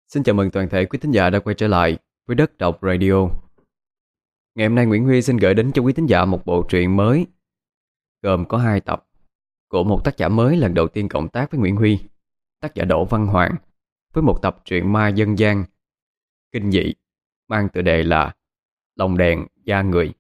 Xin chào mừng toàn thể quý thính giả đã quay trở lại với Đất Độc Radio. Ngày hôm nay Nguyễn Huy xin gửi đến cho quý thính giả một bộ truyện mới gồm có 2 tập của một tác giả mới lần đầu tiên cộng tác với Nguyễn Huy, tác giả Đỗ Văn Hoàng, với một tập truyện ma dân gian kinh dị mang tựa đề là Lồng đèn da người.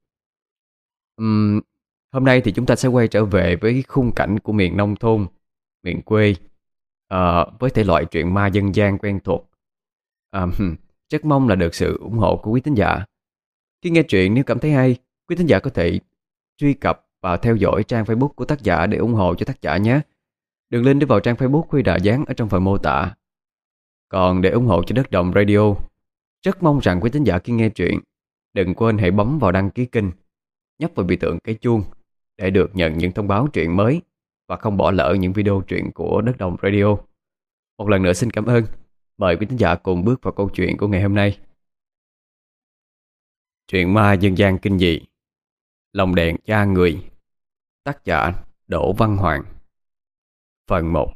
Hôm nay thì chúng ta sẽ quay trở về với cái khung cảnh của miền nông thôn, miền quê, với thể loại truyện ma dân gian quen thuộc. Rất mong là được sự ủng hộ của quý thính giả. Khi nghe truyện, nếu cảm thấy hay, quý thính giả có thể truy cập và theo dõi trang Facebook của tác giả để ủng hộ cho tác giả nhé. Đường link để vào trang Facebook Huy đã dán ở trong phần mô tả. Còn để ủng hộ cho Đất Động Radio, rất mong rằng quý thính giả khi nghe truyện đừng quên hãy bấm vào đăng ký kênh, nhấp vào biểu tượng cái chuông để được nhận những thông báo truyện mới và không bỏ lỡ những video truyện của Đất Động Radio. Một lần nữa xin cảm ơn. Mời quý thính giả cùng bước vào câu chuyện của ngày hôm nay. Truyện ma dân gian kinh dị Lồng đèn da người, tác giả Đỗ Văn Hoàng. Phần 1.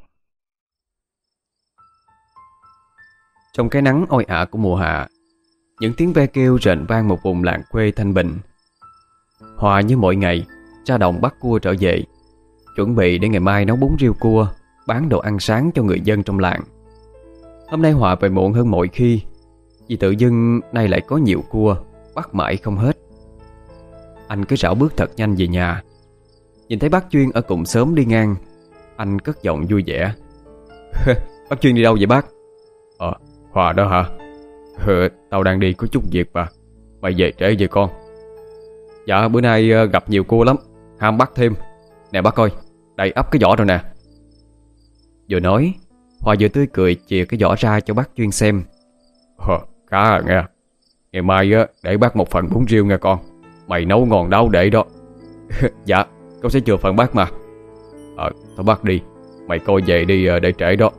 Trong cái nắng oi ả của mùa hạ, những tiếng ve kêu rền vang một vùng làng quê thanh bình. Hòa như mọi ngày ra đồng bắt cua trở về, chuẩn bị để ngày mai nấu bún riêu cua, bán đồ ăn sáng cho người dân trong làng. Hôm nay Hòa về muộn hơn mọi khi, vì tự dưng nay lại có nhiều cua, bắt mãi không hết. Anh cứ rảo bước thật nhanh về nhà. Nhìn thấy bác Chuyên ở cùng xóm đi ngang, anh cất giọng vui vẻ. Bác Chuyên đi đâu vậy bác? Hòa đó hả? Tao đang đi có chút việc mà. Mày về trễ vậy con? Dạ bữa nay gặp nhiều cua lắm, ham bắt thêm. Nè bác coi, đầy ắp cái vỏ rồi nè. Vừa nói, Hòa vừa tươi cười chìa cái vỏ ra cho bác Chuyên xem. Khá à nghe. Ngày mai để bác một phần bún riêu nghe con. Mày nấu ngon đáo để đó. Dạ, con sẽ chừa phần bác mà. Thôi bác đi. Mày coi về đi để trễ đó.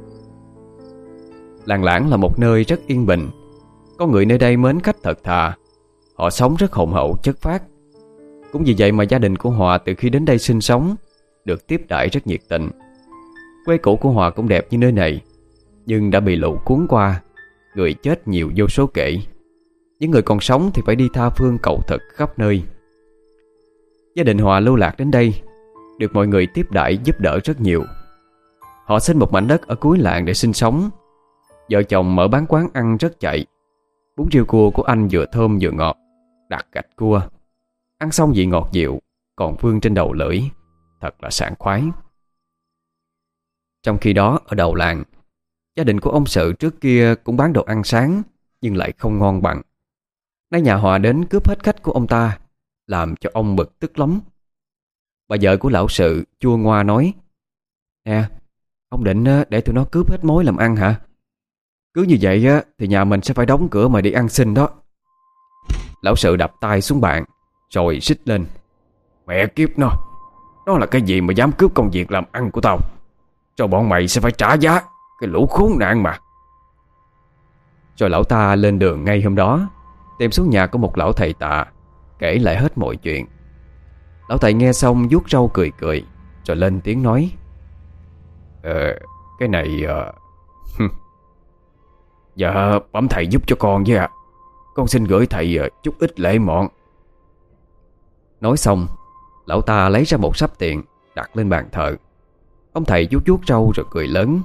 Làng Lảng là một nơi rất yên bình. Con người nơi đây mến khách thật thà. Họ sống rất hồn hậu chất phác. Cũng vì vậy mà gia đình của Hòa từ khi đến đây sinh sống được tiếp đãi rất nhiệt tình. Quê cũ của Hòa cũng đẹp như nơi này, nhưng đã bị lũ cuốn qua, người chết nhiều vô số kể. Những người còn sống thì phải đi tha phương cầu thực khắp nơi. Gia đình Hòa lưu lạc đến đây, được mọi người tiếp đãi giúp đỡ rất nhiều. Họ xin một mảnh đất ở cuối làng để sinh sống. Vợ chồng mở bán quán ăn rất chạy. Bún riêu cua của anh vừa thơm vừa ngọt, đặc gạch cua. Ăn xong vị ngọt dịu, còn vương trên đầu lưỡi, thật là sảng khoái. Trong khi đó ở đầu làng, gia đình của ông Sự trước kia cũng bán đồ ăn sáng, nhưng lại không ngon bằng. Nay nhà Hòa đến cướp hết khách của ông ta, làm cho ông bực tức lắm. Bà vợ của lão Sự chua ngoa nói: Nè, ông định để tụi nó cướp hết mối làm ăn hả? Cứ như vậy thì nhà mình sẽ phải đóng cửa mà đi ăn xin đó. Lão Sự đập tay xuống bàn rồi xích lên: Mẹ kiếp nó là cái gì mà dám cướp công việc làm ăn của tao? Rồi bọn mày sẽ phải trả giá, cái lũ khốn nạn mà. Rồi lão ta lên đường ngay hôm đó, tìm xuống nhà của một lão thầy tạ, kể lại hết mọi chuyện. Lão thầy nghe xong vuốt râu cười cười, rồi lên tiếng nói: Cái này Dạ bẩm thầy giúp cho con với ạ. Con xin gửi thầy chút ít lễ mọn. Nói xong, lão ta lấy ra một sắp tiền đặt lên bàn thờ. Ông thầy vuốt vuốt râu rồi cười lớn: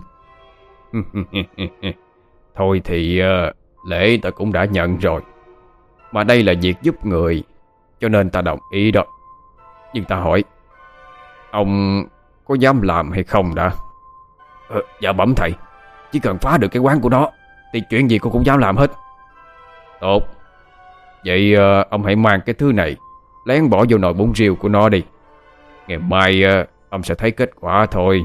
Thôi thì lễ ta cũng đã nhận rồi. Mà đây là việc giúp người, cho nên ta đồng ý đó. Nhưng ta hỏi, ông có dám làm hay không đã? Dạ bẩm thầy, chỉ cần phá được cái quán của nó thì chuyện gì con cũng dám làm hết. Tốt. Vậy ông hãy mang cái thứ này lén bỏ vô nồi bún riêu của nó đi. Ngày mai ông sẽ thấy kết quả thôi.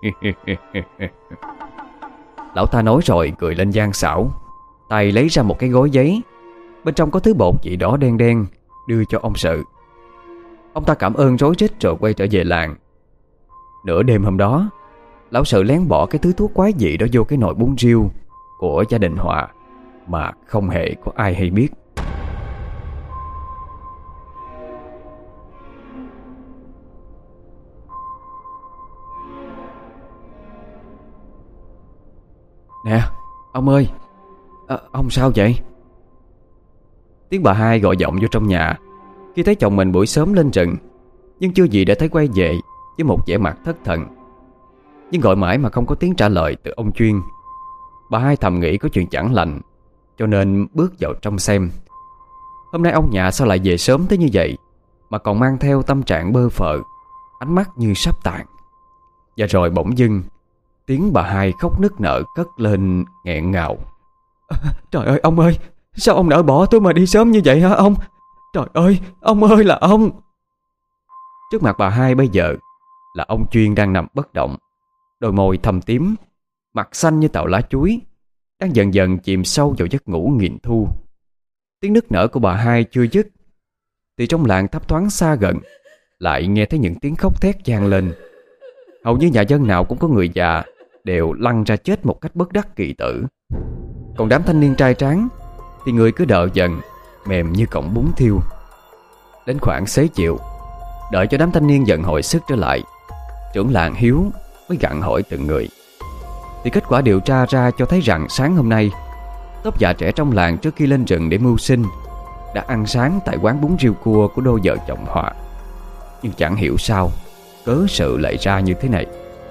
Lão ta nói rồi cười lên gian xảo, tay lấy ra một cái gói giấy, bên trong có thứ bột gì đó đen đen, đưa cho ông Sự. Ông ta cảm ơn rối rít rồi quay trở về làng. Nửa đêm hôm đó, lão Sự lén bỏ cái thứ thuốc quái dị đó vô cái nồi bún riêu của gia đình Hòa mà không hề có ai hay biết. Nè, ông ơi, Ông sao vậy? Tiếng bà hai gọi vọng vô trong nhà khi thấy chồng mình buổi sớm lên rừng, nhưng chưa gì đã thấy quay về với một vẻ mặt thất thần. Nhưng gọi mãi mà không có tiếng trả lời từ ông Chuyên. Bà hai thầm nghĩ có chuyện chẳng lành, cho nên bước vào trong xem. Hôm nay ông nhà sao lại về sớm tới như vậy, mà còn mang theo tâm trạng bơ phờ, ánh mắt như sắp tàn. Và rồi bỗng dưng tiếng bà hai khóc nức nở cất lên nghẹn ngào. Trời ơi ông ơi, sao ông nỡ bỏ tôi mà đi sớm như vậy hả ông? Trời ơi, ông ơi là ông! Trước mặt bà hai bây giờ là ông Chuyên đang nằm bất động, đôi môi thâm tím, mặt xanh như tàu lá chuối, đang dần dần chìm sâu vào giấc ngủ nghìn thu. Tiếng nức nở của bà hai chưa dứt thì trong làng thấp thoáng xa gần lại nghe thấy những tiếng khóc thét vang lên. Hầu như nhà dân nào cũng có người già đều lăn ra chết một cách bất đắc kỳ tử. Còn đám thanh niên trai tráng thì người cứ đợi dần, mềm như cọng bún thiêu. Đến khoảng xế chiều, đợi cho đám thanh niên dần hồi sức trở lại, trưởng làng Hiếu mới gặng hỏi từng người. Thì kết quả điều tra ra cho thấy rằng sáng hôm nay, tốp già trẻ trong làng trước khi lên rừng để mưu sinh đã ăn sáng tại quán bún riêu cua của đôi vợ chồng họ. Nhưng chẳng hiểu sao cớ sự lại ra như thế này.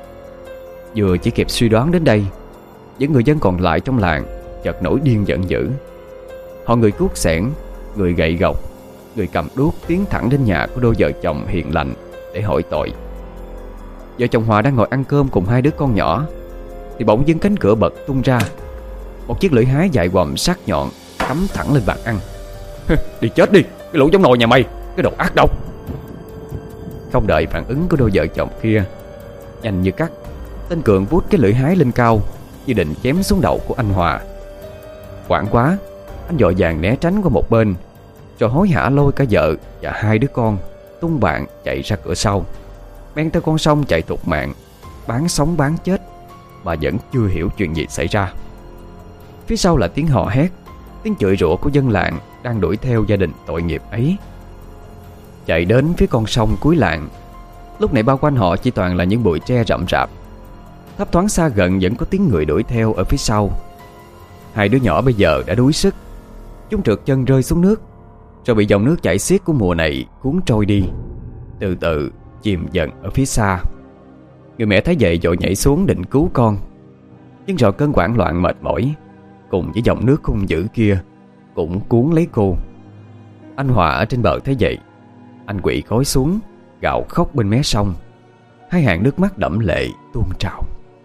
Vừa chỉ kịp suy đoán đến đây, những người dân còn lại trong làng chợt nổi điên giận dữ. Họ người cuốc xẻng, người gậy gộc, người cầm đuốc tiến thẳng đến nhà của đôi vợ chồng hiền lành để hỏi tội. Vợ chồng Hòa đang ngồi ăn cơm cùng hai đứa con nhỏ thì bỗng dưng cánh cửa bật tung ra. Một chiếc lưỡi hái dài quòm sắc nhọn cắm thẳng lên bàn ăn. Đi chết đi, cái lũ giống nồi nhà mày, cái đồ ác độc! Không đợi phản ứng của đôi vợ chồng kia, nhanh như cắt, tên Cường vuốt cái lưỡi hái lên cao như định chém xuống đầu của anh Hòa. Hoảng quá, anh vội vàng né tránh qua một bên, rồi hối hả lôi cả vợ và hai đứa con tung bạn chạy ra cửa sau, men theo con sông chạy thục mạng, bán sống bán chết mà vẫn chưa hiểu chuyện gì xảy ra. Phía sau là tiếng hò hét, tiếng chửi rủa của dân làng đang đuổi theo gia đình tội nghiệp ấy. Chạy đến phía con sông cuối làng, lúc này bao quanh họ chỉ toàn là những bụi tre rậm rạp. Thấp thoáng xa gần vẫn có tiếng người đuổi theo ở phía sau. Hai đứa nhỏ bây giờ đã đuối sức, chúng trượt chân rơi xuống nước, rồi bị dòng nước chảy xiết của mùa này cuốn trôi đi, từ từ chìm dần ở phía xa. Người mẹ thấy vậy vội nhảy xuống định cứu con, nhưng rồi cơn hoảng loạn mệt mỏi cùng với dòng nước hung dữ kia cũng cuốn lấy cô. Anh Hòa ở trên bờ thấy vậy, anh quỵ gối xuống gào khóc bên mé sông, hai hàng nước mắt đẫm lệ tuôn trào.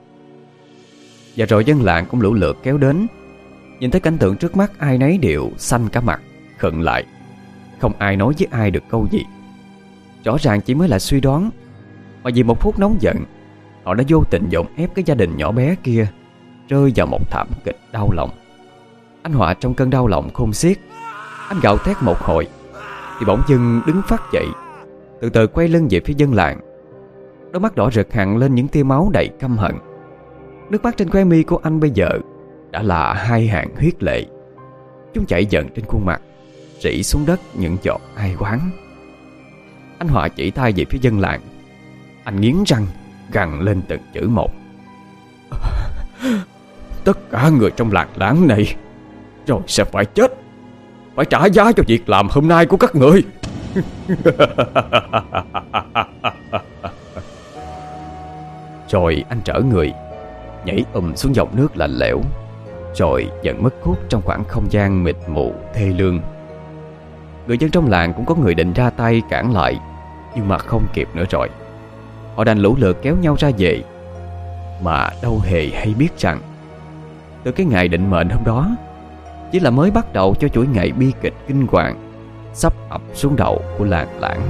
Và rồi dân làng cũng lũ lượt kéo đến. Nhìn thấy cảnh tượng trước mắt, ai nấy đều xanh cả mặt, khựng lại, không ai nói với ai được câu gì. Rõ ràng chỉ mới là suy đoán, mà vì một phút nóng giận, họ đã vô tình dồn ép cái gia đình nhỏ bé kia rơi vào một thảm kịch đau lòng. Anh Hòa trong cơn đau lòng khôn xiết, anh gào thét một hồi thì bỗng dưng đứng phắt dậy, từ từ quay lưng về phía dân làng. Đôi mắt đỏ rực hằn lên những tia máu đầy căm hận. Nước mắt trên khóe mi của anh bây giờ đã là hai hàng huyết lệ. Chúng chảy dần trên khuôn mặt, rỉ xuống đất những giọt ai oán. Anh Hòa chỉ tay về phía dân làng. Anh nghiến răng gằn lên từng chữ một. Tất cả người trong làng láng này rồi sẽ phải chết, phải trả giá cho việc làm hôm nay của các người. Rồi anh trở người, nhảy xuống dòng nước lạnh lẽo, rồi dần mất hút trong khoảng không gian mịt mù thê lương. Người dân trong làng cũng có người định ra tay cản lại, nhưng mà không kịp nữa rồi. Họ đành lũ lượt kéo nhau ra về, mà đâu hề hay biết rằng từ cái ngày định mệnh hôm đó chỉ là mới bắt đầu cho chuỗi ngày bi kịch kinh hoàng sắp ập xuống đầu của làng láng.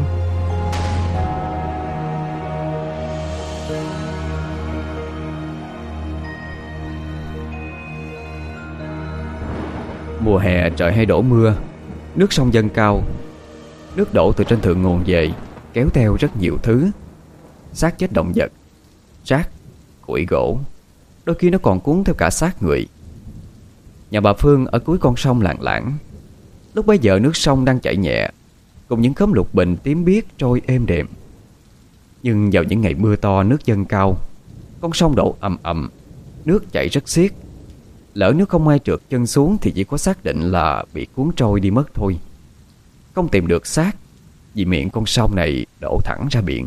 Mùa hè trời hay đổ mưa, nước sông dâng cao. Nước đổ từ trên thượng nguồn về kéo theo rất nhiều thứ: xác chết động vật, rác, củi gỗ, đôi khi nó còn cuốn theo cả xác người. Nhà bà Phương ở cuối con sông làng lảng. Lúc bấy giờ nước sông đang chảy nhẹ, cùng những khóm lục bình tím biếc trôi êm đềm. Nhưng vào những ngày mưa to nước dâng cao, con sông đổ ầm ầm, nước chảy rất xiết. Lỡ nếu không may trượt chân xuống thì chỉ có xác định là bị cuốn trôi đi mất thôi. Không tìm được xác vì miệng con sông này đổ thẳng ra biển.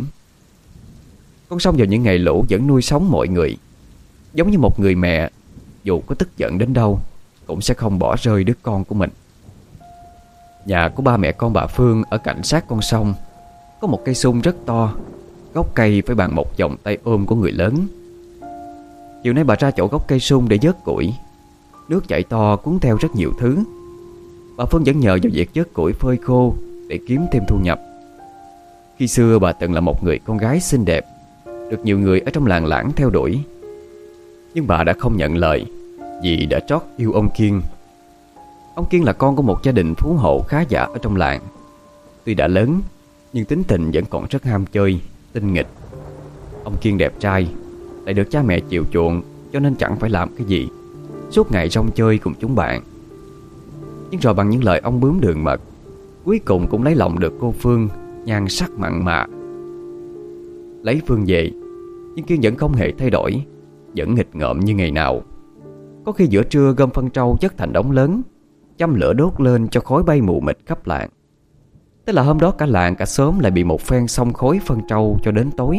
Con sông vào những ngày lũ vẫn nuôi sống mọi người, giống như một người mẹ, dù có tức giận đến đâu cũng sẽ không bỏ rơi đứa con của mình. Nhà của ba mẹ con bà Phương ở cạnh sát con sông có một cây sung rất to, gốc cây phải bằng một vòng tay ôm của người lớn. Chiều nay bà ra chỗ gốc cây sung để vớt củi. Nước chảy to cuốn theo rất nhiều thứ. Bà Phương vẫn nhờ vào việc vớt củi phơi khô để kiếm thêm thu nhập. Khi xưa bà từng là một người con gái xinh đẹp, được nhiều người ở trong làng Lãng theo đuổi. Nhưng bà đã không nhận lời vì đã trót yêu ông Kiên. Ông Kiên là con của một gia đình phú hộ khá giả ở trong làng. Tuy đã lớn nhưng tính tình vẫn còn rất ham chơi, tinh nghịch. Ông Kiên đẹp trai, lại được cha mẹ chiều chuộng, cho nên chẳng phải làm cái gì, suốt ngày rong chơi cùng chúng bạn. Nhưng rồi bằng những lời ong bướm đường mật, cuối cùng cũng lấy lòng được cô Phương, nhan sắc mặn mà. Lấy Phương về, nhưng Kiên vẫn không hề thay đổi, vẫn nghịch ngợm như ngày nào. Có khi giữa trưa gom phân trâu chất thành đống lớn, châm lửa đốt lên cho khói bay mù mịt khắp làng. Tức là hôm đó cả làng cả xóm lại bị một phen xông khói phân trâu cho đến tối.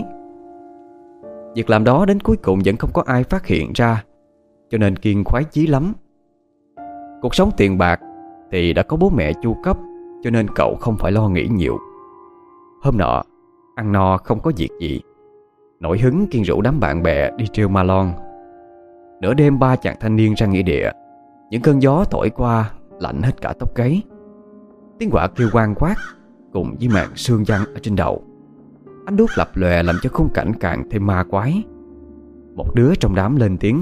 Việc làm đó đến cuối cùng vẫn không có ai phát hiện ra, cho nên Kiên khoái chí lắm. Cuộc sống tiền bạc thì đã có bố mẹ chu cấp, cho nên cậu không phải lo nghĩ nhiều. Hôm nọ ăn no không có việc gì, nổi hứng Kiên rủ đám bạn bè đi trêu ma lon. Nửa đêm ba chàng thanh niên ra nghĩa địa. Những cơn gió thổi qua lạnh hết cả tóc gáy. Tiếng quạ kêu quang quát cùng với màn sương văng ở trên đầu. Ánh đuốc lập lòe làm cho khung cảnh càng thêm ma quái. Một đứa trong đám lên tiếng: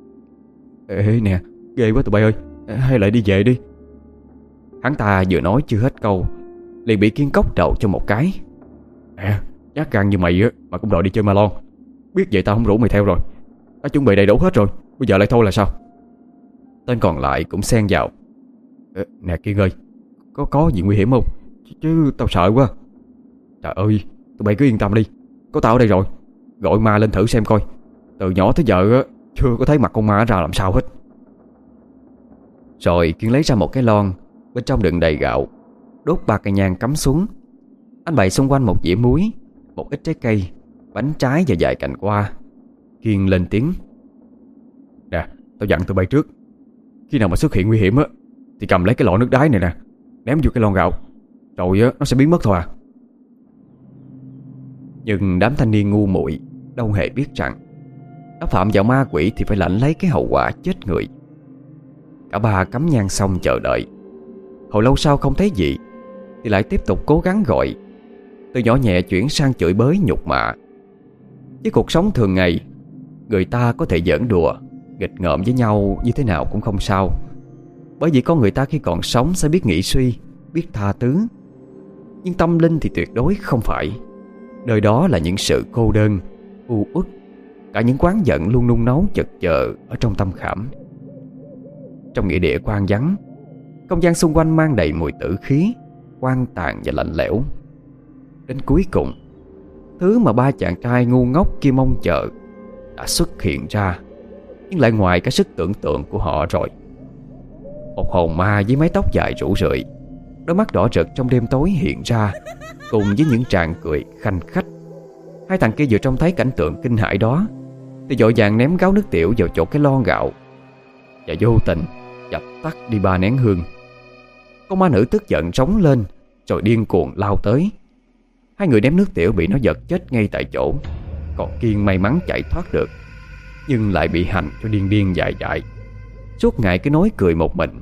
"Ê nè, ghê quá tụi bay ơi, hay lại đi về đi." Hắn ta vừa nói chưa hết câu liền bị Kiên cốc đầu cho một cái. Nhát gan như mày á mà cũng đòi đi chơi ma lon. Biết vậy tao không rủ mày theo rồi. Đã chuẩn bị đầy đủ hết rồi, bây giờ lại thôi là sao? Tên còn lại cũng xen vào: "Nè Kiên ơi, có gì nguy hiểm không? Chứ tao sợ quá." "Trời ơi, tụi bay cứ yên tâm đi, có tao ở đây rồi. Gọi ma lên thử xem coi. Từ nhỏ tới giờ á chưa có thấy mặt con ma ra làm sao hết." Rồi Kiên lấy ra một cái lon, bên trong đựng đầy gạo, đốt 3 cây nhang cắm xuống. Anh bày xung quanh một dĩa muối, một ít trái cây, bánh trái và vài cành hoa. Kiên lên tiếng: "Nè, tao dặn tụi bay trước, khi nào mà xuất hiện nguy hiểm á thì cầm lấy cái lọ nước đáy này nè, ném vô cái lon gạo, rồi á nó sẽ biến mất thôi à." Nhưng đám thanh niên ngu muội đâu hề biết rằng đã phạm vào ma quỷ thì phải lãnh lấy cái hậu quả chết người. Cả ba cắm nhang xong chờ đợi. Hồi lâu sau không thấy gì thì lại tiếp tục cố gắng gọi, từ nhỏ nhẹ chuyển sang chửi bới nhục mạ. Với cuộc sống thường ngày, người ta có thể giỡn đùa, nghịch ngợm với nhau như thế nào cũng không sao, bởi vì con người ta khi còn sống sẽ biết nghĩ suy, biết tha thứ. Nhưng tâm linh thì tuyệt đối không phải. Nơi đó là những sự cô đơn, u uất, cả những quán giận luôn nung nấu chực chờ ở trong tâm khảm. Trong nghĩa địa hoang vắng, không gian xung quanh mang đầy mùi tử khí, hoang tàn và lạnh lẽo. Đến cuối cùng, thứ mà ba chàng trai ngu ngốc kia mong chờ đã xuất hiện ra, nhưng lại ngoài cái sức tưởng tượng của họ rồi. Một hồn ma với mái tóc dài rủ rượi, đôi mắt đỏ rực trong đêm tối hiện ra, cùng với những tràng cười khanh khách. Hai thằng kia vừa trông thấy cảnh tượng kinh hãi đó thì vội vàng ném gáo nước tiểu vào chỗ cái lon gạo và vô tình dập tắt đi 3 nén hương. Con ma nữ tức giận trống lên rồi điên cuồng lao tới. Hai người ném nước tiểu bị nó giật chết ngay tại chỗ. Còn Kiên may mắn chạy thoát được, nhưng lại bị hành cho điên điên dại dại, suốt ngày cứ nói cười một mình.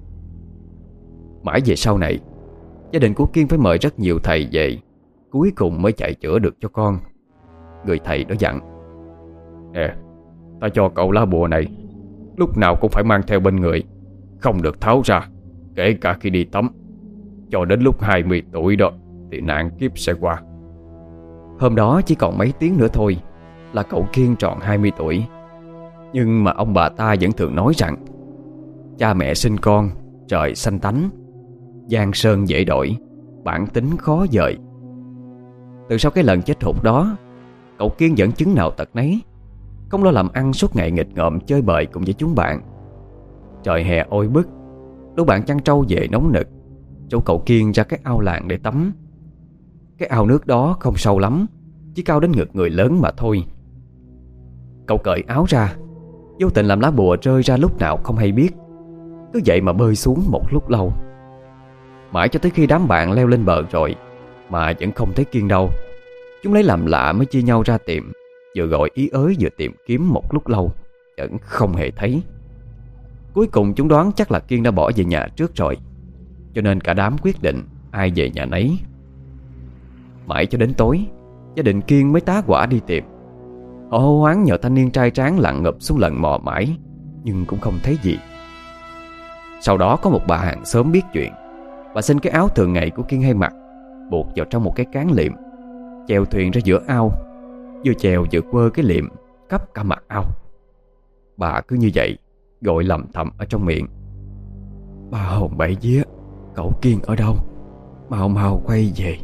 Mãi về sau này, gia đình của Kiên phải mời rất nhiều thầy về, cuối cùng mới chạy chữa được cho con. Người thầy đó dặn: "Nè, ta cho cậu lá bùa này lúc nào cũng phải mang theo bên người, không được tháo ra, kể cả khi đi tắm. Cho đến lúc 20 tuổi đó thì nạn kiếp sẽ qua." Hôm đó chỉ còn mấy tiếng nữa thôi là cậu Kiên tròn 20 tuổi. Nhưng mà ông bà ta vẫn thường nói rằng cha mẹ sinh con, trời xanh tánh, giang sơn dễ đổi, bản tính khó dời. Từ sau cái lần chết hụt đó, cậu Kiên vẫn chứng nào tật nấy, không lo làm ăn suốt ngày nghịch ngợm chơi bời cùng với chúng bạn. Trời hè oi bức, lũ bạn chăn trâu về nóng nực, rủ cậu Kiên ra cái ao làng để tắm. Cái ao nước đó không sâu lắm, chỉ cao đến ngực người lớn mà thôi. Cậu cởi áo ra, vô tình làm lá bùa rơi ra lúc nào không hay biết. Cứ vậy mà bơi xuống một lúc lâu, mãi cho tới khi đám bạn leo lên bờ rồi mà vẫn không thấy Kiên đâu. Chúng lấy làm lạ mới chia nhau ra tìm, vừa gọi ý ới vừa tìm kiếm một lúc lâu, vẫn không hề thấy. Cuối cùng chúng đoán chắc là Kiên đã bỏ về nhà trước rồi, cho nên cả đám quyết định ai về nhà nấy. Mãi cho đến tối, gia đình Kiên mới tá hỏa đi tìm. Họ hô hoáng nhờ thanh niên trai tráng lặn ngụp xuống lần mò mãi, nhưng cũng không thấy gì. Sau đó có một bà hàng xóm biết chuyện. Bà xin cái áo thường ngày của Kiên hay mặc, buộc vào trong một cái cán liệm, chèo thuyền ra giữa ao, vừa chèo vừa quơ cái liệm khắp cả mặt ao. Bà cứ như vậy gọi lầm thầm ở trong miệng: "Ba hồn bảy vía, cậu Kiên ở đâu? Mau mau quay về."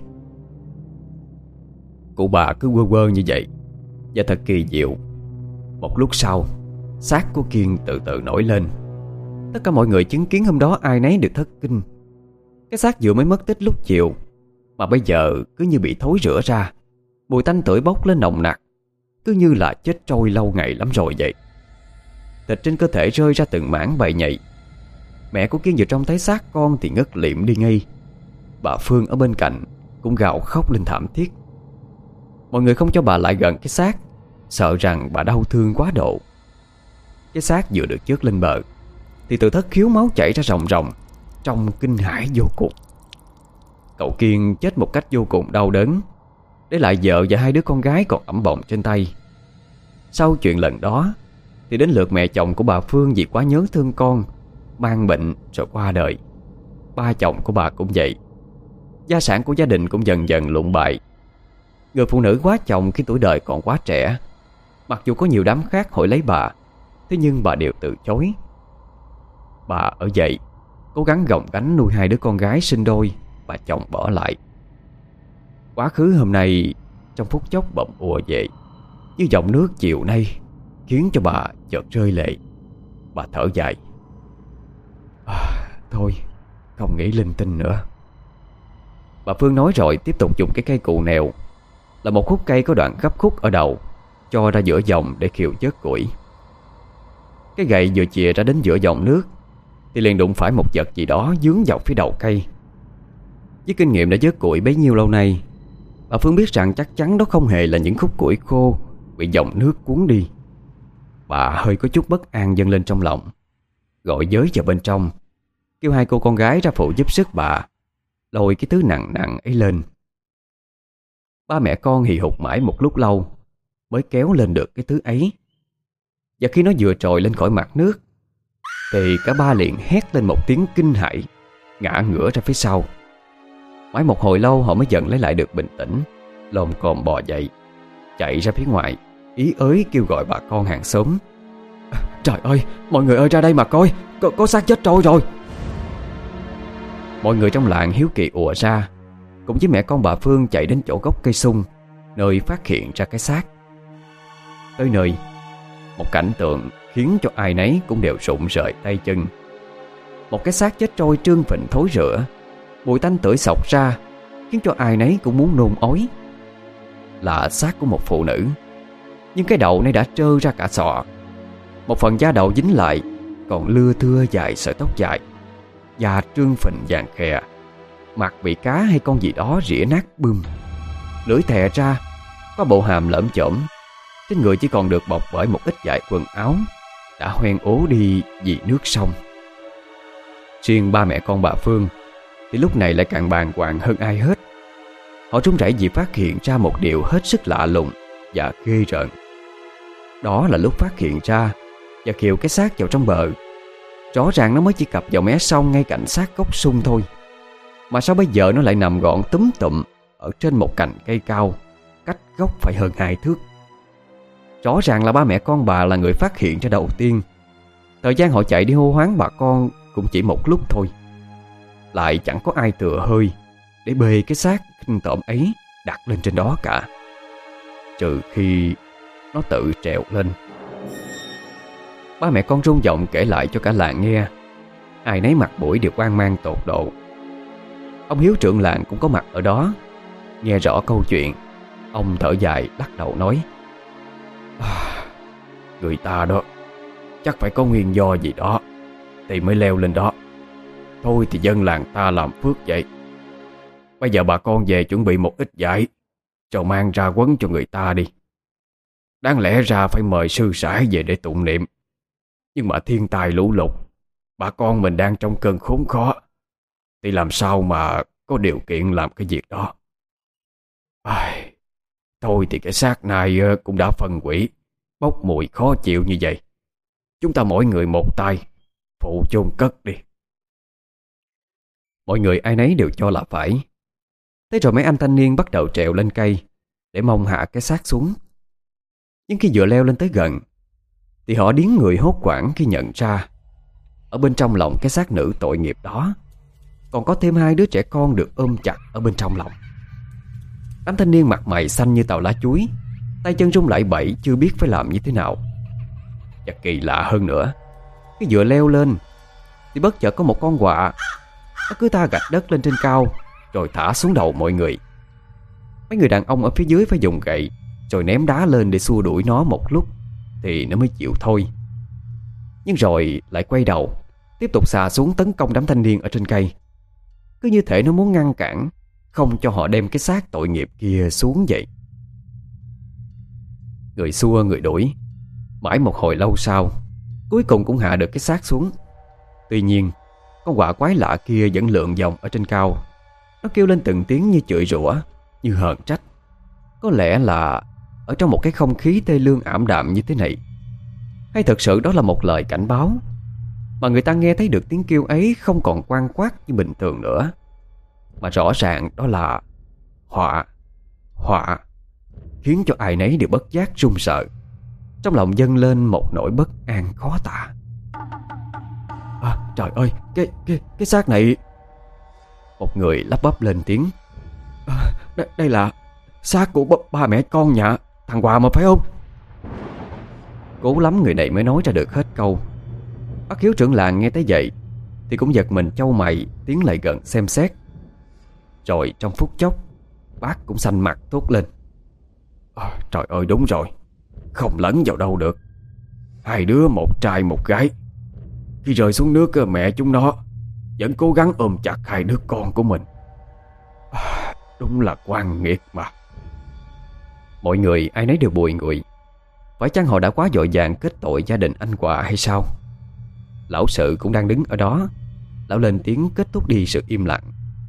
Cụ bà cứ quơ quơ như vậy, và thật kỳ diệu. Một lúc sau, xác của Kiên từ từ nổi lên. Tất cả mọi người chứng kiến hôm đó ai nấy đều thất kinh. Cái xác vừa mới mất tích lúc chiều, mà bây giờ cứ như bị thối rữa ra, mùi tanh tưởi bốc lên nồng nặc, cứ như là chết trôi lâu ngày lắm rồi vậy. Thịt trên cơ thể rơi ra từng mảng bầy nhầy. Mẹ của Kiên vừa trông thấy xác con thì ngất lịm đi ngay. Bà Phương ở bên cạnh cũng gào khóc lên thảm thiết. Mọi người không cho bà lại gần cái xác, sợ rằng bà đau thương quá độ. Cái xác vừa được chớt lên bờ thì từ thất khiếu máu chảy ra ròng ròng, trông kinh hãi vô cùng. Cậu Kiên chết một cách vô cùng đau đớn, để lại vợ và hai đứa con gái còn ẵm bồng trên tay. Sau chuyện lần đó thì đến lượt mẹ chồng của bà Phương vì quá nhớ thương con, mang bệnh rồi qua đời. Ba chồng của bà cũng vậy. Gia sản của gia đình cũng dần dần lụn bại. Người phụ nữ quá chồng khi tuổi đời còn quá trẻ, mặc dù có nhiều đám khác hỏi lấy bà, thế nhưng bà đều từ chối. Bà ở vậy, cố gắng gồng gánh nuôi hai đứa con gái sinh đôi bà chồng bỏ lại. Quá khứ hôm nay trong phút chốc bỗng ùa về, như dòng nước chiều nay, khiến cho bà chợt rơi lệ. Bà thở dài: "Thôi, không nghĩ linh tinh nữa." Bà Phương nói rồi tiếp tục dùng cái cây cù nèo, là một khúc cây có đoạn gấp khúc ở đầu, cho ra giữa dòng để khiêu vớt củi. Cái gậy vừa chìa ra đến giữa dòng nước thì liền đụng phải một vật gì đó dướng vào phía đầu cây. Với kinh nghiệm đã vớt củi bấy nhiêu lâu nay, bà Phương biết rằng chắc chắn đó không hề là những khúc củi khô bị dòng nước cuốn đi. Bà hơi có chút bất an dâng lên trong lòng, gọi giới vào bên trong, kêu hai cô con gái ra phụ giúp sức bà lôi cái thứ nặng nặng ấy lên. Ba mẹ con hì hục mãi một lúc lâu mới kéo lên được cái thứ ấy. Và khi nó vừa trồi lên khỏi mặt nước thì cả ba liền hét lên một tiếng kinh hãi, ngã ngửa ra phía sau. Mãi một hồi lâu họ mới dần lấy lại được bình tĩnh, lồm cồm bò dậy, chạy ra phía ngoài, ý ới kêu gọi bà con hàng xóm: "Trời ơi, mọi người ơi ra đây mà coi, có xác chết trôi rồi." Mọi người trong làng hiếu kỳ ùa ra, cùng với mẹ con bà Phương chạy đến chỗ gốc cây sung, nơi phát hiện ra cái xác. Tới nơi, một cảnh tượng khiến cho ai nấy cũng đều rụng rời tay chân. Một cái xác chết trôi trương phình thối rữa, mùi tanh tưởi xộc ra, khiến cho ai nấy cũng muốn nôn ói. Là xác của một phụ nữ, nhưng cái đầu này đã trơ ra cả sọ. Một phần da đầu dính lại, còn lưa thưa dài sợi tóc dài, da trương phình vàng khè, mặt bị cá hay con gì đó rỉa nát bươm, lưỡi thè ra, có bộ hàm lởm chởm. Trên người chỉ còn được bọc bởi một ít vải quần áo đã hoen ố đi vì nước sông. Riêng ba mẹ con bà Phương thì lúc này lại càng bàng hoàng hơn ai hết. Họ run rẩy vì phát hiện ra một điều hết sức lạ lùng và ghê rợn. Đó là lúc phát hiện ra và khiêng cái xác vào trong bờ, rõ ràng nó mới chỉ cập vào mé sông ngay cạnh xác gốc sung thôi, mà sao bây giờ nó lại nằm gọn túm tụm ở trên một cành cây cao, cách gốc phải hơn 2 thước. Rõ ràng là ba mẹ con bà là người phát hiện ra đầu tiên. Thời gian họ chạy đi hô hoáng bà con cũng chỉ một lúc thôi. Lại chẳng có ai thừa hơi để bê cái xác kinh tởm ấy đặt lên trên đó cả, trừ khi nó tự trèo lên. Ba mẹ con rung giọng kể lại cho cả làng nghe. Ai nấy mặt mũi đều hoang mang tột độ. Ông Hiếu trưởng làng cũng có mặt ở đó. Nghe rõ câu chuyện, ông thở dài lắc đầu nói: Người ta đó chắc phải có nguyên do gì đó thì mới leo lên đó. Thôi thì dân làng ta làm phước vậy. Bây giờ bà con về chuẩn bị một ít vải rồi mang ra quấn cho người ta đi. Đáng lẽ ra phải mời sư sãi về để tụng niệm, nhưng mà thiên tai lũ lụt, bà con mình đang trong cơn khốn khó, thì làm sao mà có điều kiện làm cái việc đó. Thôi thì cái xác này cũng đã phân hủy, bốc mùi khó chịu như vậy. Chúng ta mỗi người một tay phụ chôn cất đi. Mọi người ai nấy đều cho là phải. Thế rồi mấy anh thanh niên bắt đầu trèo lên cây để mong hạ cái xác xuống. Nhưng khi vừa leo lên tới gần thì họ điếng người hốt hoảng khi nhận ra ở bên trong lòng cái xác nữ tội nghiệp đó còn có thêm 2 đứa trẻ con được ôm chặt ở bên trong lòng. Đám thanh niên mặt mày xanh như tàu lá chuối, tay chân run lẩy bẩy chưa biết phải làm như thế nào. Và kỳ lạ hơn nữa, khi vừa leo lên thì bất chợt có một con quạ, nó cứ tha gạch đất lên trên cao rồi thả xuống đầu mọi người. Mấy người đàn ông ở phía dưới phải dùng gậy rồi ném đá lên để xua đuổi nó một lúc thì nó mới chịu thôi. Nhưng rồi lại quay đầu tiếp tục xà xuống tấn công đám thanh niên ở trên cây, cứ như thể nó muốn ngăn cản không cho họ đem cái xác tội nghiệp kia xuống vậy. Người xua người đuổi, mãi một hồi lâu sau cuối cùng cũng hạ được cái xác xuống. Tuy nhiên con quạ quái lạ kia vẫn lượn vòng ở trên cao. Nó kêu lên từng tiếng như chửi rủa, như hờn trách. Có lẽ là ở trong một cái không khí thê lương ảm đạm như thế này, hay thật sự đó là một lời cảnh báo, mà người ta nghe thấy được tiếng kêu ấy không còn quang quát như bình thường nữa, mà rõ ràng đó là họa, khiến cho ai nấy đều bất giác run sợ. Trong lòng dâng lên một nỗi bất an khó tả. Trời ơi, cái xác này. Một người lắp bắp lên tiếng: Đây là xác của ba mẹ con nhà thằng Hòa mà phải không? Cố lắm người này mới nói ra được hết câu. Bác Hiếu trưởng làng nghe thấy vậy thì cũng giật mình chau mày tiến lại gần xem xét. Rồi trong phút chốc bác cũng xanh mặt thốt lên: Trời ơi, đúng rồi, không lẫn vào đâu được. 2 đứa, một trai một gái, khi rơi xuống nước mẹ chúng nó vẫn cố gắng ôm chặt 2 đứa con của mình. Đúng là oan nghiệt mà. Mọi người ai nấy đều bùi ngùi. Phải chăng họ đã quá vội vàng kết tội gia đình anh Hòa hay sao? Lão sự cũng đang đứng ở đó. Lão lên tiếng kết thúc đi sự im lặng: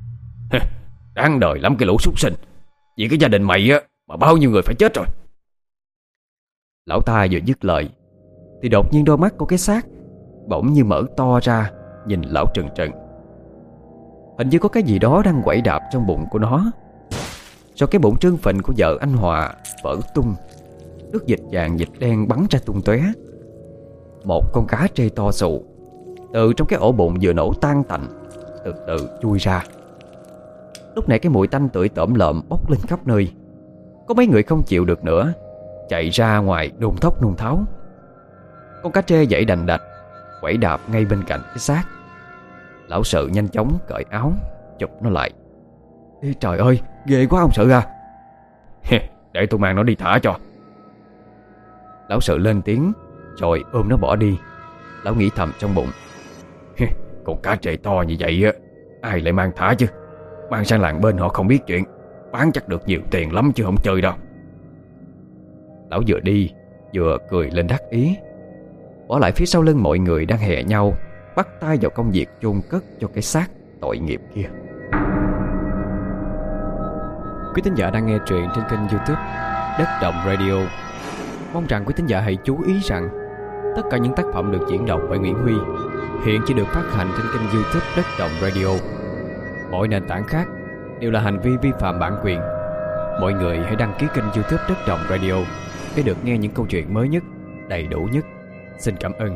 Đáng đời lắm cái lũ súc sinh. Vì cái gia đình mày á mà bao nhiêu người phải chết rồi. Lão ta vừa dứt lời thì đột nhiên đôi mắt của cái xác bỗng như mở to ra nhìn lão trừng trừng. Hình như có cái gì đó đang quẩy đạp trong bụng của nó. Rồi cái bụng trương phình của vợ anh Hòa vỡ tung, nước dịch vàng dịch đen bắn ra tung tóe. Một con cá trê to xù từ trong cái ổ bụng vừa nổ tan tành từ từ chui ra. Lúc này cái mùi tanh tưởi tởm lợm bốc lên khắp nơi. Có mấy người không chịu được nữa, chạy ra ngoài đôn thốc nôn tháo. Con cá trê dãy đành đạch quẩy đạp ngay bên cạnh cái xác. Lão sự nhanh chóng cởi áo chụp nó lại. Ê, trời ơi, ghê quá ông sự à. Để tôi mang nó đi thả cho. Lão sự lên tiếng rồi ôm nó bỏ đi. Lão nghĩ thầm trong bụng: Con cá trê to như vậy á, ai lại mang thả chứ. Mang sang làng bên họ không biết chuyện, bán chắc được nhiều tiền lắm chứ không chơi đâu. Lão vừa đi vừa cười lên đắc ý, bỏ lại phía sau lưng mọi người đang hè nhau bắt tay vào công việc chôn cất cho cái xác tội nghiệp kia. Quý thính giả đang nghe truyện trên kênh YouTube Đất Động Radio. Mong rằng quý thính giả hãy chú ý rằng tất cả những tác phẩm được diễn đọc bởi Nguyễn Huy hiện chỉ được phát hành trên kênh YouTube Đất Động Radio. Mọi nền tảng khác đều là hành vi vi phạm bản quyền. Mọi người hãy đăng ký kênh YouTube Đất Động Radio để được nghe những câu chuyện mới nhất, đầy đủ nhất. Xin cảm ơn.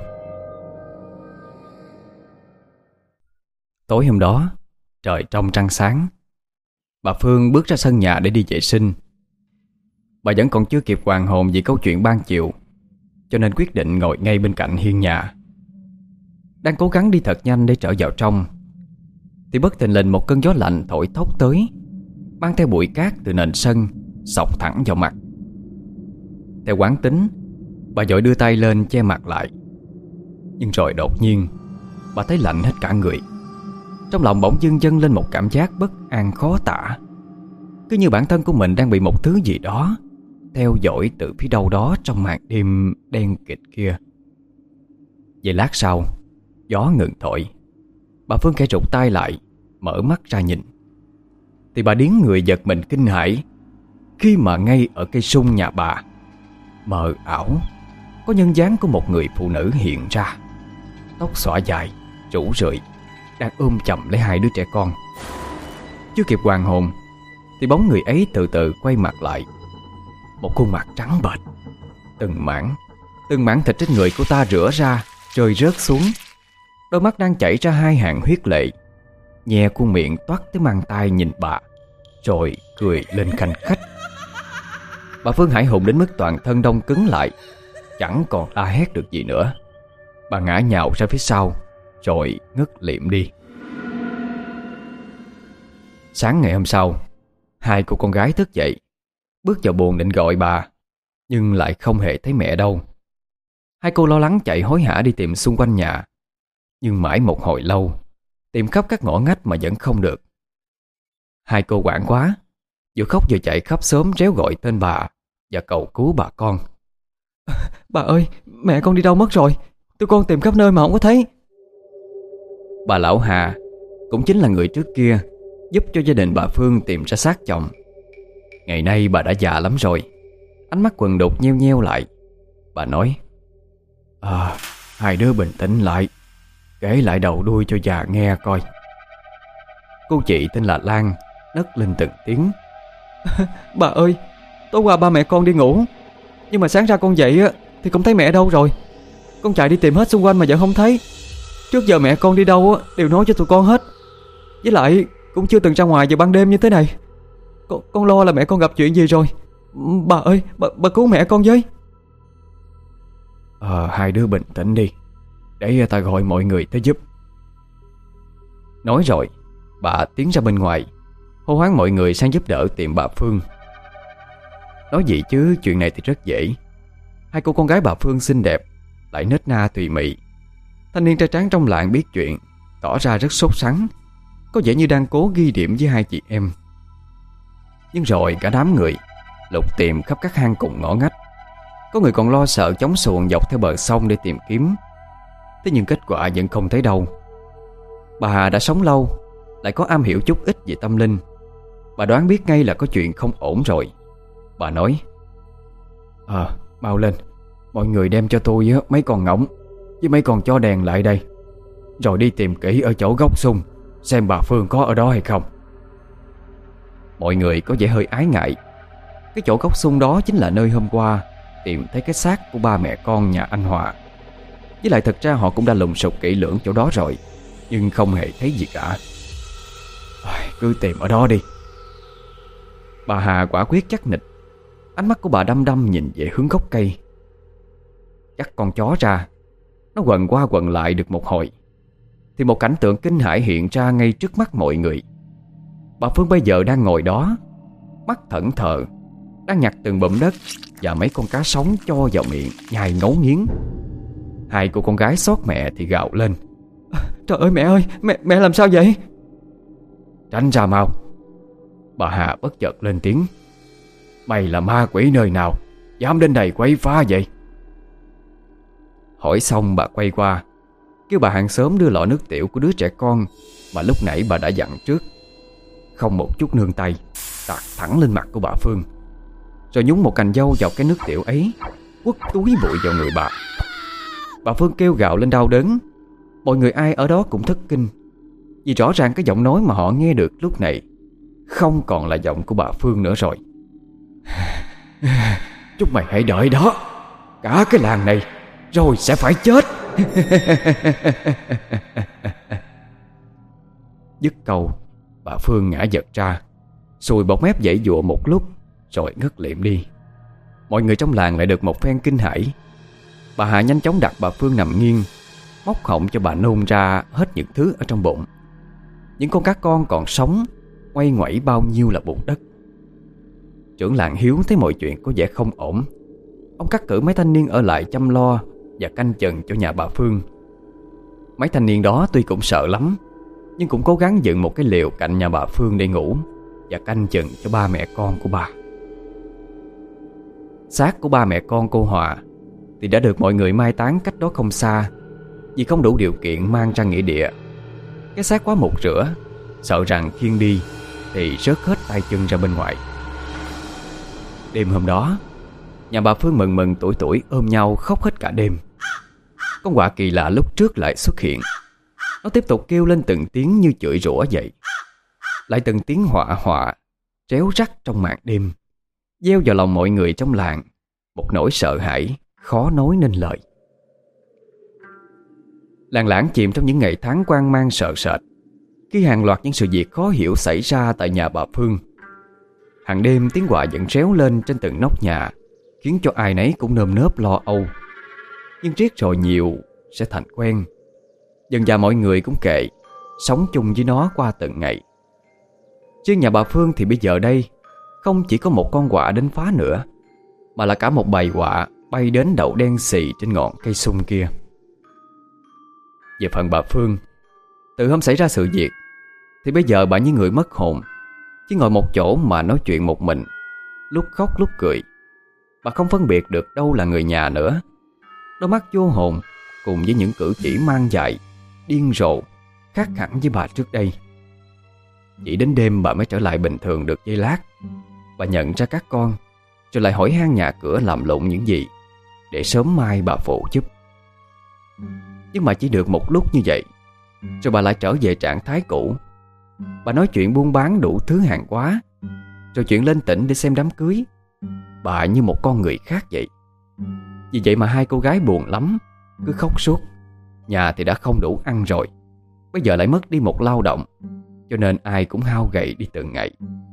Tối hôm đó, trời trong trăng sáng. Bà Phương bước ra sân nhà để đi vệ sinh. Bà vẫn còn chưa kịp hoàn hồn vì câu chuyện ban chiều cho nên quyết định ngồi ngay bên cạnh hiên nhà. Đang cố gắng đi thật nhanh để trở vào trong thì bất thình lình một cơn gió lạnh thổi thốc tới, mang theo bụi cát từ nền sân xộc thẳng vào mặt. Theo quán tính, bà vội đưa tay lên che mặt lại. Nhưng rồi đột nhiên bà thấy lạnh hết cả người. Trong lòng bỗng dưng dâng lên một cảm giác bất an khó tả, cứ như bản thân của mình đang bị một thứ gì đó theo dõi từ phía đâu đó trong màn đêm đen kịt kia. Vậy lát sau, gió ngừng thổi. Bà Phương khẽ rụt tay lại, mở mắt ra nhìn. Thì bà điếng người giật mình kinh hãi khi mà ngay ở cây sung nhà bà, mờ ảo, có nhân dáng của một người phụ nữ hiện ra. Tóc xõa dài, rủ rượi, đang ôm chầm lấy hai đứa trẻ con. Chưa kịp hoàn hồn thì bóng người ấy từ từ quay mặt lại. Một khuôn mặt trắng bệch, từng mảng thịt trên người cô ta rửa ra, rơi rớt xuống. Đôi mắt đang chảy ra hai hàng huyết lệ, nhè khuôn miệng toát tới mang tai nhìn bà, rồi cười lên khanh khách. Bà Phương hãi hùng đến mức toàn thân đông cứng lại, chẳng còn la hét được gì nữa. Bà ngã nhào ra phía sau, rồi ngất lịm đi. Sáng ngày hôm sau, hai cô con gái thức dậy, bước vào buồng định gọi bà, nhưng lại không hề thấy mẹ đâu. Hai cô lo lắng chạy hối hả đi tìm xung quanh nhà, nhưng mãi một hồi lâu, tìm khắp các ngõ ngách mà vẫn không được. Hai cô hoảng quá, vừa khóc vừa chạy khắp xóm réo gọi tên bà và cầu cứu bà con. Bà ơi, mẹ con đi đâu mất rồi? Tụi con tìm khắp nơi mà không có thấy. Bà lão Hà cũng chính là người trước kia giúp cho gia đình bà Phương tìm ra xác chồng. Ngày nay bà đã già lắm rồi, ánh mắt quần đục nheo nheo lại. Bà nói: hai đứa bình tĩnh lại, kể lại đầu đuôi cho già nghe coi. Cô chị tên là Lan nấc lên từng tiếng. Bà ơi, tối qua ba mẹ con đi ngủ, nhưng mà sáng ra con dậy thì không thấy mẹ đâu rồi. Con chạy đi tìm hết xung quanh mà vẫn không thấy. Trước giờ mẹ con đi đâu đều nói cho tụi con hết. Với lại cũng chưa từng ra ngoài vào ban đêm như thế này. Con lo là mẹ con gặp chuyện gì rồi. Bà ơi, bà cứu mẹ con với. Hai đứa bình tĩnh đi, để ta gọi mọi người tới giúp. Nói rồi, bà tiến ra bên ngoài, hô hoán mọi người sang giúp đỡ tìm bà Phương. Nói gì chứ chuyện này thì rất dễ. Hai cô con gái bà Phương xinh đẹp, lại nết na tùy mị. Thanh niên trai tráng trong làng biết chuyện, tỏ ra rất sốt sắng, có vẻ như đang cố ghi điểm với hai chị em. Nhưng rồi cả đám người lục tìm khắp các hang cùng ngõ ngách. Có người còn lo sợ chống xuồng dọc theo bờ sông để tìm kiếm. Thế nhưng kết quả vẫn không thấy đâu. Bà Hà đã sống lâu, lại có am hiểu chút ít về tâm linh. Bà đoán biết ngay là có chuyện không ổn rồi. Bà nói: mau lên, mọi người đem cho tôi mấy con ngỗng với mấy con chó đèn lại đây, rồi đi tìm kỹ ở chỗ gốc sung, xem bà Phương có ở đó hay không. Mọi người có vẻ hơi ái ngại. Cái chỗ gốc sung đó chính là nơi hôm qua tìm thấy cái xác của ba mẹ con nhà anh Hòa. Với lại thật ra họ cũng đã lùng sục kỹ lưỡng chỗ đó rồi, nhưng không hề thấy gì cả. Cứ tìm ở đó đi. Bà Hà quả quyết chắc nịch. Ánh mắt của bà đăm đăm nhìn về hướng gốc cây. Dắt con chó ra, nó quần qua quần lại được một hồi thì một cảnh tượng kinh hãi hiện ra ngay trước mắt mọi người. Bà Phương bây giờ đang ngồi đó, mắt thẫn thờ, đang nhặt từng bụm đất và mấy con cá sống cho vào miệng nhai ngấu nghiến. Hai cô con gái xót mẹ thì gào lên: Trời ơi mẹ ơi, mẹ làm sao vậy? Tránh ra mau. Bà Hà bất chợt lên tiếng: Mày là ma quỷ nơi nào dám đến đây quấy phá vậy? Hỏi xong bà quay qua kêu bà hàng xóm đưa lọ nước tiểu của đứa trẻ con mà lúc nãy bà đã dặn trước. Không một chút nương tay, tạt thẳng lên mặt của bà Phương, rồi nhúng một cành dâu vào cái nước tiểu ấy, quất túi bụi vào người bà. Bà Phương kêu gào lên đau đớn. Mọi người ai ở đó cũng thất kinh, vì rõ ràng cái giọng nói mà họ nghe được lúc này không còn là giọng của bà Phương nữa rồi. Chúng mày hãy đợi đó, cả cái làng này rồi sẽ phải chết. Dứt câu, bà Phương ngã giật ra, sùi bọt mép giãy giụa một lúc rồi ngất lịm đi. Mọi người trong làng lại được một phen kinh hãi. Bà Hà nhanh chóng đặt bà Phương nằm nghiêng, móc họng cho bà nôn ra hết những thứ ở trong bụng. Những con cá con còn sống quay ngoảy bao nhiêu là bùn đất. Trưởng làng Hiếu thấy mọi chuyện có vẻ không ổn. Ông cắt cử mấy thanh niên ở lại chăm lo và canh chừng cho nhà bà Phương. Mấy thanh niên đó tuy cũng sợ lắm, nhưng cũng cố gắng dựng một cái lều cạnh nhà bà Phương để ngủ và canh chừng cho ba mẹ con của bà. Xác của ba mẹ con cô Hòa thì đã được mọi người mai táng cách đó không xa, vì không đủ điều kiện mang ra nghĩa địa. Cái xác quá mục rửa, sợ rằng khiêng đi thì rớt hết tay chân ra bên ngoài. Đêm hôm đó, nhà bà Phương mừng mừng tuổi tuổi ôm nhau khóc hết cả đêm. Con quạ kỳ lạ lúc trước lại xuất hiện. Nó tiếp tục kêu lên từng tiếng như chửi rủa vậy. Lại từng tiếng họa họa réo rắt trong màn đêm, gieo vào lòng mọi người trong làng một nỗi sợ hãi khó nói nên lời. Làng Lảng chìm trong những ngày tháng hoang mang sợ sệt, khi hàng loạt những sự việc khó hiểu xảy ra tại nhà bà Phương. Hàng đêm tiếng quạ vẫn réo lên trên từng nóc nhà, khiến cho ai nấy cũng nơm nớp lo âu. Nhưng riết rồi nhiều sẽ thành quen. Dần dà mọi người cũng kệ, sống chung với nó qua từng ngày. Riêng nhà bà Phương thì bây giờ đây không chỉ có một con quạ đến phá nữa, mà là cả một bầy quạ bay đến đậu đen xì trên ngọn cây sung kia. Về phần bà Phương, từ hôm xảy ra sự việc thì bây giờ bà như người mất hồn, chỉ ngồi một chỗ mà nói chuyện một mình, lúc khóc lúc cười. Bà không phân biệt được đâu là người nhà nữa. Đôi mắt vô hồn cùng với những cử chỉ mang dại, điên rồ khác hẳn với bà trước đây. Chỉ đến đêm bà mới trở lại bình thường được giây lát. Bà nhận ra các con, rồi lại hỏi han nhà cửa làm lụng những gì, để sớm mai bà phụ giúp. Nhưng mà chỉ được một lúc như vậy, rồi bà lại trở về trạng thái cũ. Bà nói chuyện buôn bán đủ thứ hàng hóa, rồi chuyện lên tỉnh để xem đám cưới. Bà như một con người khác vậy. Vì vậy mà hai cô gái buồn lắm, cứ khóc suốt. Nhà thì đã không đủ ăn rồi, bây giờ lại mất đi một lao động, cho nên ai cũng hao gầy đi từng ngày.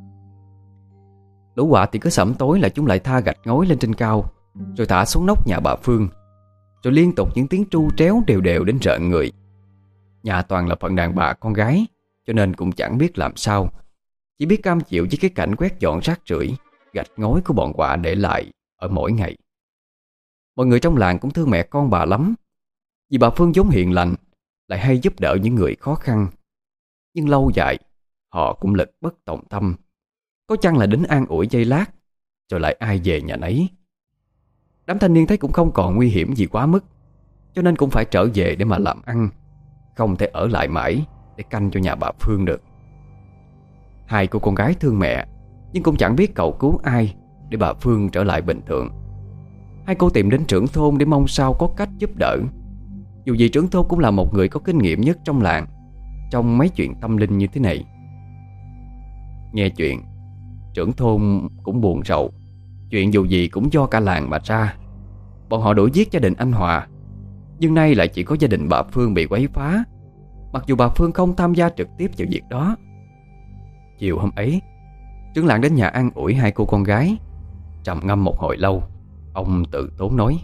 Lũ quạ thì cứ sẩm tối là chúng lại tha gạch ngói lên trên cao, rồi thả xuống nóc nhà bà Phương. Rồi liên tục những tiếng tru tréo đều đều đến rợn người. Nhà toàn là phận đàn bà con gái, cho nên cũng chẳng biết làm sao, chỉ biết cam chịu với cái cảnh quét dọn rác rưởi, gạch ngói của bọn quạ để lại ở mỗi ngày. Mọi người trong làng cũng thương mẹ con bà lắm, vì bà Phương vốn hiền lành, lại hay giúp đỡ những người khó khăn. Nhưng lâu dài họ cũng lực bất tòng tâm, có chăng là đến an ủi giây lát, rồi lại ai về nhà nấy. Đám thanh niên thấy cũng không còn nguy hiểm gì quá mức, cho nên cũng phải trở về để mà làm ăn, không thể ở lại mãi để canh cho nhà bà Phương được. Hai cô con gái thương mẹ, nhưng cũng chẳng biết cầu cứu ai để bà Phương trở lại bình thường. Hai cô tìm đến trưởng thôn để mong sao có cách giúp đỡ. Dù gì trưởng thôn cũng là một người có kinh nghiệm nhất trong làng trong mấy chuyện tâm linh như thế này. Nghe chuyện, trưởng thôn cũng buồn rầu. Chuyện dù gì cũng do cả làng mà ra. Bọn họ đuổi giết gia đình anh Hòa, nhưng nay lại chỉ có gia đình bà Phương bị quấy phá, mặc dù bà Phương không tham gia trực tiếp vào việc đó. Chiều hôm ấy, trưởng làng đến nhà an ủi hai cô con gái. Trầm ngâm một hồi lâu, ông tự tốn nói: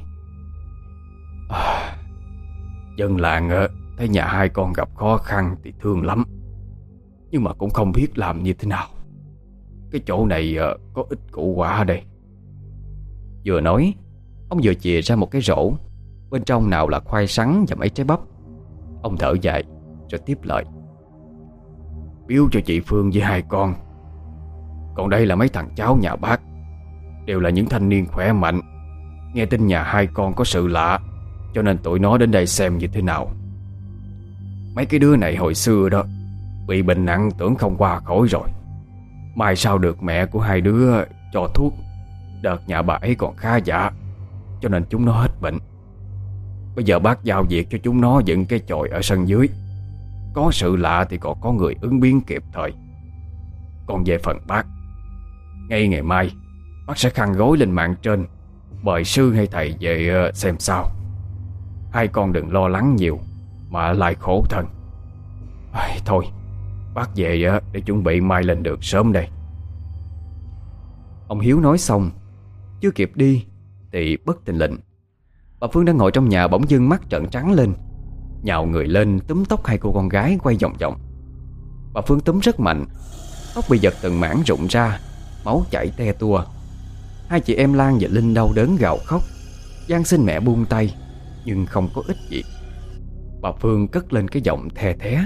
Dân làng thấy nhà hai con gặp khó khăn thì thương lắm, nhưng mà cũng không biết làm như thế nào. Cái chỗ này có ít củ quả ở đây. Vừa nói, ông vừa chìa ra một cái rổ, bên trong nào là khoai sắn và mấy trái bắp. Ông thở dài rồi tiếp lời: Biếu cho chị Phương với hai con. Còn đây là mấy thằng cháu nhà bác, đều là những thanh niên khỏe mạnh. Nghe tin nhà hai con có sự lạ, cho nên tụi nó đến đây xem như thế nào. Mấy cái đứa này hồi xưa đó bị bệnh nặng tưởng không qua khỏi rồi. Mai sau được mẹ của hai đứa cho thuốc. Đợt nhà bà ấy còn khá dạ, cho nên chúng nó hết bệnh. Bây giờ bác giao việc cho chúng nó dựng cái chòi ở sân dưới. Có sự lạ thì còn có người ứng biến kịp thời. Còn về phần bác, ngay ngày mai bác sẽ khăn gối lên mạng trên, mời sư hay thầy về xem sao. Hai con đừng lo lắng nhiều mà lại khổ thân. Thôi bác về để chuẩn bị mai lên đường sớm đây. Ông Hiếu nói xong, chưa kịp đi thì bất thình lình Bà Phương đang ngồi trong nhà bỗng dưng mắt trợn trắng lên, nhào người lên túm tóc hai cô con gái quay vòng vòng. Bà Phương túm rất mạnh, tóc bị giật từng mảng rụng ra, máu chảy te tua. Hai chị em Lan và Linh đau đớn gào khóc, van xin mẹ buông tay, nhưng không có ích gì. Bà Phương cất lên cái giọng the thé: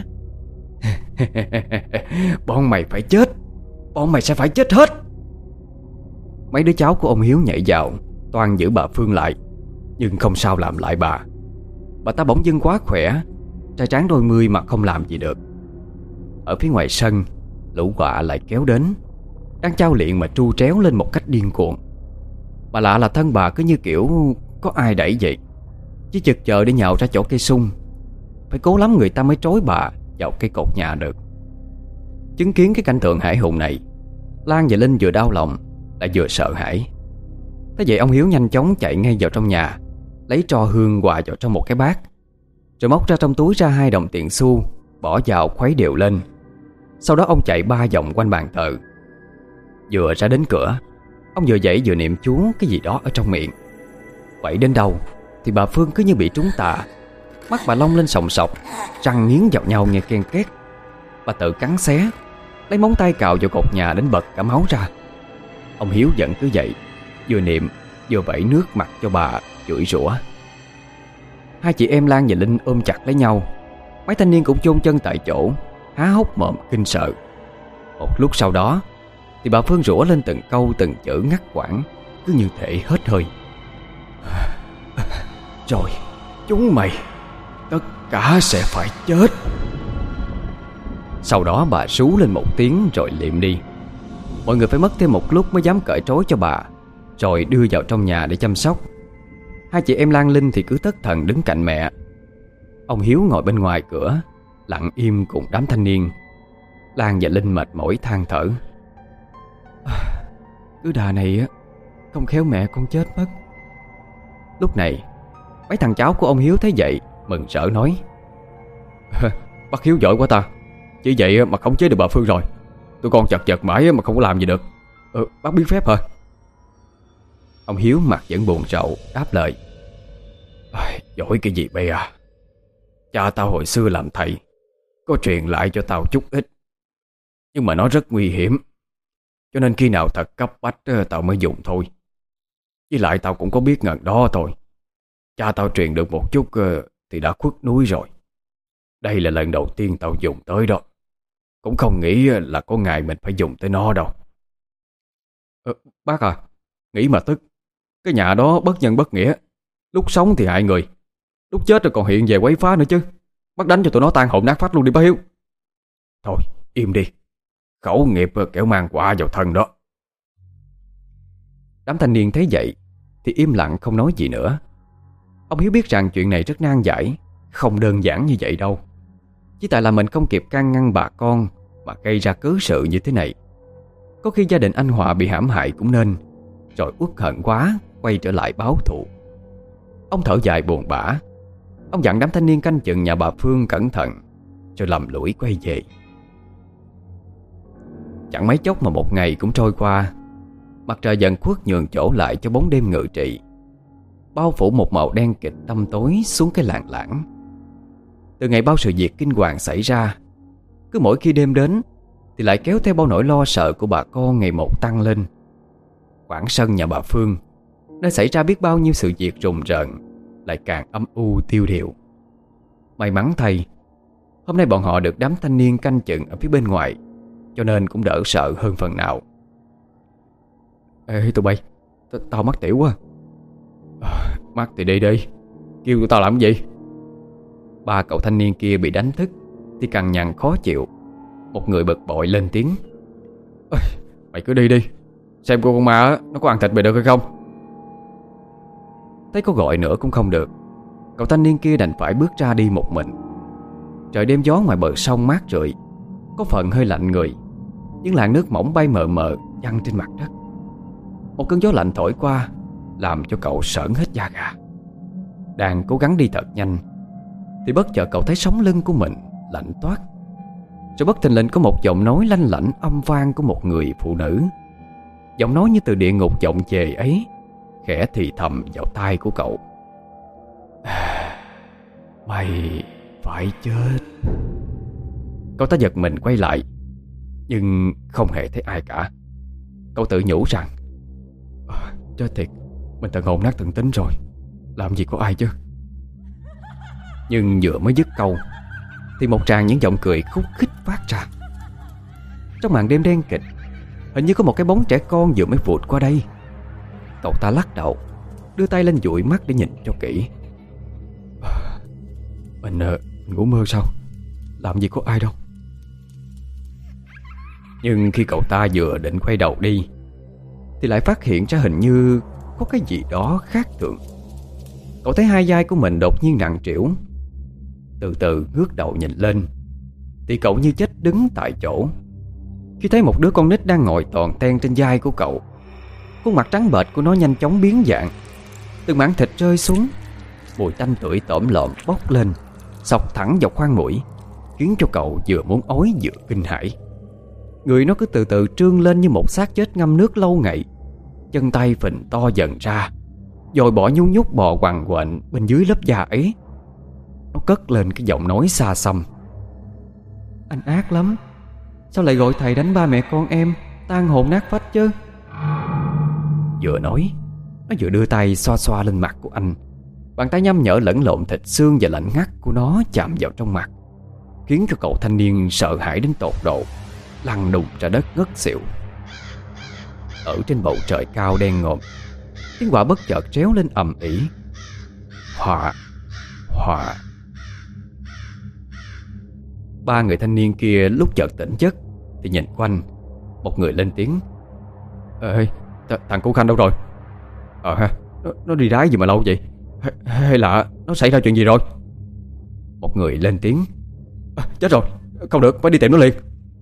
Bọn mày phải chết, bọn mày sẽ phải chết hết. Mấy đứa cháu của ông Hiếu nhảy vào toan giữ bà Phương lại, nhưng không sao làm lại bà. Bà ta bỗng dưng quá khỏe, trai tráng đôi mươi mà không làm gì được. Ở phía ngoài sân, lũ quạ lại kéo đến, đang chao liệng mà tru tréo lên một cách điên cuồng. Mà lạ là thân bà cứ như kiểu có ai đẩy vậy, chỉ chực chờ để nhào ra chỗ cây sung. Phải cố lắm người ta mới trối bà vào cây cột nhà được. Chứng kiến cái cảnh tượng hãi hùng này, Lan và Linh vừa đau lòng lại vừa sợ hãi. Thế vậy ông Hiếu nhanh chóng chạy ngay vào trong nhà, lấy tro hương quà vào trong một cái bát, rồi móc ra trong túi ra 2 đồng tiền xu, bỏ vào khuấy đều lên. Sau đó ông chạy 3 vòng quanh bàn thờ. Vừa ra đến cửa, ông vừa giãy vừa niệm chú cái gì đó ở trong miệng. Quậy đến đâu thì bà Phương cứ như bị trúng tà. Mắt bà long lên sòng sọc, răng nghiến vào nhau nghe ken két. Bà tự cắn xé, lấy móng tay cào vào cột nhà đến bật cả máu ra. Ông Hiếu vẫn cứ vậy, vừa niệm vừa vẩy nước mặt cho bà, chửi rủa. Hai chị em Lan và Linh ôm chặt lấy nhau. Mấy thanh niên cũng chôn chân tại chỗ, há hốc mồm kinh sợ. Một lúc sau đó thì bà Phương rủa lên từng câu từng chữ ngắt quãng, cứ như thể hết hơi. Rồi, chúng mày tất cả sẽ phải chết. Sau đó bà rú lên một tiếng rồi liệm đi. Mọi người phải mất thêm một lúc mới dám cởi trói cho bà, rồi đưa vào trong nhà để chăm sóc. Hai chị em Lan Linh thì cứ thất thần đứng cạnh mẹ. Ông Hiếu ngồi bên ngoài cửa, lặng im cùng đám thanh niên. Lan và Linh mệt mỏi than thở: Cứ đà này á, không khéo mẹ con chết mất. Lúc này mấy thằng cháu của ông Hiếu thấy vậy mừng rỡ nói: Bác Hiếu giỏi quá ta, chỉ vậy mà khống chế được bà Phương rồi. Tụi con chật vật mãi mà không có làm gì được. Bác biết phép hả? Ông Hiếu mặt vẫn buồn rầu đáp lời: Giỏi cái gì bây à? Cha tao hồi xưa làm thầy có truyền lại cho tao chút ít, nhưng mà nó rất nguy hiểm, cho nên khi nào thật cấp bách tao mới dùng thôi. Với lại tao cũng có biết ngần đó thôi. Cha tao truyền được một chút thì đã khuất núi rồi. Đây là lần đầu tiên tao dùng tới đó. Cũng không nghĩ là có ngày mình phải dùng tới nó đâu. Bác à, nghĩ mà tức. Cái nhà đó bất nhân bất nghĩa, lúc sống thì hại người, lúc chết rồi còn hiện về quấy phá nữa chứ. Bác đánh cho tụi nó tan hồn nát phách luôn đi bác Hiếu. Thôi im đi, khẩu nghiệp kẻo mang quả vào thân đó. Đám thanh niên thấy vậy thì im lặng không nói gì nữa. Ông Hiếu biết rằng chuyện này rất nan giải, không đơn giản như vậy đâu. Chỉ tại là mình không kịp can ngăn bà con mà gây ra cớ sự như thế này. Có khi gia đình anh Hòa bị hãm hại cũng nên, rồi uất hận quá quay trở lại báo thù. Ông thở dài buồn bã. Ông dặn đám thanh niên canh chừng nhà bà Phương cẩn thận, rồi lầm lũi quay về. Chẳng mấy chốc mà một ngày cũng trôi qua. Mặt trời dần khuất nhường chỗ lại cho bóng đêm ngự trị, bao phủ một màu đen kịt tăm tối xuống cái làng lãng. Từ ngày bao sự việc kinh hoàng xảy ra, cứ mỗi khi đêm đến thì lại kéo theo bao nỗi lo sợ của bà con ngày một tăng lên. Khoảng sân nhà bà Phương, nơi xảy ra biết bao nhiêu sự việc rùng rợn, lại càng âm u tiêu điều. May mắn thay, hôm nay bọn họ được đám thanh niên canh chừng ở phía bên ngoài, cho nên cũng đỡ sợ hơn phần nào. Ê tụi bay, tao mắc tiểu quá. Mắc thì đi đi, kêu tụi tao làm cái gì? Ba cậu thanh niên kia bị đánh thức thì cằn nhằn khó chịu. Một người bực bội lên tiếng: Mày cứ đi đi, xem cô con ma nó có ăn thịt mày được hay không. Thấy có gọi nữa cũng không được, cậu thanh niên kia đành phải bước ra đi một mình. Trời đêm gió ngoài bờ sông mát rượi, có phần hơi lạnh người. Những làn nước mỏng bay mờ mờ văng trên mặt đất. Một cơn gió lạnh thổi qua làm cho cậu sởn hết da gà. Đang cố gắng đi thật nhanh thì bất chợt cậu thấy sống lưng của mình lạnh toát. Rồi bất thình lình có một giọng nói lanh lảnh âm vang của một người phụ nữ. Giọng nói như từ địa ngục vọng về ấy khẽ thì thầm vào tai của cậu: Mày phải chết. Cậu ta giật mình quay lại, nhưng không hề thấy ai cả. Cậu tự nhủ rằng chết thiệt, mình thần hồn nát thần tính rồi, làm gì có ai chứ. Nhưng vừa mới dứt câu thì một tràng những giọng cười khúc khích phát ra. Trong màn đêm đen kịt, hình như có một cái bóng trẻ con vừa mới vụt qua đây. Cậu ta lắc đầu, đưa tay lên dụi mắt để nhìn cho kỹ. Mình ngủ mơ sao? Làm gì có ai đâu. Nhưng khi cậu ta vừa định quay đầu đi thì lại phát hiện ra hình như có cái gì đó khác thường. Cậu thấy hai vai của mình đột nhiên nặng trĩu. Từ từ ngước đầu nhìn lên thì cậu như chết đứng tại chỗ khi thấy một đứa con nít đang ngồi toàn ten trên vai của cậu. Khuôn mặt trắng bệch của nó nhanh chóng biến dạng, từng mảng thịt rơi xuống, mùi tanh tưởi tởm lợm bốc lên, xộc thẳng vào khoang mũi, khiến cho cậu vừa muốn ói vừa kinh hãi. Người nó cứ từ từ trương lên như một xác chết ngâm nước lâu ngày, chân tay phình to dần ra, rồi bỏ nhung nhúc bò quằn quện bên dưới lớp da ấy. Nó cất lên cái giọng nói xa xăm: Anh ác lắm, sao lại gọi thầy đánh ba mẹ con em tan hồn nát phách chứ? Vừa nói, nó vừa đưa tay xoa xoa lên mặt của anh. Bàn tay nhăm nhở lẫn lộn thịt xương và lạnh ngắt của nó chạm vào trong mặt, khiến cho cậu thanh niên sợ hãi đến tột độ, lăn đùng ra đất ngất xỉu. Ở trên bầu trời cao đen ngòm, tiếng quạ bất chợt réo lên ầm ĩ: Họa, họa. Ba người thanh niên kia lúc chợt tỉnh giấc thì nhìn quanh. Một người lên tiếng: Ê, thằng cô Khanh đâu rồi? Ha, nó đi đái gì mà lâu vậy? Hay là nó xảy ra chuyện gì rồi? Một người lên tiếng: Chết rồi, không được, phải đi tìm nó liền.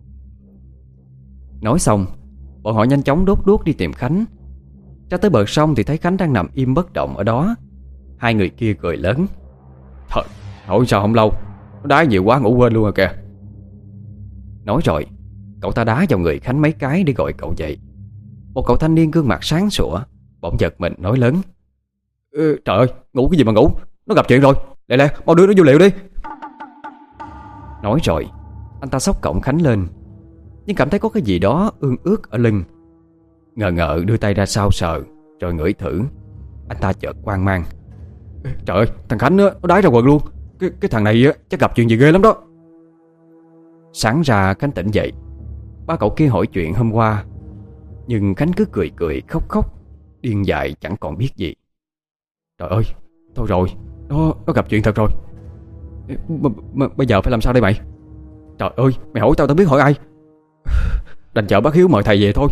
Nói xong, bọn họ nhanh chóng đốt đuốc đi tìm Khánh. Ra tới bờ sông thì thấy Khánh đang nằm im bất động ở đó. Hai người kia cười lớn: Thôi sao không lâu, nó đái nhiều quá ngủ quên luôn rồi kìa. Nói rồi, cậu ta đá vào người Khánh mấy cái để gọi cậu dậy. Một cậu thanh niên gương mặt sáng sủa bỗng giật mình nói lớn: Trời ơi, ngủ cái gì mà ngủ, nó gặp chuyện rồi, lẹ mau đưa nó vô liệu đi. Nói rồi, anh ta xốc cổng Khánh lên, nhưng cảm thấy có cái gì đó ương ướt ở lưng. Ngờ ngợ đưa tay ra sau sờ, rồi ngửi thử. Anh ta chợt hoang mang: Trời ơi, thằng Khánh á, nó đái ra quần luôn. Cái thằng này á, chắc gặp chuyện gì ghê lắm đó. Sáng ra Khánh tỉnh dậy. Ba cậu kia hỏi chuyện hôm qua, nhưng Khánh cứ cười cười khóc khóc, điên dại chẳng còn biết gì. Trời ơi, thôi rồi, nó gặp chuyện thật rồi. Bây giờ phải làm sao đây mày? Trời ơi, mày hỏi tao biết hỏi ai. Đành chờ bác Hiếu mời thầy về thôi.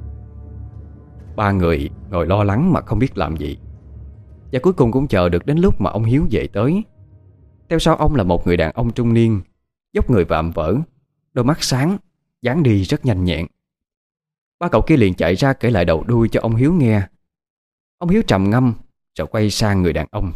Ba người ngồi lo lắng mà không biết làm gì. Và cuối cùng cũng chờ được đến lúc mà ông Hiếu về tới. Theo sau ông là một người đàn ông trung niên, dốc người vạm vỡ, đôi mắt sáng, dáng đi rất nhanh nhẹn. Ba cậu kia liền chạy ra kể lại đầu đuôi cho ông Hiếu nghe. Ông Hiếu trầm ngâm rồi quay sang người đàn ông: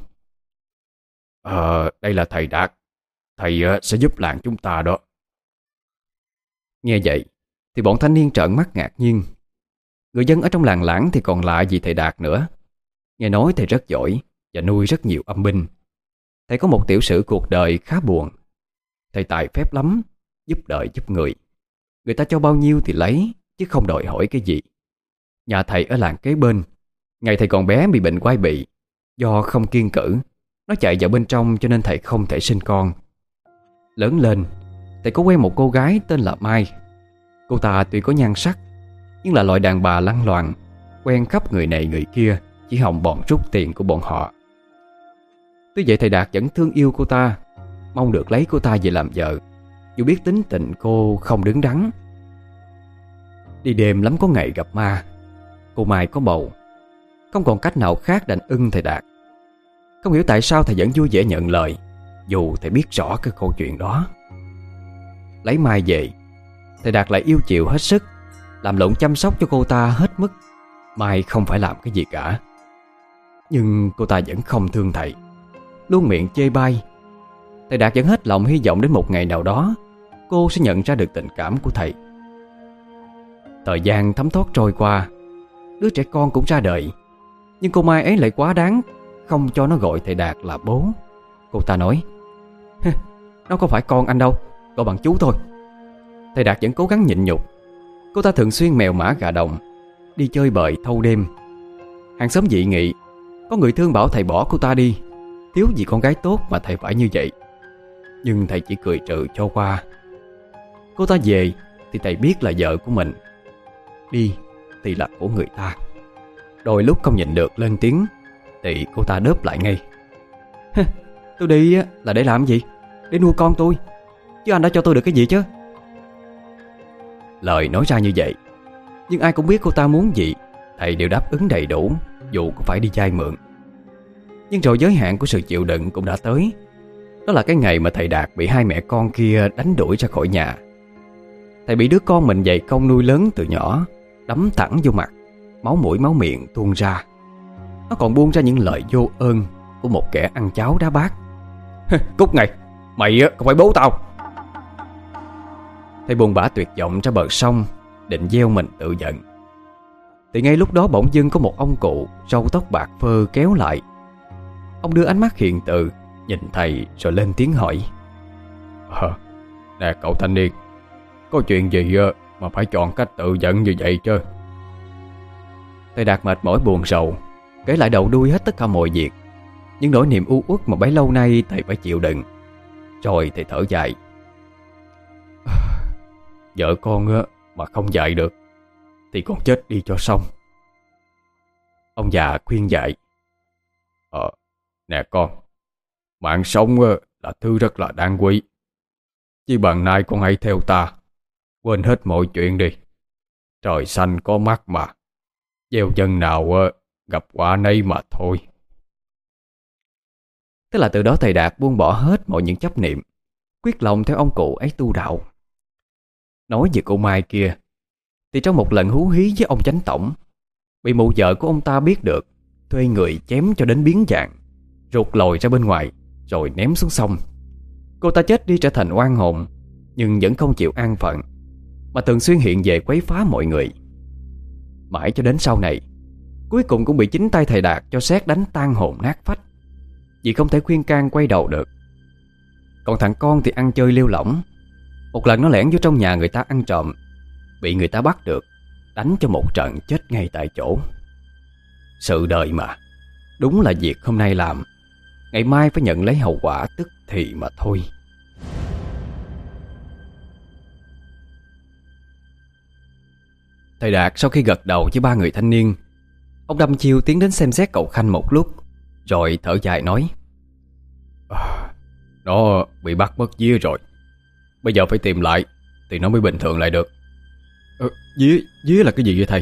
Đây là thầy Đạt. Thầy sẽ giúp làng chúng ta đó. Nghe vậy thì bọn thanh niên trợn mắt ngạc nhiên. Người dân ở trong làng Lãng thì còn lạ gì thầy Đạt nữa. Nghe nói thầy rất giỏi và nuôi rất nhiều âm binh. Thầy có một tiểu sử cuộc đời khá buồn. Thầy tài phép lắm, giúp đời giúp người. Người ta cho bao nhiêu thì lấy, chứ không đòi hỏi cái gì. Nhà thầy ở làng kế bên, ngày thầy còn bé bị bệnh quai bị. Do không kiêng cữ, nó chạy vào bên trong cho nên thầy không thể sinh con. Lớn lên, thầy có quen một cô gái tên là Mai. Cô ta tuy có nhan sắc, nhưng là loại đàn bà lăng loàn, quen khắp người này người kia, chỉ hòng bọn rút tiền của bọn họ. Tuy vậy thầy Đạt vẫn thương yêu cô ta, mong được lấy cô ta về làm vợ, dù biết tính tình cô không đứng đắn. Đi đêm lắm có ngày gặp ma. Cô Mai có bầu, không còn cách nào khác đành ưng thầy Đạt. Không hiểu tại sao thầy vẫn vui vẻ nhận lời, dù thầy biết rõ cái câu chuyện đó. Lấy Mai về, thầy Đạt lại yêu chiều hết sức, làm lụng chăm sóc cho cô ta hết mức. Mai không phải làm cái gì cả. Nhưng cô ta vẫn không thương thầy, luôn miệng chê bai. Thầy Đạt vẫn hết lòng hy vọng đến một ngày nào đó cô sẽ nhận ra được tình cảm của thầy. Thời gian thấm thoát trôi qua, đứa trẻ con cũng ra đời. Nhưng cô Mai ấy lại quá đáng, không cho nó gọi thầy Đạt là bố. Cô ta nói: Nó có phải con anh đâu, gọi bằng chú thôi. Thầy Đạt vẫn cố gắng nhịn nhục. Cô ta thường xuyên mèo mã gà đồng, đi chơi bời thâu đêm. Hàng xóm dị nghị, có người thương bảo thầy bỏ cô ta đi, thiếu gì con gái tốt mà thầy phải như vậy. Nhưng thầy chỉ cười trừ cho qua. Cô ta về thì thầy biết là vợ của mình, đi thì là của người ta. Đôi lúc không nhịn được lên tiếng thì cô ta đớp lại ngay: Tôi đi là để làm gì? Để nuôi con tôi, chứ anh đã cho tôi được cái gì chứ? Lời nói ra như vậy, nhưng ai cũng biết cô ta muốn gì thầy đều đáp ứng đầy đủ, dù có phải đi vay mượn. Nhưng rồi giới hạn của sự chịu đựng cũng đã tới. Đó là cái ngày mà thầy Đạt bị hai mẹ con kia đánh đuổi ra khỏi nhà. Thầy bị đứa con mình dày công nuôi lớn từ nhỏ đấm thẳng vô mặt, máu mũi máu miệng tuôn ra. Nó còn buông ra những lời vô ơn của một kẻ ăn cháo đá bát: Cút ngay, mày không phải bố tao. Thầy buồn bã tuyệt vọng ra bờ sông, định gieo mình tự giận. Thì ngay lúc đó bỗng dưng có một ông cụ râu tóc bạc phơ kéo lại. Ông đưa ánh mắt hiền từ nhìn thầy rồi lên tiếng hỏi: Nè cậu thanh niên, có chuyện gì mà phải chọn cách tự giận như vậy chứ? Thầy Đạt mệt mỏi buồn rầu, kể lại đầu đuôi hết tất cả mọi việc, những nỗi niềm u uất mà bấy lâu nay thầy phải chịu đựng. Rồi thầy thở dài: Vợ con mà không dạy được thì con chết đi cho xong. Ông già khuyên dạy: Nè con, mạng sống là thứ rất là đáng quý. Chỉ bằng nay con hãy theo ta, quên hết mọi chuyện đi. Trời xanh có mắt mà, gieo chân nào gặp quả nấy mà thôi. Thế là từ đó thầy Đạt buông bỏ hết mọi những chấp niệm, quyết lòng theo ông cụ ấy tu đạo. Nói về cô Mai kia, thì trong một lần hú hí với ông chánh tổng, bị mụ vợ của ông ta biết được, thuê người chém cho đến biến dạng, ruột lồi ra bên ngoài rồi ném xuống sông. Cô ta chết đi trở thành oan hồn, nhưng vẫn không chịu an phận, mà thường xuyên hiện về quấy phá mọi người. Mãi cho đến sau này, cuối cùng cũng bị chính tay thầy Đạt cho sét đánh tan hồn nát phách, vì không thể khuyên can quay đầu được. Còn thằng con thì ăn chơi lêu lỏng. Một lần nó lẻn vô trong nhà người ta ăn trộm, bị người ta bắt được, đánh cho một trận chết ngay tại chỗ. Sự đời mà, đúng là việc hôm nay làm, ngày mai phải nhận lấy hậu quả tức thì mà thôi. Thầy Đạt sau khi gật đầu với ba người thanh niên, ông đăm chiêu tiến đến xem xét cậu Khanh một lúc, rồi thở dài nói: Nó bị bắt mất vía rồi, bây giờ phải tìm lại thì nó mới bình thường lại được. Vía là cái gì vậy thầy?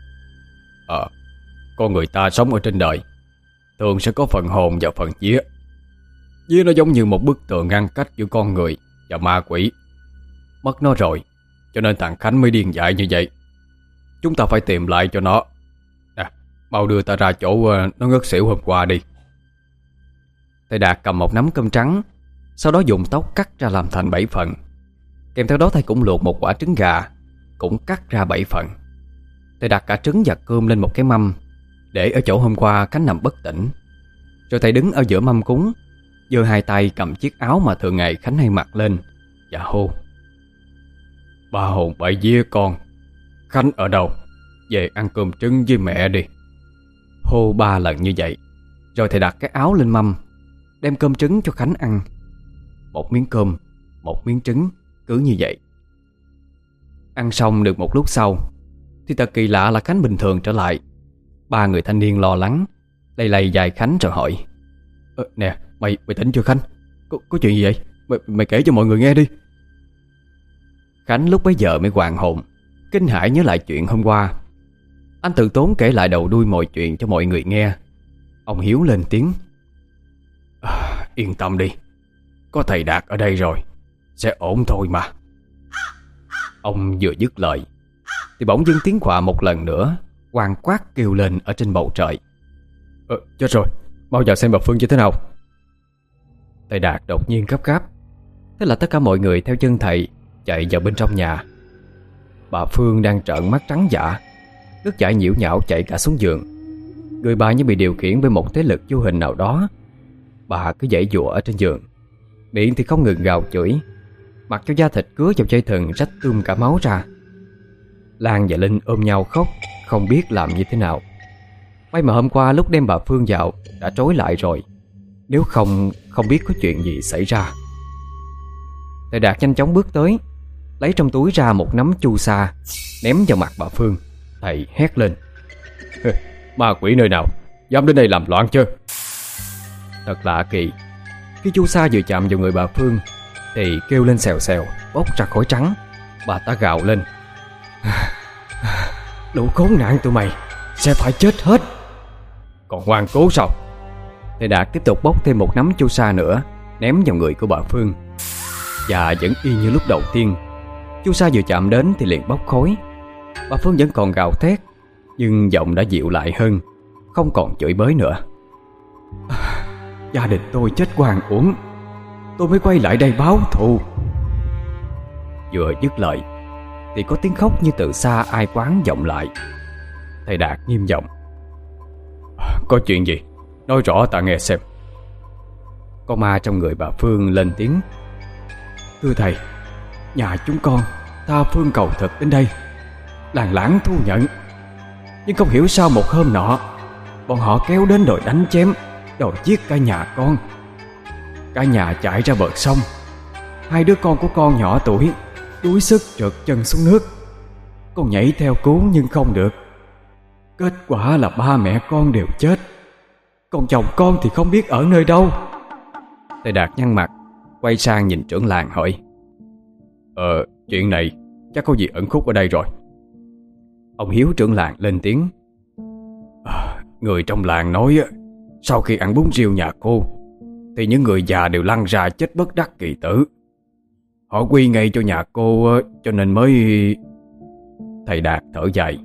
Con người ta sống ở trên đời thường sẽ có phần hồn và phần vía. Vía nó giống như một bức tường ngăn cách giữa con người và ma quỷ. Mất nó rồi, cho nên thằng Khánh mới điên dại như vậy. Chúng ta phải tìm lại cho nó. Mau đưa ta ra chỗ nó ngất xỉu hôm qua đi. Thầy Đạt cầm một nắm cơm trắng, sau đó dùng tóc cắt ra làm thành 7 phần. Kèm theo đó thầy cũng luộc một quả trứng gà, cũng cắt ra 7 phần. Thầy đặt cả trứng và cơm lên một cái mâm, để ở chỗ hôm qua Khánh nằm bất tỉnh. Rồi thầy đứng ở giữa mâm cúng, giơ hai tay cầm chiếc áo mà thường ngày Khánh hay mặc lên, và hô: Ba hồn bảy vía con, Khánh ở đâu? Về ăn cơm trứng với mẹ đi. Hô 3 lần như vậy, rồi thầy đặt cái áo lên mâm, đem cơm trứng cho Khánh ăn. Một miếng cơm, một miếng trứng, cứ như vậy. Ăn xong được một lúc sau, thì thật kỳ lạ là Khánh bình thường trở lại. Ba người thanh niên lo lắng lay lay dài Khánh rồi hỏi: Nè, mày tỉnh chưa Khánh? Có chuyện gì vậy? Mày kể cho mọi người nghe đi. Khánh lúc bấy giờ mới hoàn hồn, kinh hãi nhớ lại chuyện hôm qua. Anh từ tốn kể lại đầu đuôi mọi chuyện cho mọi người nghe. Ông Hiếu lên tiếng: Yên tâm đi, có thầy Đạt ở đây rồi, sẽ ổn thôi mà. Ông vừa dứt lời thì bỗng dưng tiếng quạ một lần nữa quang quát kêu lên ở trên bầu trời: Chết rồi, mau vào xem bà Phương như thế nào. Thầy Đạt đột nhiên gấp gáp. Thế là tất cả mọi người theo chân thầy chạy vào bên trong nhà. Bà Phương đang trợn mắt trắng dã, nước chảy nhiễu nhão chảy cả xuống giường. Người bà như bị điều khiển bởi một thế lực vô hình nào đó. Bà cứ giãy giụa ở trên giường, miệng thì không ngừng gào chửi, mặc cho da thịt cứa vào dây thừng rách tươm cả máu ra. Lan và Linh ôm nhau khóc, không biết làm như thế nào. May mà hôm qua lúc đem bà Phương vào đã trói lại rồi, nếu không biết có chuyện gì xảy ra. Thầy Đạt nhanh chóng bước tới, lấy trong túi ra một nắm chu sa, ném vào mặt bà Phương. Thầy hét lên: Ma quỷ nơi nào dám đến đây làm loạn chứ? Thật lạ kỳ, khi chu sa vừa chạm vào người bà Phương thì kêu lên xèo xèo, bốc ra khói trắng. Bà ta gào lên: Lũ khốn nạn tụi mày sẽ phải chết hết. Còn ngoan cố sao? Thầy Đạt tiếp tục bốc thêm một nắm chu sa nữa, ném vào người của bà Phương. Và vẫn y như lúc đầu tiên, chu sa vừa chạm đến thì liền bốc khói. Bà Phương vẫn còn gào thét, nhưng giọng đã dịu lại hơn, không còn chửi bới nữa. Gia đình tôi chết oan uổng, tôi mới quay lại đây báo thù. Vừa dứt lời thì có tiếng khóc như từ xa ai quán vọng lại. Thầy Đạt nghiêm giọng: Có chuyện gì? Nói rõ ta nghe xem. Con ma trong người bà Phương lên tiếng: Thưa thầy, nhà chúng con tha phương cầu thực đến đây, làng láng thu nhận. Nhưng không hiểu sao một hôm nọ, bọn họ kéo đến đòi đánh chém, đòi giết cả nhà con. Cả nhà chạy ra bờ sông. Hai đứa con của con nhỏ tuổi đuối sức trượt chân xuống nước. Con nhảy theo cứu nhưng không được. Kết quả là ba mẹ con đều chết. Còn chồng con thì không biết ở nơi đâu. Thầy Đạt nhăn mặt, quay sang nhìn trưởng làng hỏi: Chuyện này chắc có gì ẩn khúc ở đây rồi. Ông Hiếu trưởng làng lên tiếng: Người trong làng nói sau khi ăn bún riêu nhà cô thì những người già đều lăn ra chết bất đắc kỳ tử. Họ quy ngay cho nhà cô, cho nên mới... Thầy Đạt thở dài: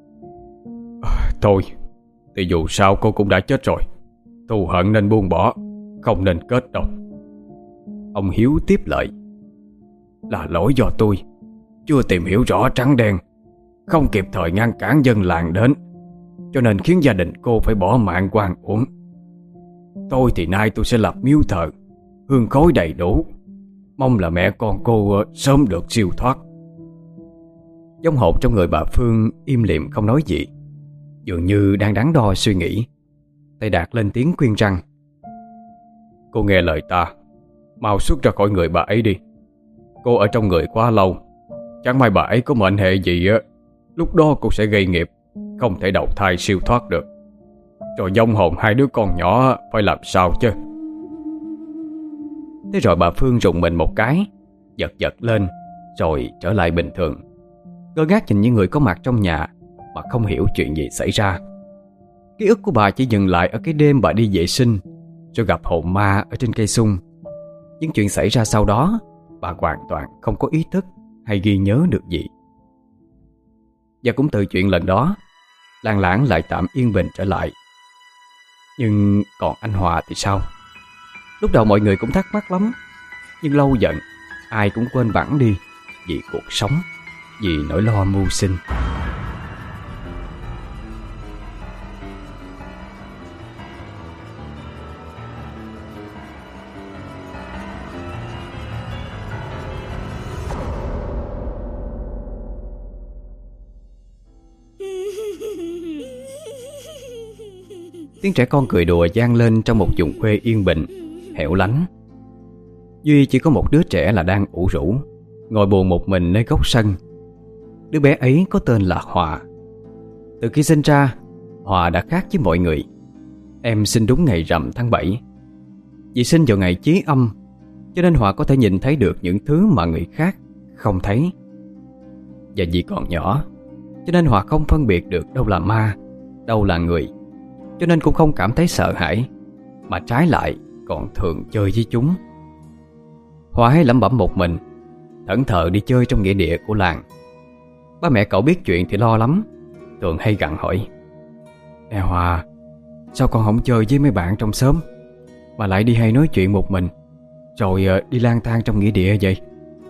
Thôi thì dù sao cô cũng đã chết rồi, thù hận nên buông bỏ, không nên kết đâu. Ông Hiếu tiếp lời: Là lỗi do tôi chưa tìm hiểu rõ trắng đen, không kịp thời ngăn cản dân làng đến, cho nên khiến gia đình cô phải bỏ mạng oan uổng. Tôi thì nay tôi sẽ lập miếu thờ, hương khói đầy đủ, mong là mẹ con cô sớm được siêu thoát. Vong hồn trong người bà Phương im lìm không nói gì, dường như đang đắn đo suy nghĩ. Thầy Đạt lên tiếng khuyên rằng: Cô nghe lời ta, mau xuất ra khỏi người bà ấy đi. Cô ở trong người quá lâu, chẳng may bà ấy có mệnh hệ gì lúc đó cô sẽ gây nghiệp, không thể đầu thai siêu thoát được. Rồi vong hồn hai đứa con nhỏ phải làm sao chứ? Thế rồi bà Phương rùng mình một cái, giật giật lên, rồi trở lại bình thường, ngơ ngác nhìn những người có mặt trong nhà mà không hiểu chuyện gì xảy ra. Ký ức của bà chỉ dừng lại ở cái đêm bà đi vệ sinh rồi gặp hồn ma ở trên cây sung. Những chuyện xảy ra sau đó bà hoàn toàn không có ý thức hay ghi nhớ được gì. Và cũng từ chuyện lần đó, làng láng lại tạm yên bình trở lại. Nhưng còn anh Hòa thì sao? Lúc đầu mọi người cũng thắc mắc lắm, nhưng lâu dần ai cũng quên bẵng đi, vì cuộc sống, vì nỗi lo mưu sinh. Tiếng trẻ con cười đùa vang lên trong một vùng quê yên bình, hẻo lánh. Duy chỉ có một đứa trẻ là đang ủ rũ, ngồi buồn một mình nơi góc sân. Đứa bé ấy có tên là Hòa. Từ khi sinh ra, Hòa đã khác với mọi người. Em sinh đúng ngày rằm tháng 7. Vì sinh vào ngày Chí Âm, cho nên Hòa có thể nhìn thấy được những thứ mà người khác không thấy. Và vì còn nhỏ, cho nên Hòa không phân biệt được đâu là ma, đâu là người, cho nên cũng không cảm thấy sợ hãi, mà trái lại còn thường chơi với chúng. Hòa hay lẩm bẩm một mình, thẫn thờ đi chơi trong nghĩa địa của làng. Ba mẹ cậu biết chuyện thì lo lắm, thường hay gặng hỏi: Nè Hòa, sao con không chơi với mấy bạn trong xóm, mà lại đi hay nói chuyện một mình, rồi đi lang thang trong nghĩa địa vậy?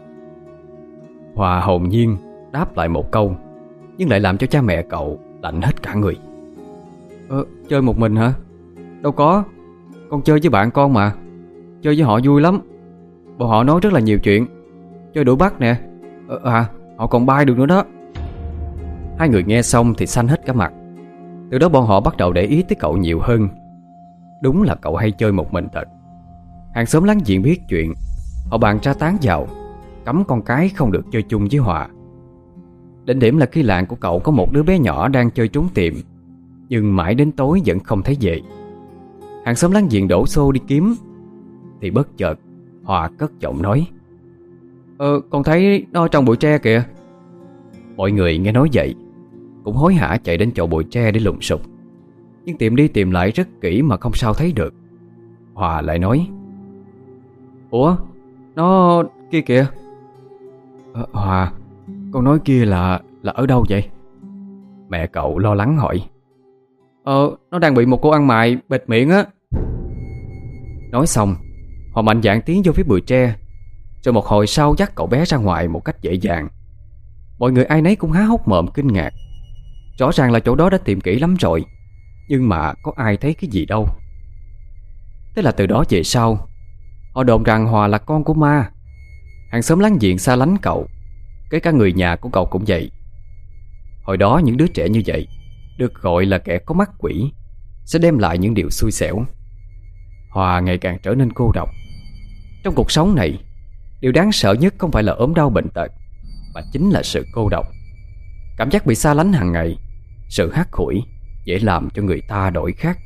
Hòa hồn nhiên đáp lại một câu, nhưng lại làm cho cha mẹ cậu lạnh hết cả người. Chơi một mình hả? Đâu có, con chơi với bạn con mà. Chơi với họ vui lắm. Bọn họ nói rất là nhiều chuyện. Chơi đuổi bắt nè. Họ còn bay được nữa đó. Hai người nghe xong thì xanh hết cả mặt. Từ đó bọn họ bắt đầu để ý tới cậu nhiều hơn. Đúng là cậu hay chơi một mình thật. Hàng xóm láng giềng biết chuyện, họ bàn ra tán vào, cấm con cái không được chơi chung với Hòa. Đỉnh điểm là khi làng của cậu có một đứa bé nhỏ đang chơi trốn tìm, nhưng mãi đến tối vẫn không thấy về. Hàng xóm láng giềng đổ xô đi kiếm, thì bất chợt Hòa cất giọng nói: Con thấy nó trong bụi tre kìa. Mọi người nghe nói vậy cũng hối hả chạy đến chỗ bụi tre để lùng sục, nhưng tìm đi tìm lại rất kỹ mà không sao thấy được. Hòa lại nói: Ủa, nó kia kìa. Hòa, con nói kia là ở đâu vậy? Mẹ cậu lo lắng hỏi. Nó đang bị một cô ăn mày bịt miệng á. Nói xong, họ mạnh dạn tiến vô phía bụi tre, rồi một hồi sau dắt cậu bé ra ngoài một cách dễ dàng. Mọi người ai nấy cũng há hốc mồm kinh ngạc. Rõ ràng là chỗ đó đã tìm kỹ lắm rồi, nhưng mà có ai thấy cái gì đâu. Thế là từ đó về sau, họ đồn rằng Hòa là con của ma. Hàng xóm láng giềng xa lánh cậu, kể cả người nhà của cậu cũng vậy. Hồi đó những đứa trẻ như vậy được gọi là kẻ có mắt quỷ, sẽ đem lại những điều xui xẻo. Hòa ngày càng trở nên cô độc. Trong cuộc sống này, điều đáng sợ nhất không phải là ốm đau bệnh tật, mà chính là sự cô độc. Cảm giác bị xa lánh hàng ngày, sự hắt hủi dễ làm cho người ta đổi khác.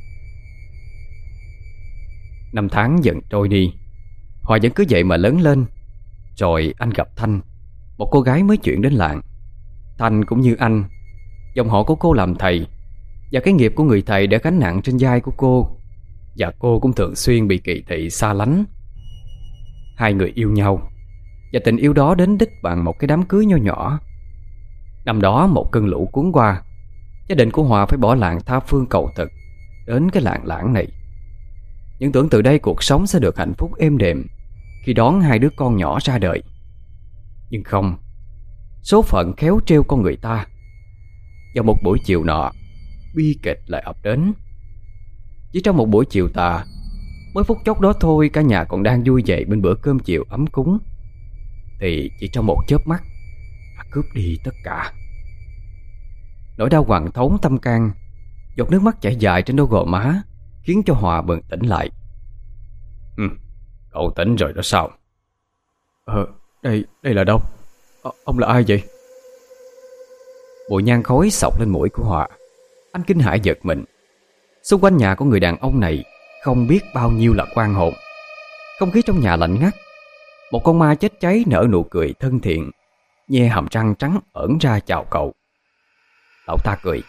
Năm tháng dần trôi đi, Hòa vẫn cứ vậy mà lớn lên. Rồi anh gặp Thanh, một cô gái mới chuyển đến làng. Thanh cũng như anh, dòng họ của cô làm thầy, và cái nghiệp của người thầy đã gánh nặng trên vai của cô. Và cô cũng thường xuyên bị kỳ thị xa lánh. Hai người yêu nhau, và tình yêu đó đến đích bằng một cái đám cưới nho nhỏ. Năm đó một cơn lũ cuốn qua, gia đình của Hòa phải bỏ làng tha phương cầu thực đến cái làng lãng này. Những tưởng từ đây cuộc sống sẽ được hạnh phúc êm đềm khi đón hai đứa con nhỏ ra đời. Nhưng không, số phận khéo trêu con người ta. Vào một buổi chiều nọ, bi kịch lại ập đến. Chỉ trong một buổi chiều tà, mới phút chốc đó thôi, cả nhà còn đang vui vẻ bên bữa cơm chiều ấm cúng, thì chỉ trong một chớp mắt đã cướp đi tất cả. Nỗi đau quặn thấu tâm can, giọt nước mắt chảy dài trên đôi gò má khiến cho Hòa bừng tỉnh lại. Cậu tỉnh rồi đó sao? Đây là đâu? Ông là ai vậy? Bụi nhang khói xộc lên mũi của Hòa. Anh kinh hãi giật mình. Xung quanh nhà của người đàn ông này không biết bao nhiêu là quan hồn. Không khí trong nhà lạnh ngắt. Một con ma chết cháy nở nụ cười thân thiện, nhe hàm răng trắng ẩn ra chào cậu. Lão ta cười.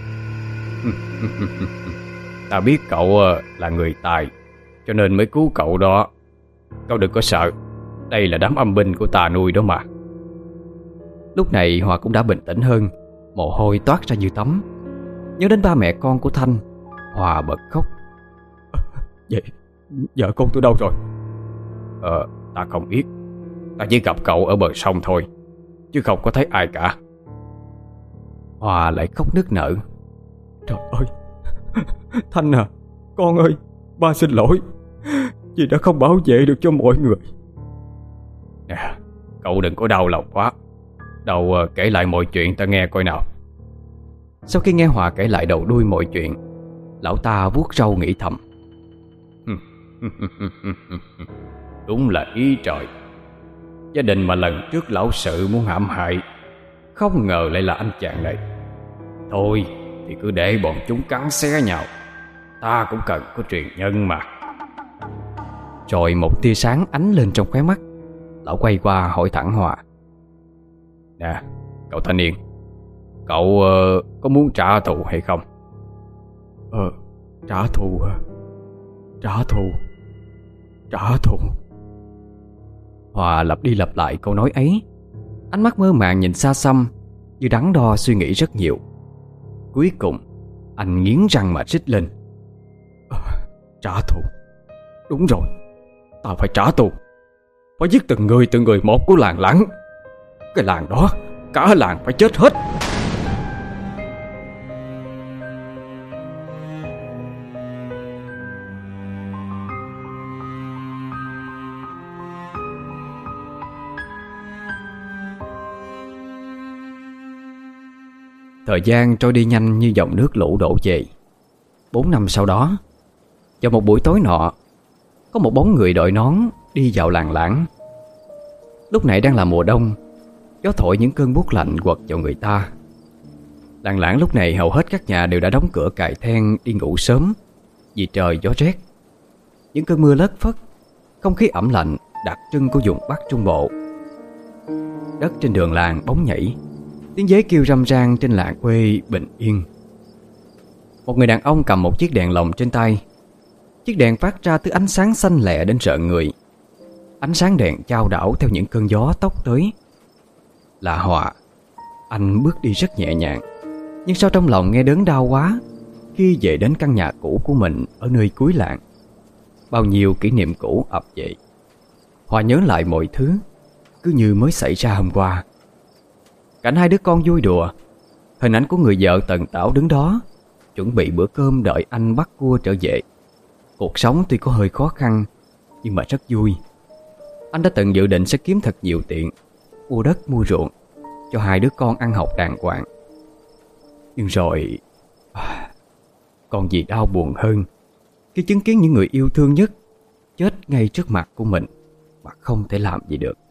Ta biết cậu là người tài, cho nên mới cứu cậu đó. Cậu đừng có sợ, đây là đám âm binh của ta nuôi đó mà. Lúc này Hòa cũng đã bình tĩnh hơn, mồ hôi toát ra như tắm. Nhớ đến ba mẹ con của Thanh, Hòa bật khóc. Vậy vợ con tôi đâu rồi? Ta không biết. Ta chỉ gặp cậu ở bờ sông thôi, chứ không có thấy ai cả. Hòa lại khóc nức nở. Trời ơi, Thanh à, con ơi, ba xin lỗi vì đã không bảo vệ được cho mọi người. Nè, cậu đừng có đau lòng quá. Đâu kể lại mọi chuyện ta nghe coi nào. Sau khi nghe Hòa kể lại đầu đuôi mọi chuyện, lão ta vuốt râu nghĩ thầm. Đúng là ý trời. Gia đình mà lần trước lão sự muốn hãm hại, không ngờ lại là anh chàng này. Thôi thì cứ để bọn chúng cắn xé nhau, ta cũng cần có truyền nhân mà. Rồi một tia sáng ánh lên trong khóe mắt. Lão quay qua hỏi thẳng Hòa. Nè, cậu thanh niên, cậu có muốn trả thù hay không? Trả thù hả? Trả thù. Hòa lặp đi lặp lại câu nói ấy, ánh mắt mơ màng nhìn xa xăm, như đắn đo suy nghĩ rất nhiều. Cuối cùng anh nghiến răng mà rít lên. Trả thù. Đúng rồi, ta phải trả thù. Phải giết từng người một của làng lãng. Cái làng đó, cả làng phải chết hết. Thời gian trôi đi nhanh như dòng nước lũ đổ về. 4 năm sau đó, vào một buổi tối nọ, có một bóng người đội nón đi vào làng lảng. Lúc này đang là mùa đông, gió thổi những cơn buốt lạnh quật vào người ta. Làng lảng lúc này hầu hết các nhà đều đã đóng cửa cài then đi ngủ sớm, vì trời gió rét. Những cơn mưa lất phất, không khí ẩm lạnh đặc trưng của vùng Bắc Trung Bộ. Đất trên đường làng bóng nhảy, tiếng dế kêu râm ran trên làng quê bình yên. Một người đàn ông cầm một chiếc đèn lồng trên tay. Chiếc đèn phát ra thứ ánh sáng xanh lẹ đến rợn người. Ánh sáng đèn chao đảo theo những cơn gió tóc tới. Là Hòa. Anh bước đi rất nhẹ nhàng, nhưng sao trong lòng nghe đớn đau quá khi về đến căn nhà cũ của mình ở nơi cuối làng. Bao nhiêu kỷ niệm cũ ập về. Hòa nhớ lại mọi thứ cứ như mới xảy ra hôm qua. Cảnh hai đứa con vui đùa, hình ảnh của người vợ tần tảo đứng đó chuẩn bị bữa cơm đợi anh bắt cua trở về. Cuộc sống tuy có hơi khó khăn, nhưng mà rất vui. Anh đã từng dự định sẽ kiếm thật nhiều tiền, mua đất mua ruộng, cho hai đứa con ăn học đàng hoàng. Nhưng rồi còn gì đau buồn hơn khi chứng kiến những người yêu thương nhất chết ngay trước mặt của mình mà không thể làm gì được.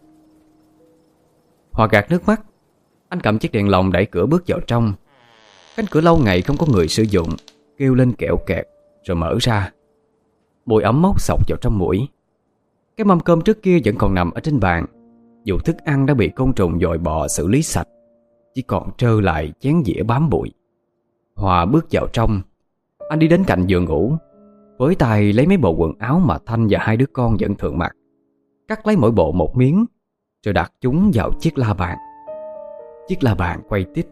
Hòa gạt nước mắt. Anh cầm chiếc đèn lồng đẩy cửa bước vào trong. Cánh cửa lâu ngày không có người sử dụng kêu lên kẹo kẹt rồi mở ra. Mùi ẩm mốc xộc vào trong mũi. Cái mâm cơm trước kia vẫn còn nằm ở trên bàn, dù thức ăn đã bị côn trùng dòi bọ xử lý sạch, chỉ còn trơ lại chén dĩa bám bụi. Hòa bước vào trong. Anh đi đến cạnh giường ngủ, với tay lấy mấy bộ quần áo mà Thanh và hai đứa con vẫn thường mặc, cắt lấy mỗi bộ một miếng, rồi đặt chúng vào chiếc la bàn. Chiếc la bàn quay tít.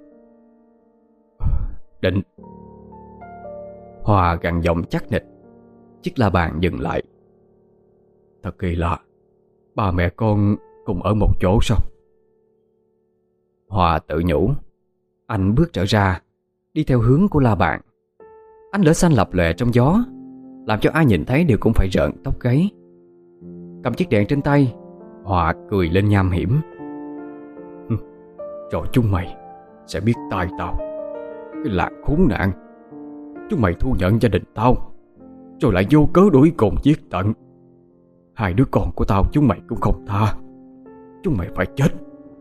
Định. Hòa gằn giọng chắc nịch. Chiếc la bàn dừng lại. Thật kỳ lạ, ba mẹ con cùng ở một chỗ sao? Hòa tự nhủ. Anh bước trở ra, đi theo hướng của la bàn. Ánh lửa xanh lập lòe trong gió, làm cho ai nhìn thấy đều cũng phải rợn tóc gáy. Cầm chiếc đèn trên tay, Hòa cười lên nham hiểm. Rồi chúng mày sẽ biết tai tao, cái lạc khốn nạn. Chúng mày thu nhận gia đình tao, rồi lại vô cớ đuổi cùng giết tận. Hai đứa con của tao chúng mày cũng không tha. Chúng mày phải chết.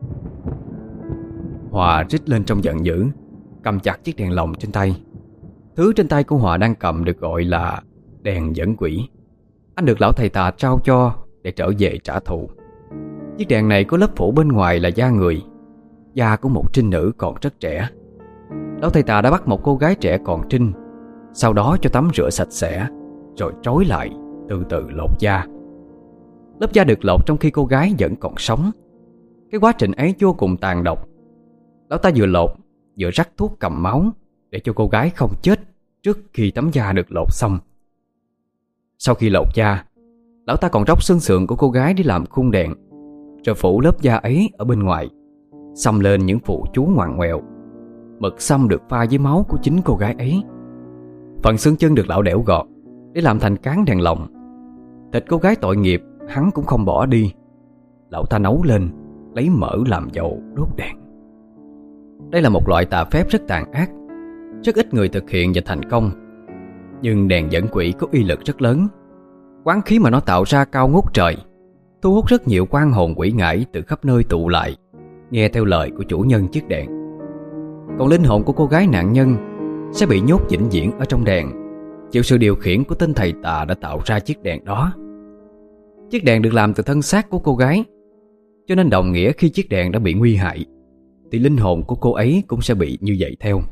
Hòa rít lên trong giận dữ, cầm chặt chiếc đèn lồng trên tay. Thứ trên tay của Hòa đang cầm được gọi là đèn dẫn quỷ. Anh được lão thầy tà trao cho để trở về trả thù. Chiếc đèn này có lớp phủ bên ngoài là da người, da của một trinh nữ còn rất trẻ. Lão thầy tà đã bắt một cô gái trẻ còn trinh, sau đó cho tắm rửa sạch sẽ, rồi trói lại, từ từ lột da. Lớp da được lột trong khi cô gái vẫn còn sống. Cái quá trình ấy vô cùng tàn độc. Lão ta vừa lột vừa rắc thuốc cầm máu để cho cô gái không chết trước khi tấm da được lột xong. Sau khi lột da, lão ta còn róc xương sườn của cô gái để làm khung đèn, rồi phủ lớp da ấy ở bên ngoài, xăm lên những phụ chú ngoằn ngoèo. Mực xăm được pha với máu của chính cô gái ấy. Phần xương chân được lão đẽo gọt để làm thành cán đèn lồng. Thịt cô gái tội nghiệp hắn cũng không bỏ đi. Lão ta nấu lên, lấy mỡ làm dầu đốt đèn. Đây là một loại tà phép rất tàn ác, rất ít người thực hiện và thành công. Nhưng đèn dẫn quỷ có uy lực rất lớn. Quán khí mà nó tạo ra cao ngút trời, thu hút rất nhiều quan hồn quỷ ngải từ khắp nơi tụ lại, nghe theo lời của chủ nhân chiếc đèn. Còn linh hồn của cô gái nạn nhân sẽ bị nhốt vĩnh viễn ở trong đèn, chịu sự điều khiển của tên thầy tà đã tạo ra chiếc đèn đó. Chiếc đèn được làm từ thân xác của cô gái, cho nên đồng nghĩa khi chiếc đèn đã bị nguy hại thì linh hồn của cô ấy cũng sẽ bị như vậy theo.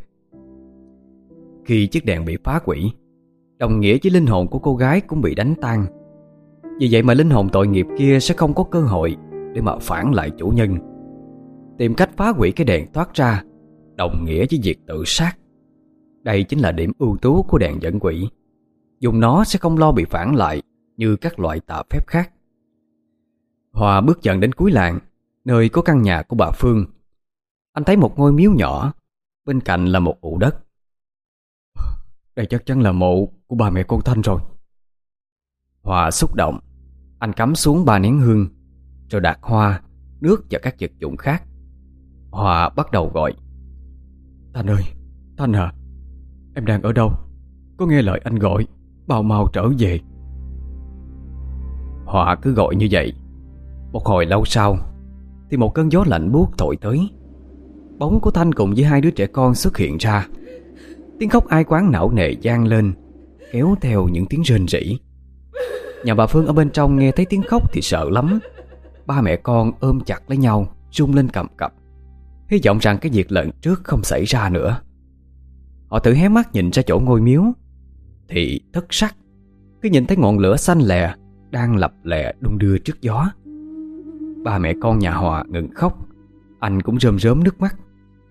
Khi chiếc đèn bị phá hủy, đồng nghĩa với linh hồn của cô gái cũng bị đánh tan. Vì vậy mà linh hồn tội nghiệp kia sẽ không có cơ hội để mà phản lại chủ nhân. Tìm cách phá hủy cái đèn thoát ra đồng nghĩa với việc tự sát. Đây chính là điểm ưu tú của đèn dẫn quỷ. Dùng nó sẽ không lo bị phản lại như các loại tà phép khác. Hòa bước dần đến cuối làng, nơi có căn nhà của bà Phương. Anh thấy một ngôi miếu nhỏ, bên cạnh là một ụ đất. Đây chắc chắn là mộ của ba mẹ con Thanh rồi. Hòa xúc động. Anh cắm xuống 3 nén hương, rồi đặt hoa, nước và các vật dụng khác. Hòa bắt đầu gọi. Thanh ơi, Thanh à, em đang ở đâu? Có nghe lời anh gọi, mau mau trở về. Hòa cứ gọi như vậy. Một hồi lâu sau thì một cơn gió lạnh buốt thổi tới. Bóng của Thanh cùng với hai đứa trẻ con xuất hiện ra. Tiếng khóc ai quán não nề vang lên, kéo theo những tiếng rên rỉ. Nhà bà Phương ở bên trong nghe thấy tiếng khóc thì sợ lắm. Ba mẹ con ôm chặt lấy nhau, run lên cầm cập, hy vọng rằng cái việc lần trước không xảy ra nữa. Họ thử hé mắt nhìn ra chỗ ngôi miếu thì thất sắc khi nhìn thấy ngọn lửa xanh lè đang lập lè đung đưa trước gió. Ba mẹ con nhà Hòa ngừng khóc, anh cũng rơm rớm nước mắt.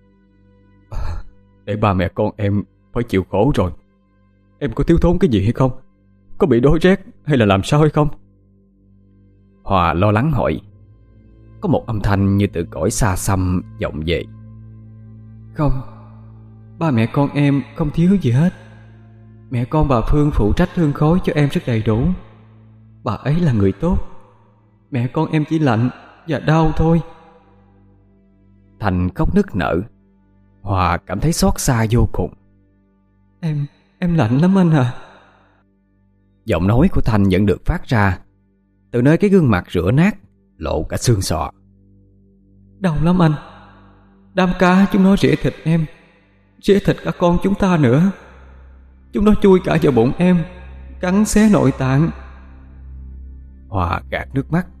Để ba mẹ con em phải chịu khổ rồi. Em có thiếu thốn cái gì hay không? Có bị đói rét hay là làm sao hay không? Hòa lo lắng hỏi. Có một âm thanh như từ cõi xa xăm vọng về. Không, ba mẹ con em không thiếu gì hết. Mẹ con bà Phương phụ trách hương khói cho em rất đầy đủ. Bà ấy là người tốt. Mẹ con em chỉ lạnh và đau thôi. Thành khóc nức nở. Hòa cảm thấy xót xa vô cùng. Em lạnh lắm anh à. Giọng nói của Thành vẫn được phát ra từ nơi cái gương mặt rửa nát, lộ cả xương sọ. Đau lắm anh. Đám cá chúng nó rỉa thịt em, rỉa thịt cả con chúng ta nữa. Chúng nó chui cả vào bụng em, cắn xé nội tạng. Hòa gạt nước mắt.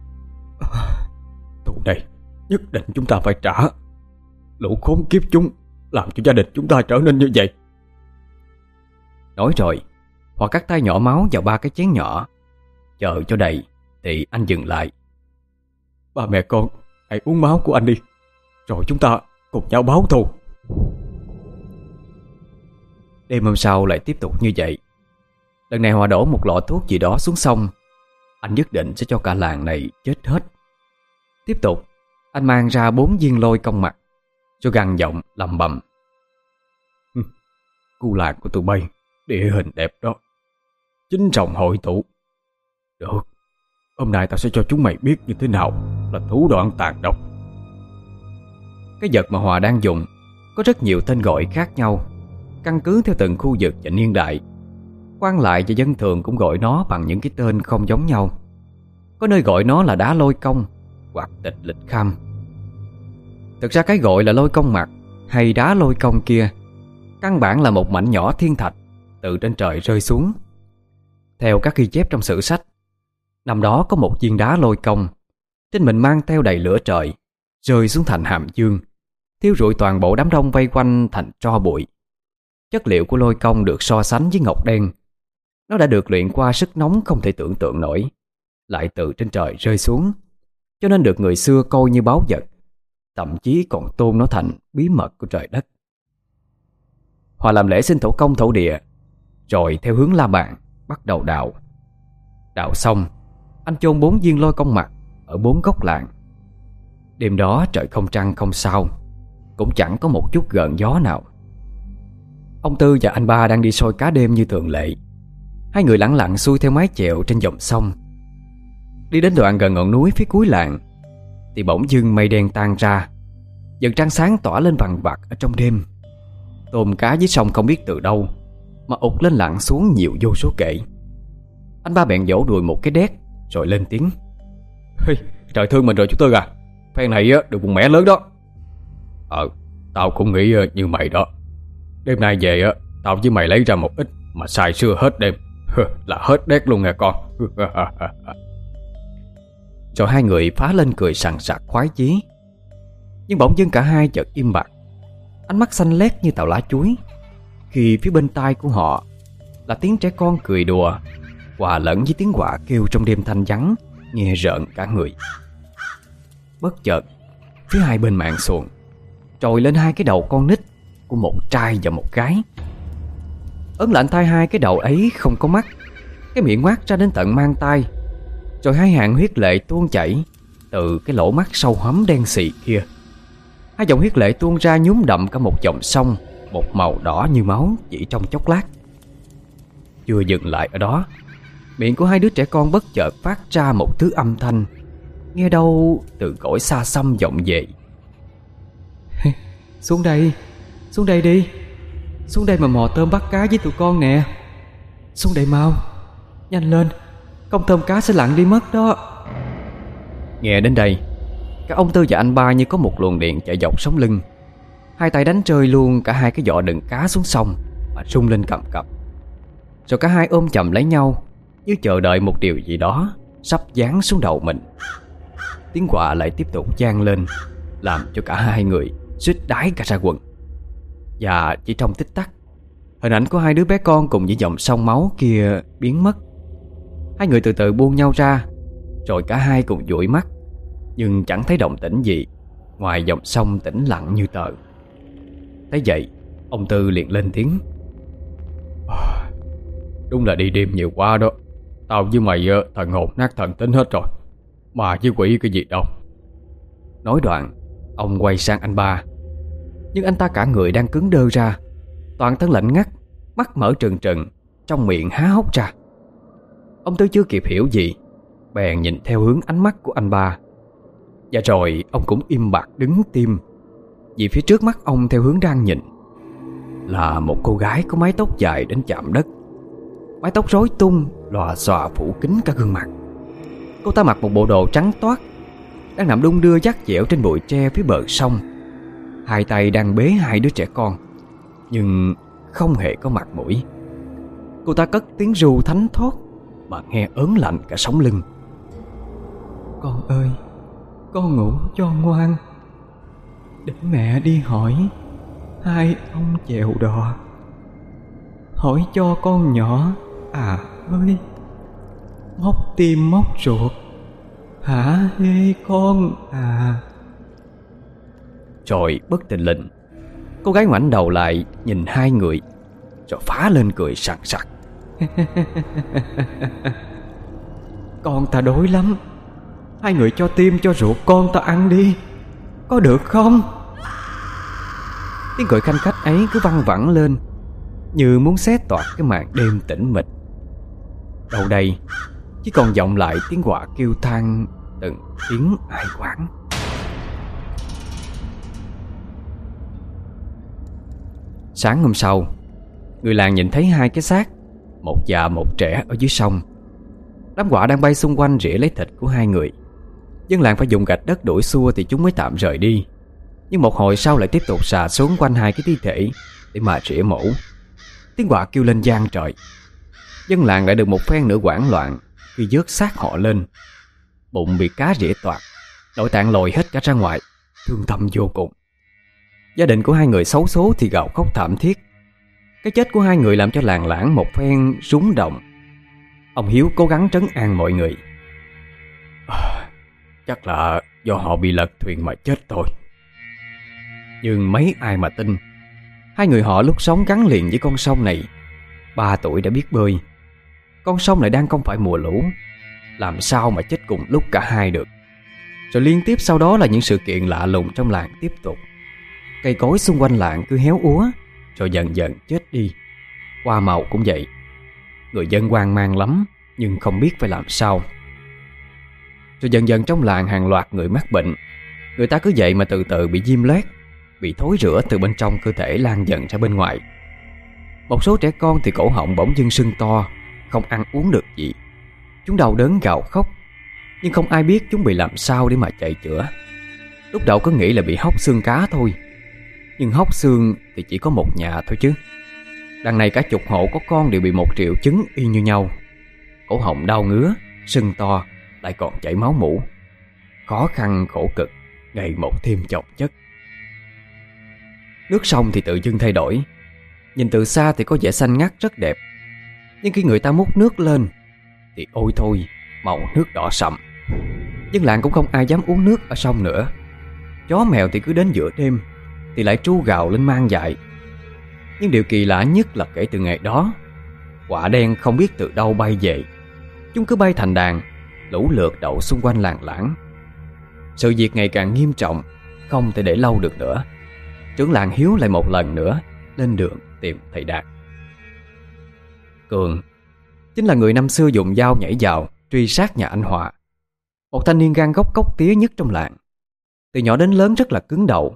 Thù này nhất định chúng ta phải trả. Lũ khốn kiếp chúng làm cho gia đình chúng ta trở nên như vậy. Nói rồi Hòa cắt tay nhỏ máu vào ba cái chén nhỏ. Chờ cho đầy thì anh dừng lại. Ba mẹ con hãy uống máu của anh đi, rồi chúng ta cùng nhau báo thù. Đêm hôm sau lại tiếp tục như vậy. Lần này Hòa đổ một lọ thuốc gì đó xuống sông. Anh nhất định sẽ cho cả làng này chết hết. Tiếp tục anh mang ra 4 viên lôi công mặt, rồi gằn giọng lầm bầm. Khu làng của tụi bay địa hình đẹp đó, chính trọng hội tụ. Được, hôm nay tao sẽ cho chúng mày biết như thế nào là thủ đoạn tàn độc. Cái vật mà Hòa đang dùng có rất nhiều tên gọi khác nhau, căn cứ theo từng khu vực và niên đại. Quan lại và dân thường cũng gọi nó bằng những cái tên không giống nhau. Có nơi gọi nó là đá lôi công hoặc tịch lịch kham. Thực ra cái gọi là lôi công mặt hay đá lôi công kia căn bản là một mảnh nhỏ thiên thạch từ trên trời rơi xuống. Theo các ghi chép trong sử sách, năm đó có một viên đá lôi công, trên mình mang theo đầy lửa trời, rơi xuống thành Hàm Dương, thiêu rụi toàn bộ đám đông vây quanh thành tro bụi. Chất liệu của lôi công được so sánh với ngọc đen. Nó đã được luyện qua sức nóng không thể tưởng tượng nổi, lại từ trên trời rơi xuống, cho nên được người xưa coi như báu vật, thậm chí còn tôn nó thành bí mật của trời đất. Hòa làm lễ xin thổ công thổ địa, rồi theo hướng La Bàn bắt đầu đào. Đào xong, anh chôn 4 viên lôi công mặt ở 4 góc làng. Đêm đó trời không trăng không sao, cũng chẳng có một chút gợn gió nào. Ông Tư và anh Ba đang đi soi cá đêm như thường lệ. Hai người lẳng lặng xuôi theo mái chèo trên dòng sông. Đi đến đoạn gần ngọn núi phía cuối làng thì bỗng dưng mây đen tan ra, dần trăng sáng tỏa lên vằng vặc ở trong đêm. Tôm cá dưới sông không biết từ đâu mà ụt lên lặn xuống nhiều vô số kể. Anh Ba bèn vỗ đùi một cái đét rồi lên tiếng. Hey, trời thương mình rồi chú Tư à, phen này được một mẻ lớn đó. Tao cũng nghĩ như mày đó. Đêm nay về tao với mày lấy ra một ít mà xài xưa hết đêm là hết đét luôn nè con. Rồi hai người phá lên cười sằng sặc khoái chí. Nhưng bỗng dưng cả hai chợt im bặt, ánh mắt xanh lét như tàu lá chuối, khi phía bên tai của họ là tiếng trẻ con cười đùa hòa lẫn với tiếng quạ kêu trong đêm thanh vắng, nghe rợn cả người. Bất chợt phía hai bên mạn xuồng trồi lên hai cái đầu con nít của một trai và một gái. Ấn lạnh tai hai cái đầu ấy không có mắt, cái miệng ngoác ra đến tận mang tai, rồi hai hàng huyết lệ tuôn chảy từ cái lỗ mắt sâu hoắm đen xì kia. Hai dòng huyết lệ tuôn ra nhuốm đậm cả một dòng sông, một màu đỏ như máu chỉ trong chốc lát. Chưa dừng lại ở đó, miệng của hai đứa trẻ con bất chợt phát ra một thứ âm thanh nghe đâu từ cõi xa xăm vọng về. Xuống đây đi. Xuống đây mà mò tôm bắt cá với tụi con nè. Xuống đây mau. Nhanh lên, không tôm cá sẽ lặn đi mất đó. Nghe đến đây, các ông Tư và anh Ba như có một luồng điện chạy dọc sống lưng. Hai tay đánh rơi luôn cả hai cái giỏ đựng cá xuống sông mà rung lên cầm cập. Rồi cả hai ôm chầm lấy nhau, như chờ đợi một điều gì đó sắp giáng xuống đầu mình. Tiếng quạ lại tiếp tục vang lên, làm cho cả hai người suýt đái cả ra quần. Và chỉ trong tích tắc, hình ảnh của hai đứa bé con cùng với dòng sông máu kia biến mất. Hai người từ từ buông nhau ra, rồi cả hai cùng dụi mắt, nhưng chẳng thấy động tĩnh gì ngoài dòng sông tĩnh lặng như tờ. Thấy vậy, ông Tư liền lên tiếng: Đúng là đi đêm nhiều quá đó. Tao với mày thần hồn nát thần tính hết rồi, mà với quỷ cái gì đâu. Nói đoạn, ông quay sang anh Ba. Nhưng anh ta cả người đang cứng đơ ra, toàn thân lạnh ngắt, mắt mở trừng trừng, trong miệng há hốc ra. Ông Tư chưa kịp hiểu gì, bèn nhìn theo hướng ánh mắt của anh Ba. Và rồi ông cũng im bặt đứng tim, vì phía trước mắt ông theo hướng đang nhìn là một cô gái có mái tóc dài đến chạm đất. Mái tóc rối tung, lòa xòa phủ kín cả gương mặt. Cô ta mặc một bộ đồ trắng toát, đang nằm đung đưa dắt dẻo trên bụi tre phía bờ sông. Hai tay đang bế hai đứa trẻ con, nhưng không hề có mặt mũi. Cô ta cất tiếng ru thánh thót mà nghe ớn lạnh cả sống lưng. Con ơi, con ngủ cho ngoan, để mẹ đi hỏi hai ông chèo đò. Hỏi cho con nhỏ à ơi, móc tim móc ruột, hả hê con à. Rồi bất thình lình, cô gái ngoảnh đầu lại nhìn hai người, rồi phá lên cười sằng sặc. Con ta đói lắm, hai người cho tim cho ruột con ta ăn đi, có được không? Tiếng cười khanh khách ấy cứ văng vẳng lên, như muốn xé toạc cái màn đêm tĩnh mịch. Đâu đây chỉ còn vọng lại tiếng quạ kêu than từng tiếng ai oán. Sáng hôm sau, người làng nhìn thấy hai cái xác, một già một trẻ ở dưới sông. Đám quạ đang bay xung quanh rỉa lấy thịt của hai người. Dân làng phải dùng gạch đất đuổi xua thì chúng mới tạm rời đi. Nhưng một hồi sau lại tiếp tục xà xuống quanh hai cái thi thể để mà rỉa mổ. Tiếng quạ kêu lên vang trời. Dân làng lại được một phen nữa hoảng loạn khi vớt xác họ lên. Bụng bị cá rỉa toạc, nội tạng lồi hết cả ra ngoài, thương tâm vô cùng. Gia đình của hai người xấu số thì gào khóc thảm thiết. Cái chết của hai người làm cho làng lảng một phen rúng động. Ông Hiếu cố gắng trấn an mọi người. Chắc là do họ bị lật thuyền mà chết thôi. Nhưng mấy ai mà tin. Hai người họ lúc sống gắn liền với con sông này. 3 tuổi đã biết bơi. Con sông này đang không phải mùa lũ, làm sao mà chết cùng lúc cả hai được. Rồi liên tiếp sau đó là những sự kiện lạ lùng trong làng tiếp tục. Cây cối xung quanh làng cứ héo úa, rồi dần dần chết đi. Hoa màu cũng vậy. Người dân hoang mang lắm, nhưng không biết phải làm sao. Rồi dần dần trong làng hàng loạt người mắc bệnh. Người ta cứ vậy mà từ từ bị viêm loét, bị thối rữa từ bên trong cơ thể lan dần ra bên ngoài. Một số trẻ con thì cổ họng bỗng dưng sưng to, không ăn uống được gì. Chúng đau đớn gào khóc, nhưng không ai biết chúng bị làm sao để mà chạy chữa. Lúc đầu cứ nghĩ là bị hóc xương cá thôi, nhưng hóc xương thì chỉ có một nhà thôi chứ. Đằng này cả chục hộ có con đều bị một triệu chứng y như nhau. Cổ họng đau ngứa, sưng to, lại còn chảy máu mủ. Khó khăn khổ cực, ngày một thêm chồng chất. Nước sông thì tự dưng thay đổi. Nhìn từ xa thì có vẻ xanh ngắt rất đẹp, nhưng khi người ta múc nước lên thì ôi thôi, màu nước đỏ sậm. Dân làng cũng không ai dám uống nước ở sông nữa. Chó mèo thì cứ đến giữa đêm thì lại tru gào lên mang dại. Nhưng điều kỳ lạ nhất là kể từ ngày đó, quạ đen không biết từ đâu bay về. Chúng cứ bay thành đàn, lũ lượt đậu xung quanh làng lảng. Sự việc ngày càng nghiêm trọng, không thể để lâu được nữa. Trưởng làng Hiếu lại một lần nữa lên đường tìm thầy Đạt. Cường chính là người năm xưa dùng dao nhảy vào truy sát nhà anh Hòa, một thanh niên gan góc cóc tía nhất trong làng. Từ nhỏ đến lớn rất là cứng đầu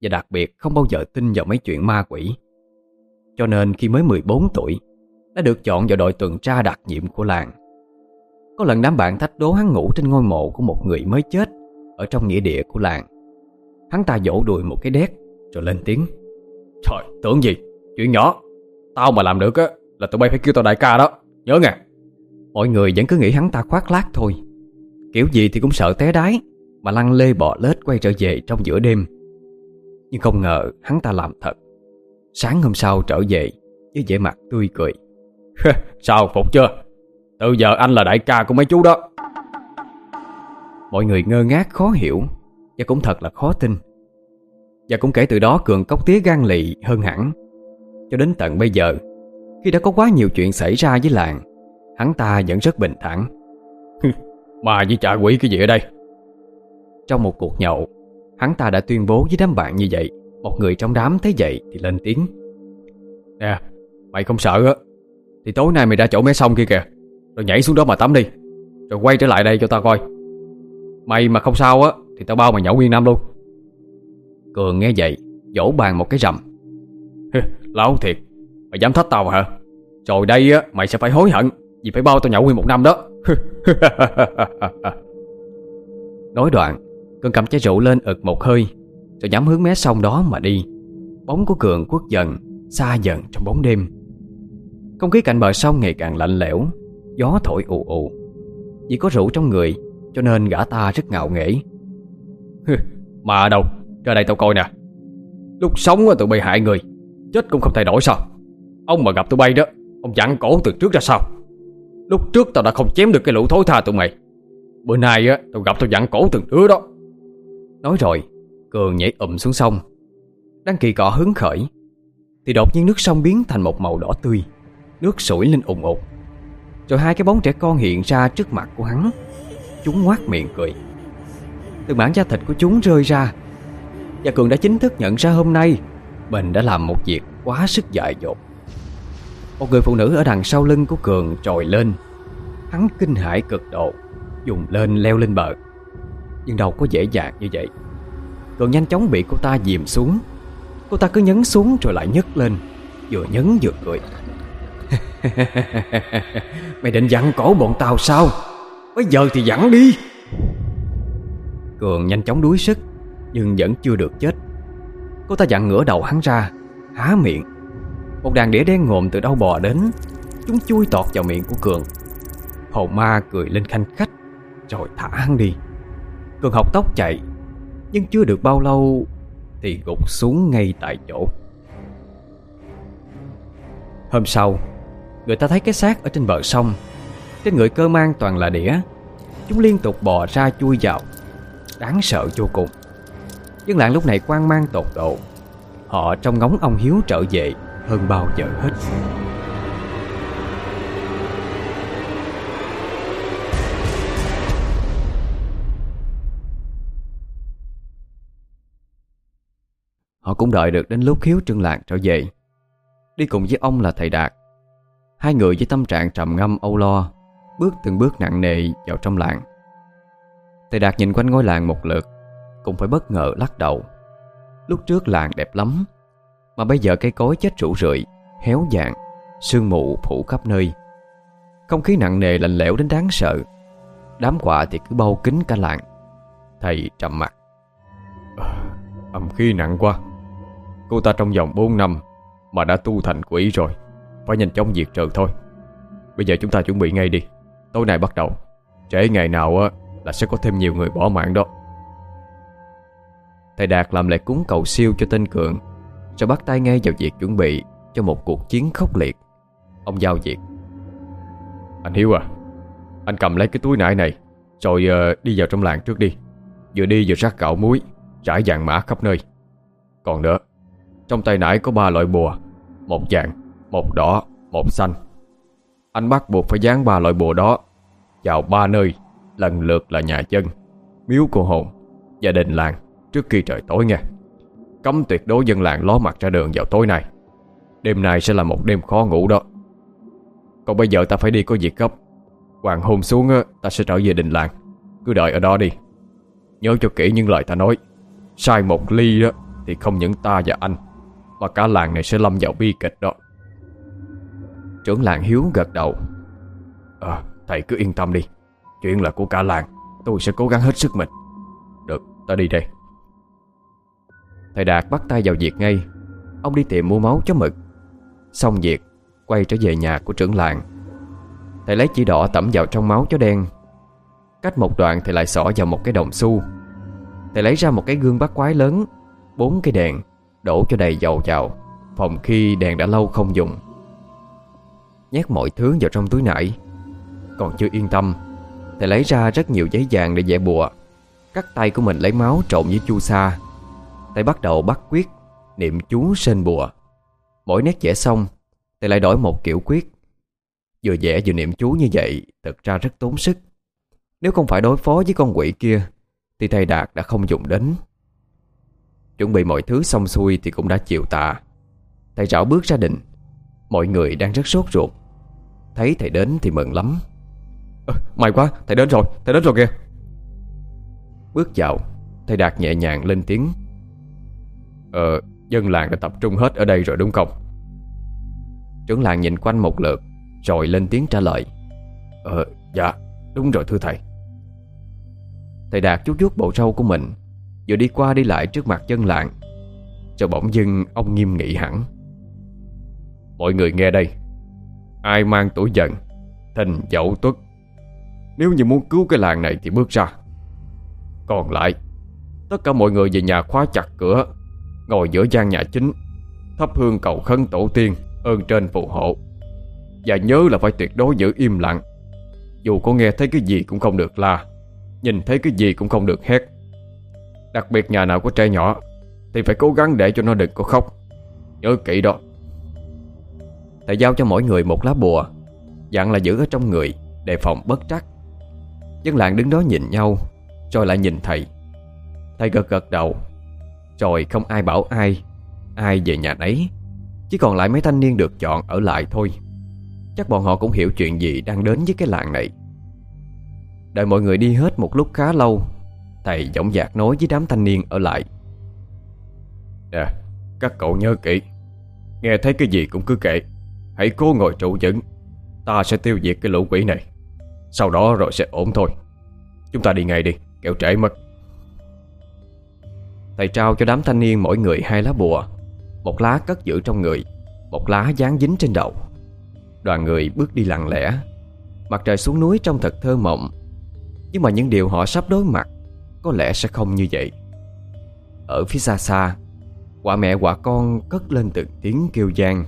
và đặc biệt không bao giờ tin vào mấy chuyện ma quỷ. Cho nên khi mới 14 tuổi đã được chọn vào đội tuần tra đặc nhiệm của làng. Có lần đám bạn thách đố hắn ngủ trên ngôi mộ của một người mới chết ở trong nghĩa địa của làng. Hắn ta vỗ đùi một cái đét rồi lên tiếng: Trời, tưởng gì, chuyện nhỏ. Tao mà làm được á là tụi bay phải kêu tao đại ca đó, nhớ nghe. Mọi người vẫn cứ nghĩ hắn ta khoác lác thôi. Kiểu gì thì cũng sợ té đái mà lăn lê bò lết quay trở về trong giữa đêm. Nhưng không ngờ hắn ta làm thật. Sáng hôm sau trở về với vẻ mặt tươi cười. Sao, phục chưa? Từ giờ anh là đại ca của mấy chú đó. Mọi người ngơ ngác khó hiểu và cũng thật là khó tin. Và cũng kể từ đó Cường cóc tía gan lì hơn hẳn. Cho đến tận bây giờ, khi đã có quá nhiều chuyện xảy ra với làng, hắn ta vẫn rất bình thản. Mà với chả quỷ cái gì ở đây? Trong một cuộc nhậu, hắn ta đã tuyên bố với đám bạn như vậy. Một người trong đám thấy vậy thì lên tiếng: Nè, mày không sợ á thì tối nay mày ra chỗ mé sông kia kìa, rồi nhảy xuống đó mà tắm đi, rồi quay trở lại đây cho tao coi. Mày mà không sao á thì tao bao mày nhậu nguyên năm luôn. Cường nghe vậy vỗ bàn một cái rầm. Láo thiệt, mày dám thách tao hả? Rồi đây á mày sẽ phải hối hận vì phải bao tao nhậu nguyên một năm đó. Nói đoạn, Cường cầm chai rượu lên ực một hơi, rồi nhắm hướng mé sông đó mà đi. Bóng của Cường khuất dần, xa dần trong bóng đêm. Không khí cạnh bờ sông ngày càng lạnh lẽo, gió thổi ù ù. Vì có rượu trong người cho nên gã ta rất ngạo nghễ. Mà đâu, ra đây tao coi nè. Lúc sống tụi bay hại người, chết cũng không thay đổi sao? Ông mà gặp tụi bay đó, ông dặn cổ từ trước ra sao? Lúc trước tao đã không chém được cái lũ thối tha tụi mày, bữa nay á tao gặp tao dặn cổ từng đứa đó. Nói rồi Cường nhảy xuống sông. Đang kỳ cọ hứng khởi thì đột nhiên nước sông biến thành một màu đỏ tươi, nước sủi lên ùn ùn. Rồi hai cái bóng trẻ con hiện ra trước mặt của hắn. Chúng ngoác miệng cười. Từng mảng da thịt của chúng rơi ra. Và Cường đã chính thức nhận ra hôm nay mình đã làm một việc quá sức dại dột. Một người phụ nữ ở đằng sau lưng của Cường trồi lên. Hắn kinh hãi cực độ, dùng lên leo lên bờ. Nhưng đâu có dễ dàng như vậy. Cường nhanh chóng bị cô ta dìm xuống. Cô ta cứ nhấn xuống rồi lại nhấc lên, vừa nhấn vừa cười. Mày định dặn cổ bọn tao sao? Bây giờ thì dặn đi. Cường nhanh chóng đuối sức nhưng vẫn chưa được chết. Cô ta dặn ngửa đầu hắn ra, há miệng. Một đàn đĩa đen ngòm từ đâu bò đến. Chúng chui tọt vào miệng của Cường. Hồn ma cười lên khanh khách rồi thả hắn đi. Cường học tốc chạy, nhưng chưa được bao lâu thì gục xuống ngay tại chỗ. Hôm sau, người ta thấy cái xác ở trên bờ sông. Trên người cơ mang toàn là đĩa. Chúng liên tục bò ra chui vào, đáng sợ vô cùng. Dân làng lúc này hoang mang tột độ. Họ trông ngóng ông Hiếu trở về hơn bao giờ hết. Họ cũng đợi được đến lúc Hiếu trưởng làng trở về. Đi cùng với ông là thầy Đạt. Hai người với tâm trạng trầm ngâm âu lo bước từng bước nặng nề vào trong làng. Thầy Đạt nhìn quanh ngôi làng một lượt, cũng phải bất ngờ lắc đầu. Lúc trước làng đẹp lắm, mà bây giờ cây cối chết rũ rượi, héo vàng, sương mù phủ khắp nơi. Không khí nặng nề lạnh lẽo đến đáng sợ. Đám quạ thì cứ bao kín cả làng. Thầy trầm mặt. Âm khí nặng quá. Cô ta trong vòng 4 năm mà đã tu thành quỷ rồi, phải nhanh chóng diệt trừ thôi. Bây giờ chúng ta chuẩn bị ngay đi. Tối nay bắt đầu, trễ ngày nào á là sẽ có thêm nhiều người bỏ mạng đó. Thầy Đạt làm lễ cúng cầu siêu cho tên Cường, rồi bắt tay ngay vào việc chuẩn bị cho một cuộc chiến khốc liệt. Ông giao việc. Anh Hiếu à, anh cầm lấy cái túi nải này, rồi đi vào trong làng trước đi. Vừa đi vừa rắc gạo muối, rải vàng mã khắp nơi. Còn nữa, trong tay nải có 3 loại bùa, một vàng, một đỏ, một xanh. Anh bắt buộc phải dán 3 loại bùa đó vào 3 nơi, lần lượt là nhà dân, miếu cô hồn và đình làng trước khi trời tối nha. Cấm tuyệt đối dân làng ló mặt ra đường vào tối nay. Đêm nay sẽ là một đêm khó ngủ đó. Còn bây giờ ta phải đi có việc gấp. Hoàng hôn xuống ta sẽ trở về đình làng. Cứ đợi ở đó đi. Nhớ cho kỹ những lời ta nói. Sai một ly đó thì không những ta và anh mà cả làng này sẽ lâm vào bi kịch đó. Trưởng làng Hiếu gật đầu. Thầy cứ yên tâm đi, chuyện là của cả làng, tôi sẽ cố gắng hết sức mình. Được, ta đi đây. Thầy Đạt bắt tay vào việc ngay. Ông đi tiệm mua máu chó mực. Xong việc, quay trở về nhà của trưởng làng. Thầy lấy chỉ đỏ tẩm vào trong máu chó đen. Cách một đoạn thầy lại xỏ vào một cái đồng xu. Thầy lấy ra một cái gương bắt quái lớn, 4 cái đèn, đổ cho đầy dầu vào, phòng khi đèn đã lâu không dùng. Nhét mọi thứ vào trong túi nải. Còn chưa yên tâm, thầy lấy ra rất nhiều giấy vàng để vẽ bùa. Cắt tay của mình lấy máu trộn với chu sa. Thầy bắt đầu bắt quyết, niệm chú sên bùa. Mỗi nét vẽ xong, thầy lại đổi một kiểu quyết. Vừa vẽ vừa niệm chú như vậy thực ra rất tốn sức. Nếu không phải đối phó với con quỷ kia thì thầy Đạt đã không dùng đến. Chuẩn bị mọi thứ xong xuôi thì cũng đã chiều tà. Thầy rảo bước ra đình. Mọi người đang rất sốt ruột. Thấy thầy đến thì mừng lắm. May quá, thầy đến rồi kìa. Bước vào, thầy Đạt nhẹ nhàng lên tiếng. Dân làng đã tập trung hết ở đây rồi đúng không? Trưởng làng nhìn quanh một lượt rồi lên tiếng trả lời. Dạ, đúng rồi thưa thầy. Thầy Đạt vuốt vuốt bộ râu của mình, vừa đi qua đi lại trước mặt dân làng. Rồi bỗng dưng ông nghiêm nghị hẳn. Mọi người nghe đây, ai mang tuổi dần, thìn dậu tuất, nếu như muốn cứu cái làng này thì bước ra. Còn lại, tất cả mọi người về nhà khóa chặt cửa, ngồi giữa gian nhà chính, thắp hương cầu khấn tổ tiên, ơn trên phù hộ. Và nhớ là phải tuyệt đối giữ im lặng. Dù có nghe thấy cái gì cũng không được la, nhìn thấy cái gì cũng không được hét. Đặc biệt nhà nào có trẻ nhỏ thì phải cố gắng để cho nó đừng có khóc. Nhớ kỹ đó. Thầy giao cho mỗi người một lá bùa, dặn là giữ ở trong người đề phòng bất trắc. Dân làng đứng đó nhìn nhau, rồi lại nhìn thầy. Thầy gật gật đầu. Rồi không ai bảo ai, ai về nhà nấy. Chỉ còn lại mấy thanh niên được chọn ở lại thôi. Chắc bọn họ cũng hiểu chuyện gì đang đến với cái làng này. Đợi mọi người đi hết một lúc khá lâu, thầy dõng dạc nói với đám thanh niên ở lại. Nè, các cậu nhớ kỹ, nghe thấy cái gì cũng cứ kệ. Hãy cố ngồi trụ vững. Ta sẽ tiêu diệt cái lũ quỷ này. Sau đó rồi sẽ ổn thôi. Chúng ta đi ngay đi, kẻo trễ mất. Thầy trao cho đám thanh niên mỗi người 2 lá bùa. Một lá cất giữ trong người, một lá dán dính trên đầu. Đoàn người bước đi lặng lẽ. Mặt trời xuống núi trông thật thơ mộng. Nhưng mà những điều họ sắp đối mặt có lẽ sẽ không như vậy. Ở phía xa xa, quả mẹ quả con cất lên từng tiếng kêu vang.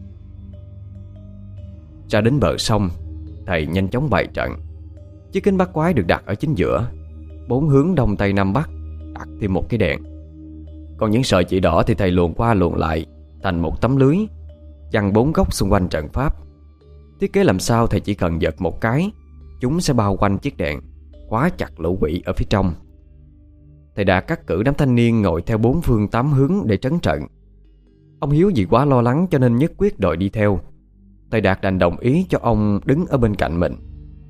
Ra đến bờ sông, thầy nhanh chóng bày trận. Chiếc kính bắt quái được đặt ở chính giữa. 4 hướng đông tây nam bắc đặt thêm một cái đèn. Còn những sợi chỉ đỏ thì thầy luồn qua luồn lại thành một tấm lưới, chằng 4 góc xung quanh trận pháp. Thiết kế làm sao thầy chỉ cần giật một cái, chúng sẽ bao quanh chiếc đèn, khóa chặt lũ quỷ ở phía trong. Thầy đã cắt cử đám thanh niên ngồi theo 4 phương 8 hướng để trấn trận. Ông Hiếu vì quá lo lắng cho nên nhất quyết đòi đi theo. Thầy Đạt đành đồng ý cho ông đứng ở bên cạnh mình.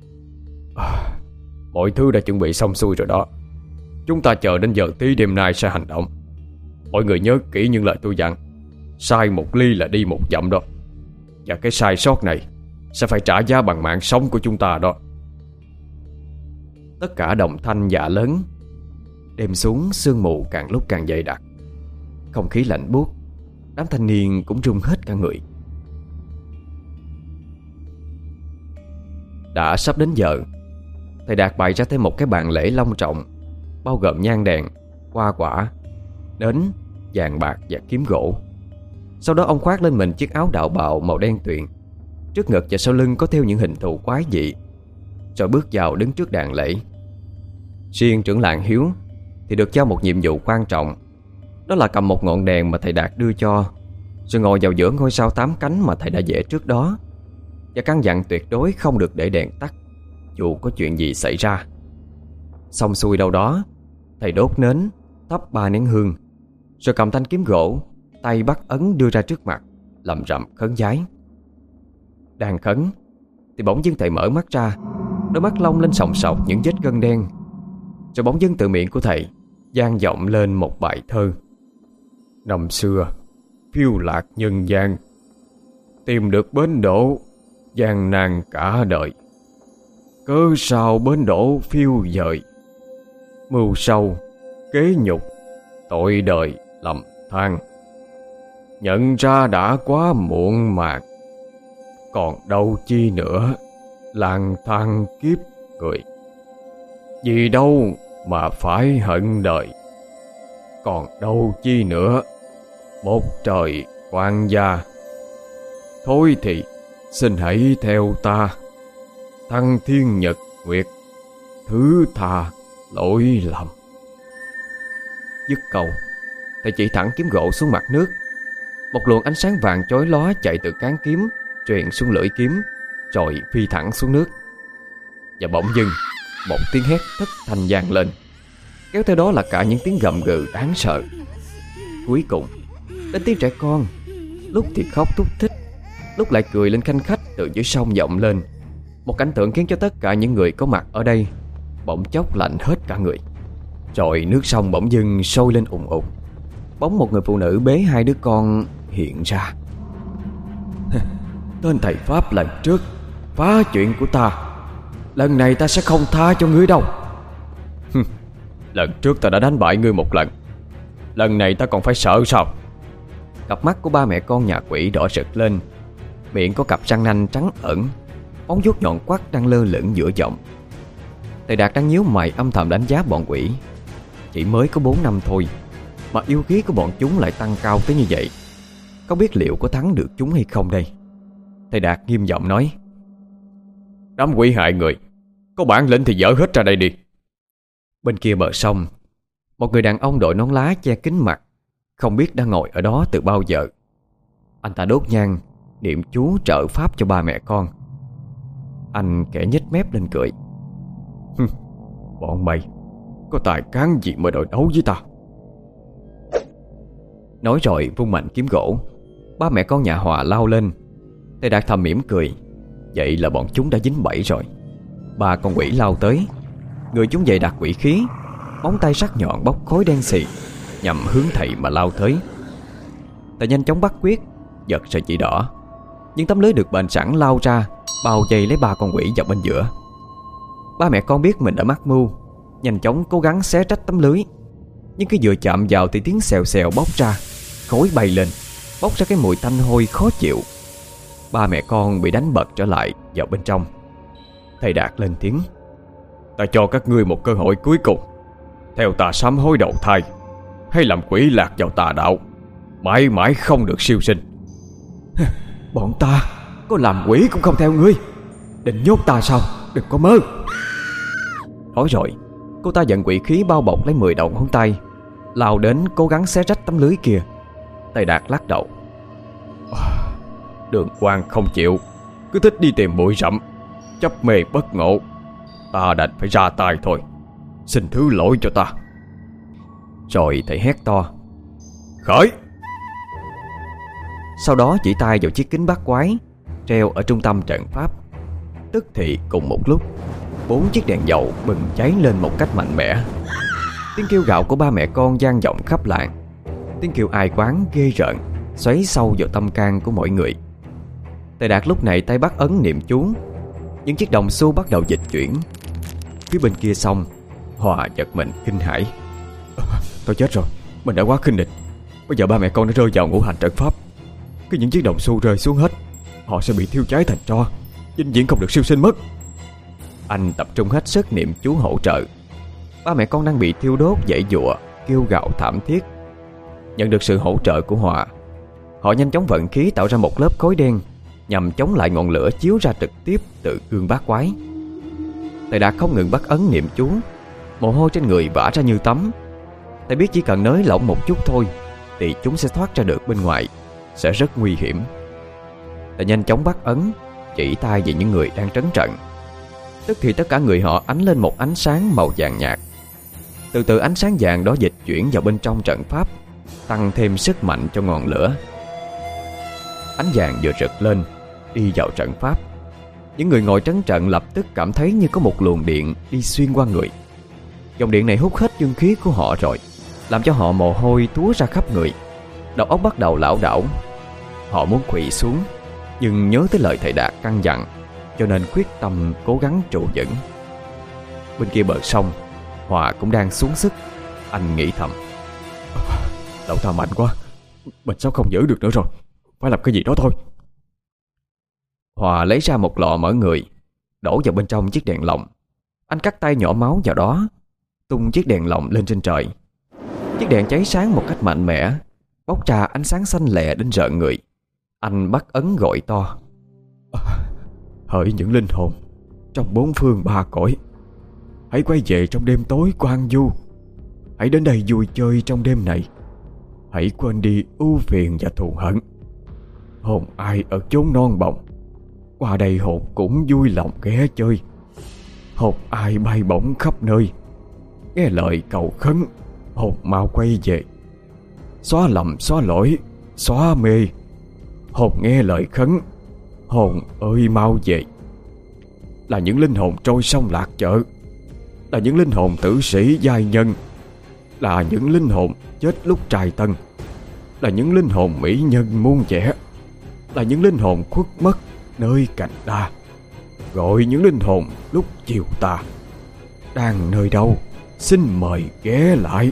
Mọi thứ đã chuẩn bị xong xuôi rồi đó. Chúng ta chờ đến giờ tí đêm nay sẽ hành động. Mọi người nhớ kỹ những lời tôi dặn. Sai một ly là đi một dặm đó. Và cái sai sót này sẽ phải trả giá bằng mạng sống của chúng ta đó. Tất cả đồng thanh dạ lớn. Đêm xuống sương mù càng lúc càng dày đặc. Không khí lạnh buốt. Đám thanh niên cũng run hết cả người. Đã sắp đến giờ, thầy Đạt bày ra thêm một cái bàn lễ long trọng, bao gồm nhang đèn, hoa quả, nến, vàng bạc và kiếm gỗ. Sau đó ông khoác lên mình chiếc áo đạo bào màu đen tuyền. Trước ngực và sau lưng có thêu những hình thù quái dị. Rồi bước vào đứng trước đàn lễ. Riêng trưởng làng Hiếu thì được giao một nhiệm vụ quan trọng. Đó là cầm một ngọn đèn mà thầy Đạt đưa cho, rồi ngồi vào giữa ngôi sao 8 cánh mà thầy đã vẽ trước đó, và căn dặn tuyệt đối không được để đèn tắt dù có chuyện gì xảy ra. Xong xuôi đâu đó, thầy đốt nến, thắp 3 nén hương, rồi cầm thanh kiếm gỗ, tay bắt ấn đưa ra trước mặt, lẩm rẩm khấn vái. Đang khấn thì bỗng dưng thầy mở mắt ra, đôi mắt long lên sòng sọc những vết gân đen. Rồi bỗng dưng từ miệng của thầy vang vọng lên một bài thơ. Năm xưa phiêu lạc nhân gian, tìm được bến đỗ gian nan cả đời. Cớ sao bến đỗ phiêu dời, mưu sâu kế nhục, tội đời lầm than. Nhận ra đã quá muộn màng, còn đâu chi nữa lang thang kiếp người. Vì đâu mà phải hận đời, còn đâu chi nữa một trời quan gia. Thôi thì xin hãy theo ta, thăng thiên nhật nguyệt, thứ tha lỗi lầm. Dứt câu, thầy chỉ thẳng kiếm gỗ xuống mặt nước. Một luồng ánh sáng vàng chói lóa chạy từ cán kiếm truyền xuống lưỡi kiếm, rồi phi thẳng xuống nước. Và bỗng dưng một tiếng hét thất thanh vang lên, kéo theo đó là cả những tiếng gầm gừ đáng sợ. Cuối cùng đến tiếng trẻ con, lúc thì khóc thút thít, lúc lại cười lên khanh khách từ dưới sông vọng lên. Một cảnh tượng khiến cho tất cả những người có mặt ở đây bỗng chốc lạnh hết cả người. Rồi nước sông bỗng dưng sôi lên ùn ùn. Bóng một người phụ nữ bế hai đứa con hiện ra. Tên thầy Pháp lần trước phá chuyện của ta, lần này ta sẽ không tha cho ngươi đâu. Lần trước ta đã đánh bại ngươi một lần, lần này ta còn phải sợ sao? Cặp mắt của ba mẹ con nhà quỷ đỏ rực lên, miệng có cặp răng nanh trắng ẩn, móng vuốt nhọn quắt đang lơ lửng giữa giọng. Thầy Đạt đang nhíu mày âm thầm đánh giá bọn quỷ. Chỉ mới có 4 năm thôi mà yêu khí của bọn chúng lại tăng cao tới như vậy. Không biết liệu có thắng được chúng hay không đây. Thầy Đạt nghiêm giọng nói: Đám quỷ hại người, có bản lĩnh thì dỡ hết ra đây đi. Bên kia bờ sông, một người đàn ông đội nón lá che kín mặt, không biết đã ngồi ở đó từ bao giờ. Anh ta đốt nhang niệm chú trợ pháp cho ba mẹ con. Anh kẻ nhếch mép lên cười: Bọn mày có tài cán gì mà đòi đấu với ta? Nói rồi vung mạnh kiếm gỗ. Ba mẹ con nhà Hòa lao lên. Thầy Đạt thầm mỉm cười. Vậy là bọn chúng đã dính bẫy rồi. Ba con quỷ lao tới. Người chúng dày đặc quỷ khí, móng tay sắc nhọn bốc khói đen xì, nhằm hướng thầy mà lao tới. Thầy nhanh chóng bắt quyết, giật sợi chỉ đỏ. Những tấm lưới được bền sẵn lao ra, bao vây lấy ba con quỷ vào bên giữa. Ba mẹ con biết mình đã mắc mưu, nhanh chóng cố gắng xé rách tấm lưới. Nhưng khi vừa chạm vào thì tiếng xèo xèo bốc ra, khói bay lên, bốc ra cái mùi tanh hôi khó chịu. Ba mẹ con bị đánh bật trở lại vào bên trong. Thầy Đạt lên tiếng: Ta cho các ngươi một cơ hội cuối cùng. Theo ta sám hối đầu thai, hay làm quỷ lạc vào tà đạo, mãi mãi không được siêu sinh. Bọn ta có làm quỷ cũng không theo ngươi, định nhốt ta sao? Đừng có mơ. Nói rồi, cô ta giận quỷ khí bao bọc lấy 10 đầu ngón tay, lao đến cố gắng xé rách tấm lưới kia. Thầy Đạt lắc đầu: Đường Quang không chịu, cứ thích đi tìm bụi rậm, chấp mê bất ngộ. Ta đành phải ra tay thôi, xin thứ lỗi cho ta. Rồi thầy hét to: Khởi! Sau đó chỉ tay vào chiếc kính bát quái treo ở trung tâm trận pháp. Tức thì cùng một lúc, 4 chiếc đèn dầu bừng cháy lên một cách mạnh mẽ. Tiếng kêu gào của ba mẹ con vang vọng khắp làng. Tiếng kêu ai quán ghê rợn xoáy sâu vào tâm can của mọi người. Thầy Đạt lúc này tay bắt ấn niệm chú. Những chiếc đồng xu bắt đầu dịch chuyển. Phía bên kia sông, Hòa giật mình kinh hãi: Tôi chết rồi, mình đã quá khinh địch. Bây giờ ba mẹ con đã rơi vào ngũ hành trận pháp. Khi những chiếc đồng xu rơi xuống hết, họ sẽ bị thiêu cháy thành tro, vĩnh viễn không được siêu sinh mất. Anh tập trung hết sức niệm chú hỗ trợ. Ba mẹ con đang bị thiêu đốt giãy giụa, kêu gào thảm thiết. Nhận được sự hỗ trợ của Hòa, họ nhanh chóng vận khí tạo ra một lớp khói đen nhằm chống lại ngọn lửa chiếu ra trực tiếp từ gương bát quái. Thầy Đạt không ngừng bắt ấn niệm chú. Mồ hôi trên người vã ra như tắm. Thầy biết chỉ cần nới lỏng một chút thôi thì chúng sẽ thoát ra được bên ngoài, sẽ rất nguy hiểm. Thầy nhanh chóng bắt ấn, chỉ tay về những người đang trấn trận. Tức thì tất cả người họ ánh lên một ánh sáng màu vàng nhạt. Từ từ ánh sáng vàng đó dịch chuyển vào bên trong trận pháp, tăng thêm sức mạnh cho ngọn lửa. Ánh vàng vừa rực lên, đi vào trận pháp. Những người ngồi trấn trận lập tức cảm thấy như có một luồng điện đi xuyên qua người. Dòng điện này hút hết dương khí của họ rồi, làm cho họ mồ hôi túa ra khắp người. Đầu óc bắt đầu lảo đảo. Họ muốn quỵ xuống, nhưng nhớ tới lời thầy Đạt căn dặn, cho nên quyết tâm cố gắng trụ vững. Bên kia bờ sông, Hòa cũng đang xuống sức. Anh nghĩ thầm: Lão ta mạnh quá, mình sắp không giữ được nữa rồi, phải làm cái gì đó thôi. Hòa lấy ra một lọ mỡ người, đổ vào bên trong chiếc đèn lồng. Anh cắt tay nhỏ máu vào đó, tung chiếc đèn lồng lên trên trời. Chiếc đèn cháy sáng một cách mạnh mẽ, bốc ra ánh sáng xanh lè đến rợn người. Anh bắt ấn gọi to: Hỡi những linh hồn trong bốn phương ba cõi, hãy quay về trong đêm tối của An Du. Hãy đến đây vui chơi trong đêm này. Hãy quên đi ưu phiền và thù hận. Hồn ai ở chốn non bồng, qua đây hồn cũng vui lòng ghé chơi. Hồn ai bay bổng khắp nơi, nghe lời cầu khấn, hồn mau quay về. Xóa lầm xóa lỗi xóa mê, hồn nghe lời khấn, hồn ơi mau về. Là những linh hồn trôi sông lạc chợ, là những linh hồn tử sĩ giai nhân, là những linh hồn chết lúc trai tân, là những linh hồn mỹ nhân muôn vẻ, là những linh hồn khuất mất nơi cành đa. Gọi những linh hồn lúc chiều tà, đang nơi đâu xin mời ghé lại.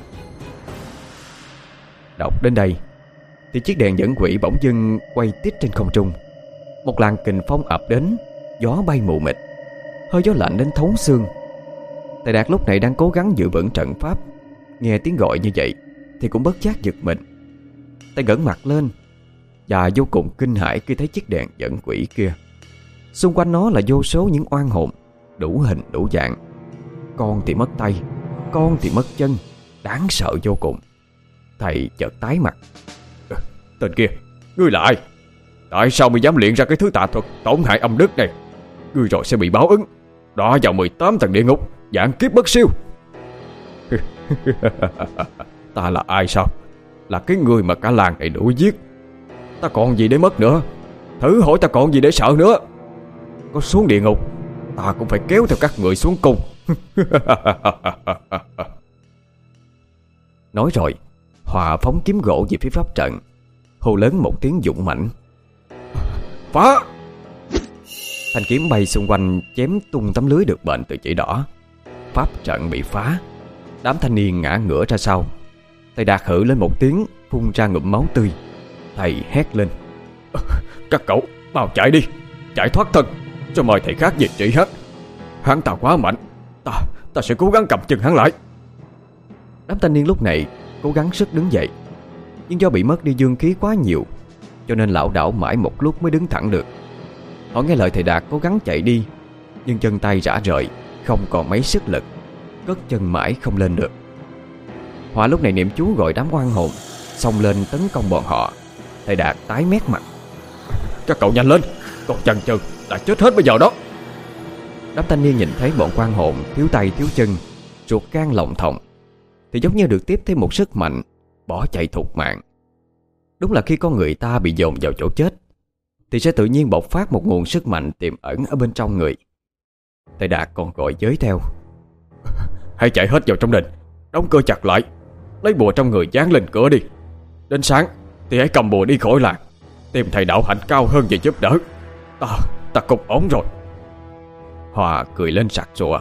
Đọc đến đây thì chiếc đèn dẫn quỷ bỗng dưng quay tít trên không trung. Một làn kình phong ập đến, gió bay mù mịt, hơi gió lạnh đến thấu xương. Thầy Đạt lúc này đang cố gắng giữ vững trận pháp, nghe tiếng gọi như vậy thì cũng bất giác giật mình. Thầy ngẩng mặt lên và vô cùng kinh hãi khi thấy chiếc đèn dẫn quỷ kia. Xung quanh nó là vô số những oan hồn đủ hình đủ dạng. Con thì mất tay, con thì mất chân, đáng sợ vô cùng. Thầy chợt tái mặt. Tên kia, ngươi là ai? Tại sao mày dám luyện ra cái thứ tà thuật tổn hại âm đức này? Ngươi rồi sẽ bị báo ứng, đọa vào 18 tầng địa ngục, vạn kiếp bất siêu. Ta là ai sao? Là cái người mà cả làng này đuổi giết. Ta còn gì để mất nữa? Thử hỏi ta còn gì để sợ nữa? Có xuống địa ngục, ta cũng phải kéo theo các người xuống cung. Nói rồi, Hòa phóng kiếm gỗ về phía pháp trận, hô lớn một tiếng dũng mãnh: Phá! Thanh kiếm bay xung quanh chém tung tấm lưới được bện từ chỉ đỏ. Pháp trận bị phá, đám thanh niên ngã ngửa ra sau. Thầy Đạt hự lên một tiếng, phun ra ngụm máu tươi. Thầy hét lên: Các cậu mau chạy đi, chạy thoát thân, cho mời thầy khác về trị hết. Hắn ta quá mạnh, ta sẽ cố gắng cầm chân hắn lại. Đám thanh niên lúc này cố gắng sức đứng dậy, nhưng do bị mất đi dương khí quá nhiều, cho nên lảo đảo mãi một lúc mới đứng thẳng được. Họ nghe lời thầy Đạt cố gắng chạy đi, nhưng chân tay rã rời, không còn mấy sức lực, cất chân mãi không lên được. Hòa lúc này niệm chú gọi đám oan hồn xông lên tấn công bọn họ. Thầy Đạt tái mét mặt: Các cậu nhanh lên, còn chần chừ đã chết hết bây giờ đó. Đám thanh niên nhìn thấy bọn oan hồn thiếu tay thiếu chân, ruột gan lọng thòng, thì giống như được tiếp thêm một sức mạnh, bỏ chạy thục mạng. Đúng là khi con người ta bị dồn vào chỗ chết thì sẽ tự nhiên bộc phát một nguồn sức mạnh tiềm ẩn ở bên trong người. Thầy Đạt còn gọi giới theo: Hãy chạy hết vào trong đình, đóng cửa chặt lại, lấy bùa trong người dán lên cửa đi. Đến sáng thì hãy cầm bùa đi khỏi làng, tìm thầy đạo hạnh cao hơn về giúp đỡ. Ta cục ổn rồi. Hòa cười lên sặc sụa: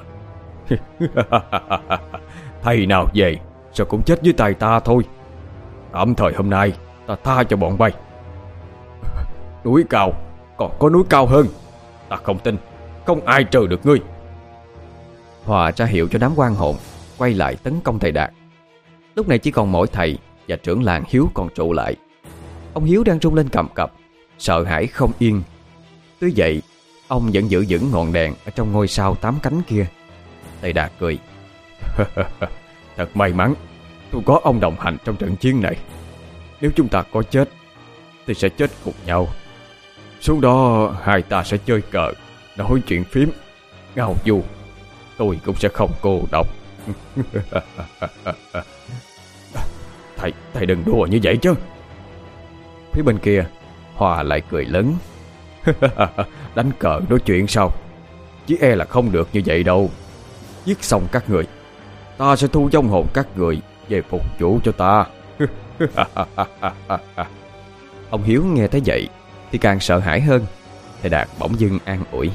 Thầy nào về sao cũng chết dưới tay ta thôi. Tạm thời hôm nay ta tha cho bọn bay. Núi cao, còn có núi cao hơn. Ta không tin không ai trừ được ngươi. Hòa ra hiệu cho đám oan hồn quay lại tấn công thầy Đạt. Lúc này chỉ còn mỗi thầy và trưởng làng Hiếu còn trụ lại. Ông Hiếu đang rung lên cầm cập, sợ hãi không yên. Tuy vậy, ông vẫn giữ vững ngọn đèn ở trong ngôi sao 8 cánh kia. Thầy Đạt cười: Thật may mắn tôi có ông đồng hành trong trận chiến này. Nếu chúng ta có chết thì sẽ chết cùng nhau. Xuống đó hai ta sẽ chơi cờ, nói chuyện phím, ngao du. Tôi cũng sẽ không cô độc. Thầy đừng đùa như vậy chứ. Phía bên kia, Hòa lại cười lớn: Đánh cờ nói chuyện sao? Chỉ e là không được như vậy đâu. Giết xong các người, ta sẽ thu vong hồn các người về phục vụ cho ta. Ông Hiếu nghe thấy vậy thì càng sợ hãi hơn. Thầy Đạt bỗng dưng an ủi: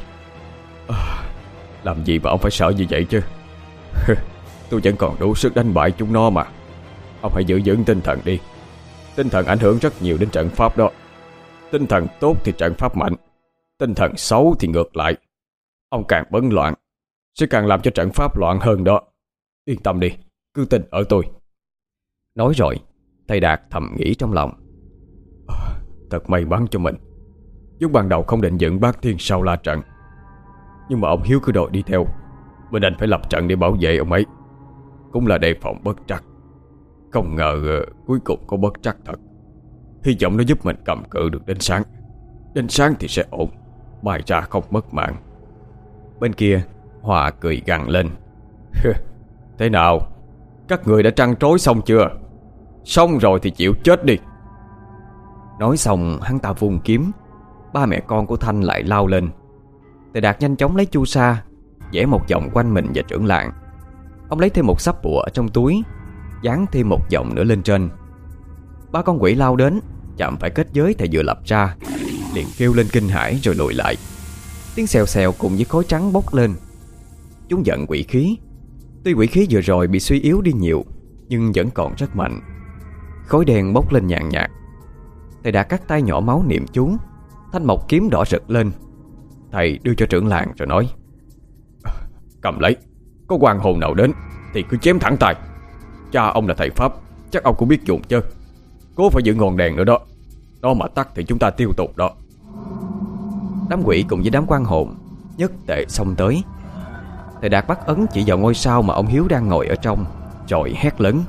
Làm gì mà ông phải sợ như vậy chứ? Tôi vẫn còn đủ sức đánh bại chúng nó mà. Ông hãy giữ vững tinh thần đi. Tinh thần ảnh hưởng rất nhiều đến trận pháp đó. Tinh thần tốt thì trận pháp mạnh, tinh thần xấu thì ngược lại. Ông càng bấn loạn sẽ càng làm cho trận pháp loạn hơn đó. Yên tâm đi, cứ tin ở tôi. Nói rồi, thầy Đạt thầm nghĩ trong lòng: Thật may mắn cho mình. Lúc ban đầu không định dựng Bát Thiên Sau La trận, nhưng mà ông Hiếu cứ đòi đi theo, mình đành phải lập trận để bảo vệ ông ấy. Cũng là đề phòng bất trắc. Không ngờ cuối cùng có bất trắc thật. Hy vọng nó giúp mình cầm cự được đến sáng. Đến sáng thì sẽ ổn, mai ra không mất mạng. Bên kia Hòa cười gằn lên: Thế nào, các người đã trăn trối xong chưa? Xong rồi thì chịu chết đi. Nói xong hắn ta vung kiếm. Ba mẹ con của Thanh lại lao lên. Thầy Đạt nhanh chóng lấy chu sa vẽ một vòng quanh mình và trưởng làng. Ông lấy thêm một sắp bùa ở trong túi, dán thêm một vòng nữa lên trên. Ba con quỷ lao đến, chạm phải kết giới thầy vừa lập ra, liền kêu lên kinh hãi rồi lùi lại. Tiếng xèo xèo cùng với khói trắng bốc lên. Chúng giận quỷ khí. Tuy quỷ khí vừa rồi bị suy yếu đi nhiều, nhưng vẫn còn rất mạnh. Khói đen bốc lên nhàn nhạt. Thầy Đạt cắt tay nhỏ máu niệm chú. Thanh mộc kiếm đỏ rực lên. Thầy đưa cho trưởng làng rồi nói: Cầm lấy. Có oan hồn nào đến thì cứ chém thẳng tay. Cha ông là thầy pháp, chắc ông cũng biết dùng chứ. Cố phải giữ ngọn đèn nữa đó. Nó mà tắt thì chúng ta tiêu tục đó. Đám quỷ cùng với đám quan hồn nhất tề xông tới. Thầy Đạt bắt ấn chỉ vào ngôi sao mà ông Hiếu đang ngồi ở trong, rồi hét lớn: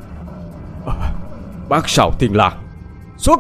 Bát Sao Thiên La, xuất!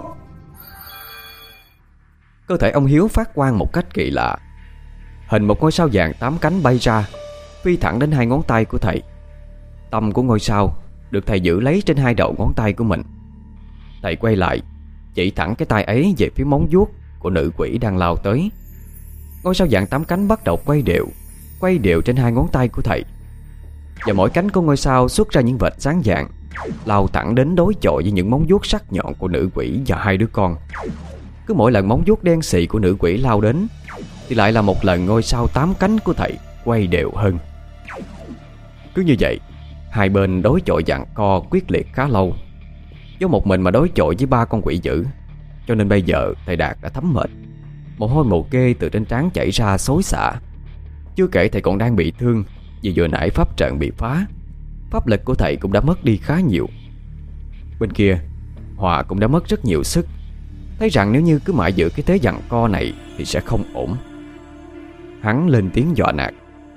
Cơ thể ông Hiếu phát quang một cách kỳ lạ. Hình một ngôi sao vàng 8 cánh bay ra, phi thẳng đến 2 ngón tay của thầy. Tâm của ngôi sao được thầy giữ lấy trên 2 đầu ngón tay của mình. Thầy quay lại, chỉ thẳng cái tay ấy về phía móng vuốt của nữ quỷ đang lao tới. Ngôi sao vàng 8 cánh bắt đầu quay đều trên 2 ngón tay của thầy. Và mỗi cánh của ngôi sao xuất ra những vệt sáng vàng, lao thẳng đến đối chọi với những móng vuốt sắc nhọn của nữ quỷ và 2 đứa con. Cứ mỗi lần móng vuốt đen xì của nữ quỷ lao đến thì lại là một lần ngôi sao 8 cánh của thầy quay đều hơn. Cứ như vậy, hai bên đối chọi giằng co quyết liệt khá lâu. Do một mình mà đối chọi với 3 con quỷ dữ, cho nên bây giờ thầy Đạt đã thấm mệt. Mồ hôi mồ kê từ trên trán chảy ra xối xả. Chưa kể thầy còn đang bị thương vì vừa nãy pháp trận bị phá. Pháp lực của thầy cũng đã mất đi khá nhiều. Bên kia Hòa cũng đã mất rất nhiều sức. Thấy rằng nếu như cứ mãi giữ cái thế giằng co này thì sẽ không ổn. Hắn lên tiếng dọa nạt: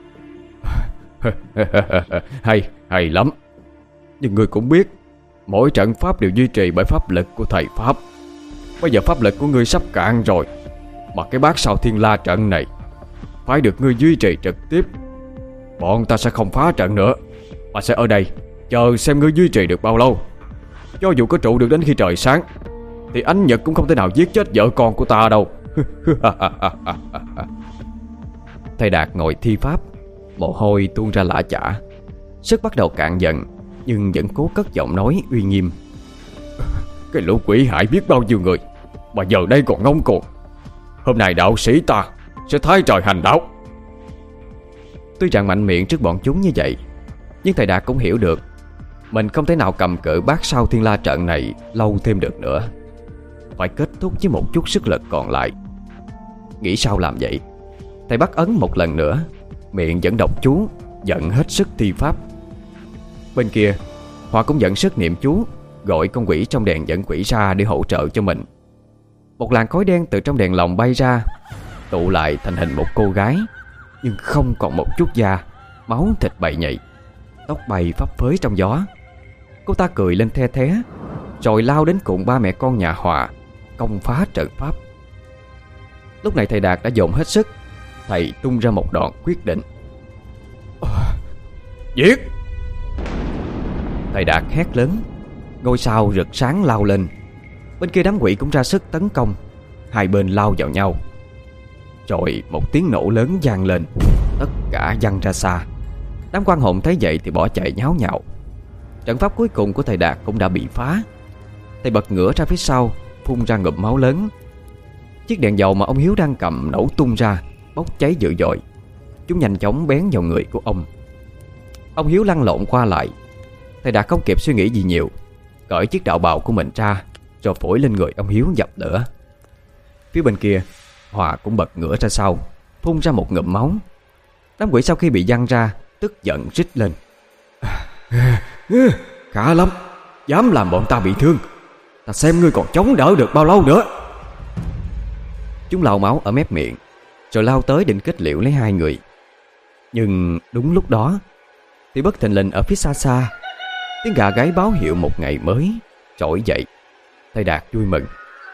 Hay lắm. Nhưng ngươi cũng biết, mỗi trận pháp đều duy trì bởi pháp lực của thầy pháp. Bây giờ pháp lực của ngươi sắp cạn rồi, mà cái Bát Sao Thiên La trận này phải được ngươi duy trì trực tiếp. Bọn ta sẽ không phá trận nữa, mà sẽ ở đây chờ xem ngươi duy trì được bao lâu. Cho dù có trụ được đến khi trời sáng thì ánh Nhật cũng không thể nào giết chết vợ con của ta đâu. Thầy Đạt ngồi thi pháp, mồ hôi tuôn ra lã chả. Sức bắt đầu cạn dần, nhưng vẫn cố cất giọng nói uy nghiêm: Cái lũ quỷ hại biết bao nhiêu người, mà giờ đây còn ngông cuồng. Hôm nay đạo sĩ ta sẽ thái trời hành đạo. Tuy rằng mạnh miệng trước bọn chúng như vậy, nhưng thầy Đạt cũng hiểu được mình không thể nào cầm cự Bát Sao Thiên La trận này lâu thêm được nữa. Phải kết thúc với một chút sức lực còn lại. Nghĩ sao làm vậy, thầy bắt ấn một lần nữa, miệng vẫn đọc chú, giận hết sức thi pháp. Bên kia Hòa cũng giận sức niệm chú, gọi con quỷ trong đèn dẫn quỷ ra để hỗ trợ cho mình. Một làn khói đen từ trong đèn lồng bay ra, tụ lại thành hình một cô gái, nhưng không còn một chút da, máu thịt bầy nhầy, tóc bay phấp phới trong gió. Cô ta cười lên the thé, rồi lao đến cùng ba mẹ con nhà Hòa, công phá trận pháp. Lúc này thầy Đạt đã dồn hết sức. Thầy tung ra một đòn quyết định: Giết! Thầy Đạt hét lớn. Ngôi sao rực sáng lao lên. Bên kia đám quỷ cũng ra sức tấn công. Hai bên lao vào nhau. Rồi một tiếng nổ lớn vang lên, tất cả văng ra xa. Đám quan hồn thấy vậy thì bỏ chạy nháo nhào. Trận pháp cuối cùng của thầy Đạt cũng đã bị phá. Thầy bật ngửa ra phía sau, phun ra ngụm máu lớn. Chiếc đèn dầu mà ông Hiếu đang cầm nổ tung ra, bốc cháy dữ dội. Chúng nhanh chóng bén vào người của ông. Ông Hiếu lăn lộn qua lại. Thầy Đạt không kịp suy nghĩ gì nhiều, cởi chiếc đạo bào của mình ra rồi phủi lên người ông Hiếu dập lửa. Phía bên kia, Hòa cũng bật ngửa ra sau, phun ra một ngụm máu. Đám quỷ sau khi bị văng ra, tức giận rít lên: khá lắm, dám làm bọn ta bị thương, ta xem ngươi còn chống đỡ được bao lâu nữa. Chúng lau máu ở mép miệng, rồi lao tới định kết liễu lấy hai người. Nhưng đúng lúc đó thì bất thình lình ở phía xa xa, tiếng gà gáy báo hiệu một ngày mới trỗi dậy. Thầy Đạt vui mừng: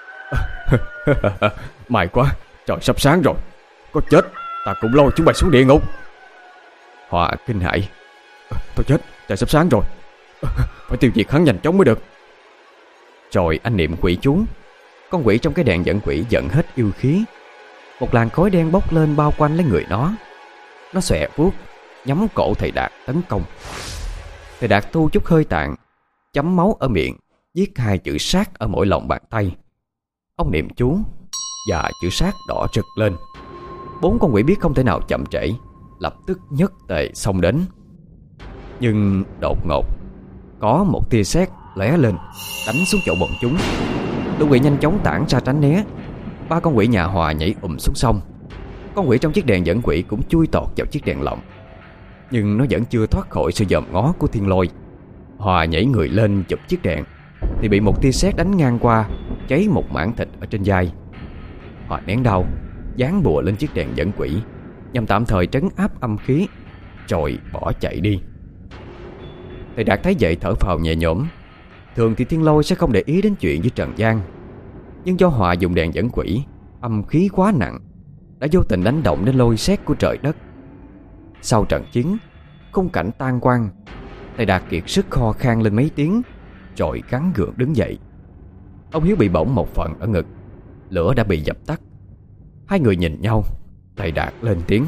may quá, trời sắp sáng rồi, có chết ta cũng lôi chúng mày xuống địa ngục. Hòa kinh hãi: thôi chết, trời sắp sáng rồi, phải tiêu diệt hắn nhanh chóng mới được. Rồi anh niệm quỷ chú. Con quỷ trong cái đèn dẫn quỷ giận hết yêu khí. Một làn khói đen bốc lên bao quanh lấy người nó. Nó xòe vuốt nhắm cổ thầy Đạt tấn công. Thầy Đạt thu chút hơi tàn, chấm máu ở miệng, viết hai chữ sát ở mỗi lòng bàn tay. Ông niệm chú và chữ sát đỏ rực lên. Bốn con quỷ biết không thể nào chậm trễ, lập tức nhất tề xông đến. Nhưng đột ngột có một tia sét lóe lên, đánh xuống chỗ bọn chúng. Tụi quỷ nhanh chóng tản ra tránh né. Ba con quỷ nhà Hòa nhảy xuống sông. Con quỷ trong chiếc đèn dẫn quỷ cũng chui tọt vào chiếc đèn lồng. Nhưng nó vẫn chưa thoát khỏi sự dòm ngó của thiên lôi. Hòa nhảy người lên chụp chiếc đèn thì bị một tia sét đánh ngang qua, cháy một mảng thịt ở trên vai. Hòa nén đau, dán bùa lên chiếc đèn dẫn quỷ nhằm tạm thời trấn áp âm khí, rồi bỏ chạy đi. Thầy Đạt thấy vậy thở phào nhẹ nhõm. Thường thì thiên lôi sẽ không để ý đến chuyện với Trần gian, nhưng do Hòa dùng đèn dẫn quỷ, âm khí quá nặng, đã vô tình đánh động đến lôi sét của trời đất. Sau trận chiến, khung cảnh tan quang, thầy Đạt kiệt sức kho khan lên mấy tiếng, rồi gắng gượng đứng dậy. Ông Hiếu bị bỏng một phần ở ngực, lửa đã bị dập tắt. Hai người nhìn nhau. Thầy Đạt lên tiếng: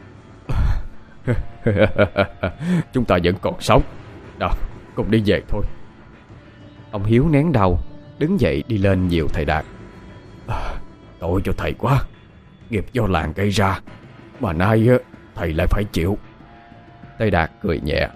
chúng ta vẫn còn sống. Nào, cùng đi về thôi. Ông Hiếu nén đau, đứng dậy đi lên dìu thầy Đạt. Tội cho thầy quá, nghiệp do làng gây ra, mà nay thầy lại phải chịu. Thầy Đạt cười nhẹ: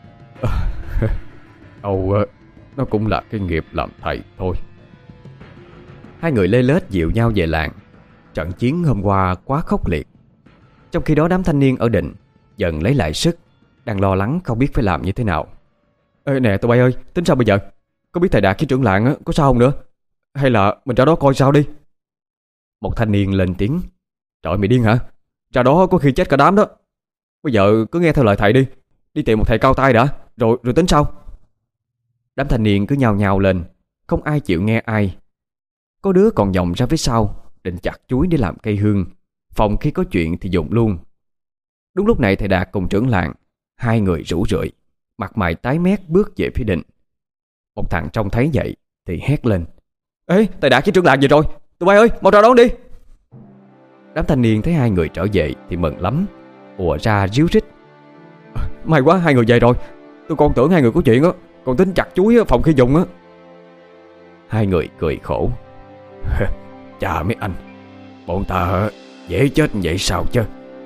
Âu, nó cũng là cái nghiệp làm thầy thôi. Hai người lê lết dịu nhau về làng. Trận chiến hôm qua quá khốc liệt. Trong khi đó đám thanh niên ở Định dần lấy lại sức, đang lo lắng không biết phải làm như thế nào. Ê nè tụi bay ơi, tính sao bây giờ? Có biết thầy Đạt với trưởng làng có sao không nữa? Hay là mình ra đó coi sao đi? Một thanh niên lên tiếng: Trời, mày điên hả? Ra đó có khi chết cả đám đó. Bây giờ cứ nghe theo lời thầy đi. Đi tìm một thầy cao tay đã, rồi tính sau. Đám thanh niên cứ nhao nhao lên, không ai chịu nghe ai. Có đứa còn vòng ra phía sau, định chặt chuối để làm cây hương, phòng khi có chuyện thì dùng luôn. Đúng lúc này thầy Đạt cùng trưởng làng, hai người rủ rượi, mặt mày tái mét bước về phía Định. Một thằng trông thấy vậy thì hét lên: Ê, thầy Đạt với trưởng làng về rồi, tụi bay ơi, mau ra đón đi. Đám thanh niên thấy hai người trở về thì mừng lắm, ùa ra ríu rít: May quá, hai người về rồi. Tôi còn tưởng hai người có chuyện á, còn tính chặt chuối phòng khi dùng á. Hai người cười khổ: Chà mấy anh, bọn ta dễ chết vậy sao chứ.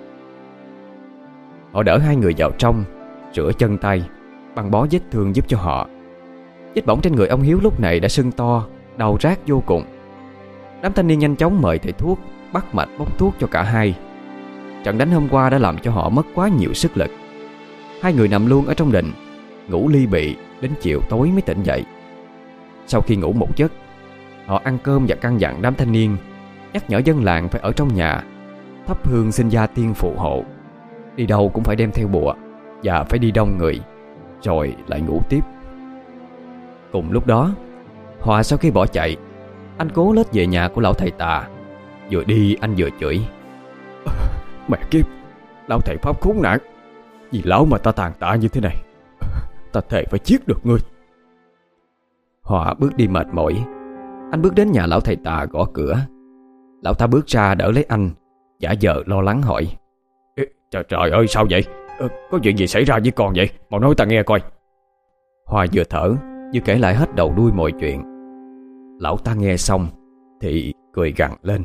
Họ đỡ hai người vào trong, rửa chân tay, băng bó vết thương giúp cho họ. Vết bỏng trên người ông Hiếu lúc này đã sưng to, đau rát vô cùng. Đám thanh niên nhanh chóng mời thầy thuốc bắt mạch bốc thuốc cho cả hai. Trận đánh hôm qua đã làm cho họ mất quá nhiều sức lực. Hai người nằm luôn ở trong Định, ngủ ly bị đến chiều tối mới tỉnh dậy. Sau khi ngủ một giấc, họ ăn cơm và căn dặn đám thanh niên nhắc nhở dân làng phải ở trong nhà, thắp hương xin gia tiên phù hộ. Đi đâu cũng phải đem theo bùa và phải đi đông người, rồi lại ngủ tiếp. Cùng lúc đó, Hòa sau khi bỏ chạy, anh cố lết về nhà của lão thầy Tà. Vừa đi anh vừa chửi: Mẹ kiếp, lão thầy pháp khốn nạn, vì lão mà ta tàn tạ như thế này. Ta thề phải giết được ngươi. Hòa bước đi mệt mỏi. Anh bước đến nhà lão thầy Tà gõ cửa. Lão ta bước ra đỡ lấy anh, giả vờ lo lắng hỏi: Trời ơi, sao vậy? Có chuyện gì xảy ra với con vậy? Mau nói ta nghe coi. Hòa vừa thở vừa kể lại hết đầu đuôi mọi chuyện. Lão ta nghe xong thì cười gằn lên.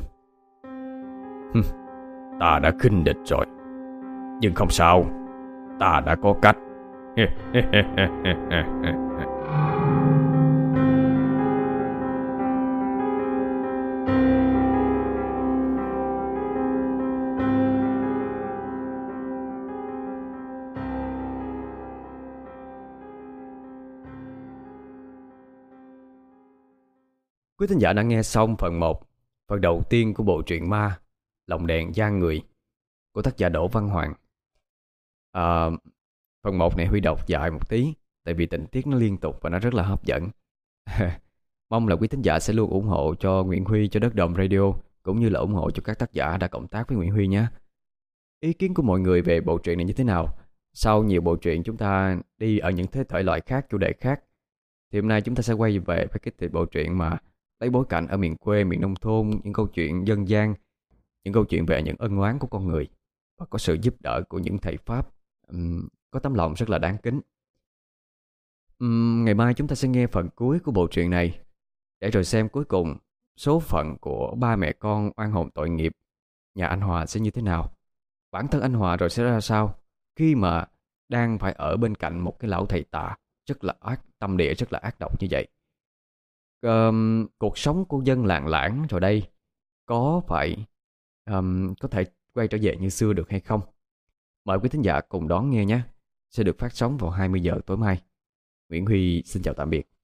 Ta đã khinh địch rồi, nhưng không sao, ta đã có cách. Quý thính giả đã nghe xong phần 1, phần đầu tiên của bộ truyện ma Lồng đèn gian người của tác giả Đỗ Văn Hoàng. Phần 1 này Huy đọc dài một tí, tại vì tình tiết nó liên tục và nó rất là hấp dẫn. Mong là quý thính giả sẽ luôn ủng hộ cho Nguyễn Huy, cho Đất Đồng Radio, cũng như là ủng hộ cho các tác giả đã cộng tác với Nguyễn Huy nhé. Ý kiến của mọi người về bộ truyện này như thế nào? Sau nhiều bộ truyện chúng ta đi ở những thể loại khác, chủ đề khác, thì hôm nay chúng ta sẽ quay về với cái bộ truyện mà lấy bối cảnh ở miền quê, miền nông thôn, những câu chuyện dân gian, những câu chuyện về những ân oán của con người và có sự giúp đỡ của những thầy Pháp có tấm lòng rất là đáng kính. Ngày mai chúng ta sẽ nghe phần cuối của bộ truyện này, để rồi xem cuối cùng số phận của ba mẹ con oan hồn tội nghiệp nhà anh Hòa sẽ như thế nào. Bản thân anh Hòa rồi sẽ ra sao khi mà đang phải ở bên cạnh một cái lão thầy tà rất là ác, tâm địa rất là ác độc như vậy. Cuộc sống của dân làng lảng rồi đây có phải có thể quay trở về như xưa được hay không? Mời quý thính giả cùng đón nghe nhé. Sẽ được phát sóng vào 20 giờ tối mai. Nguyễn Huy xin chào tạm biệt.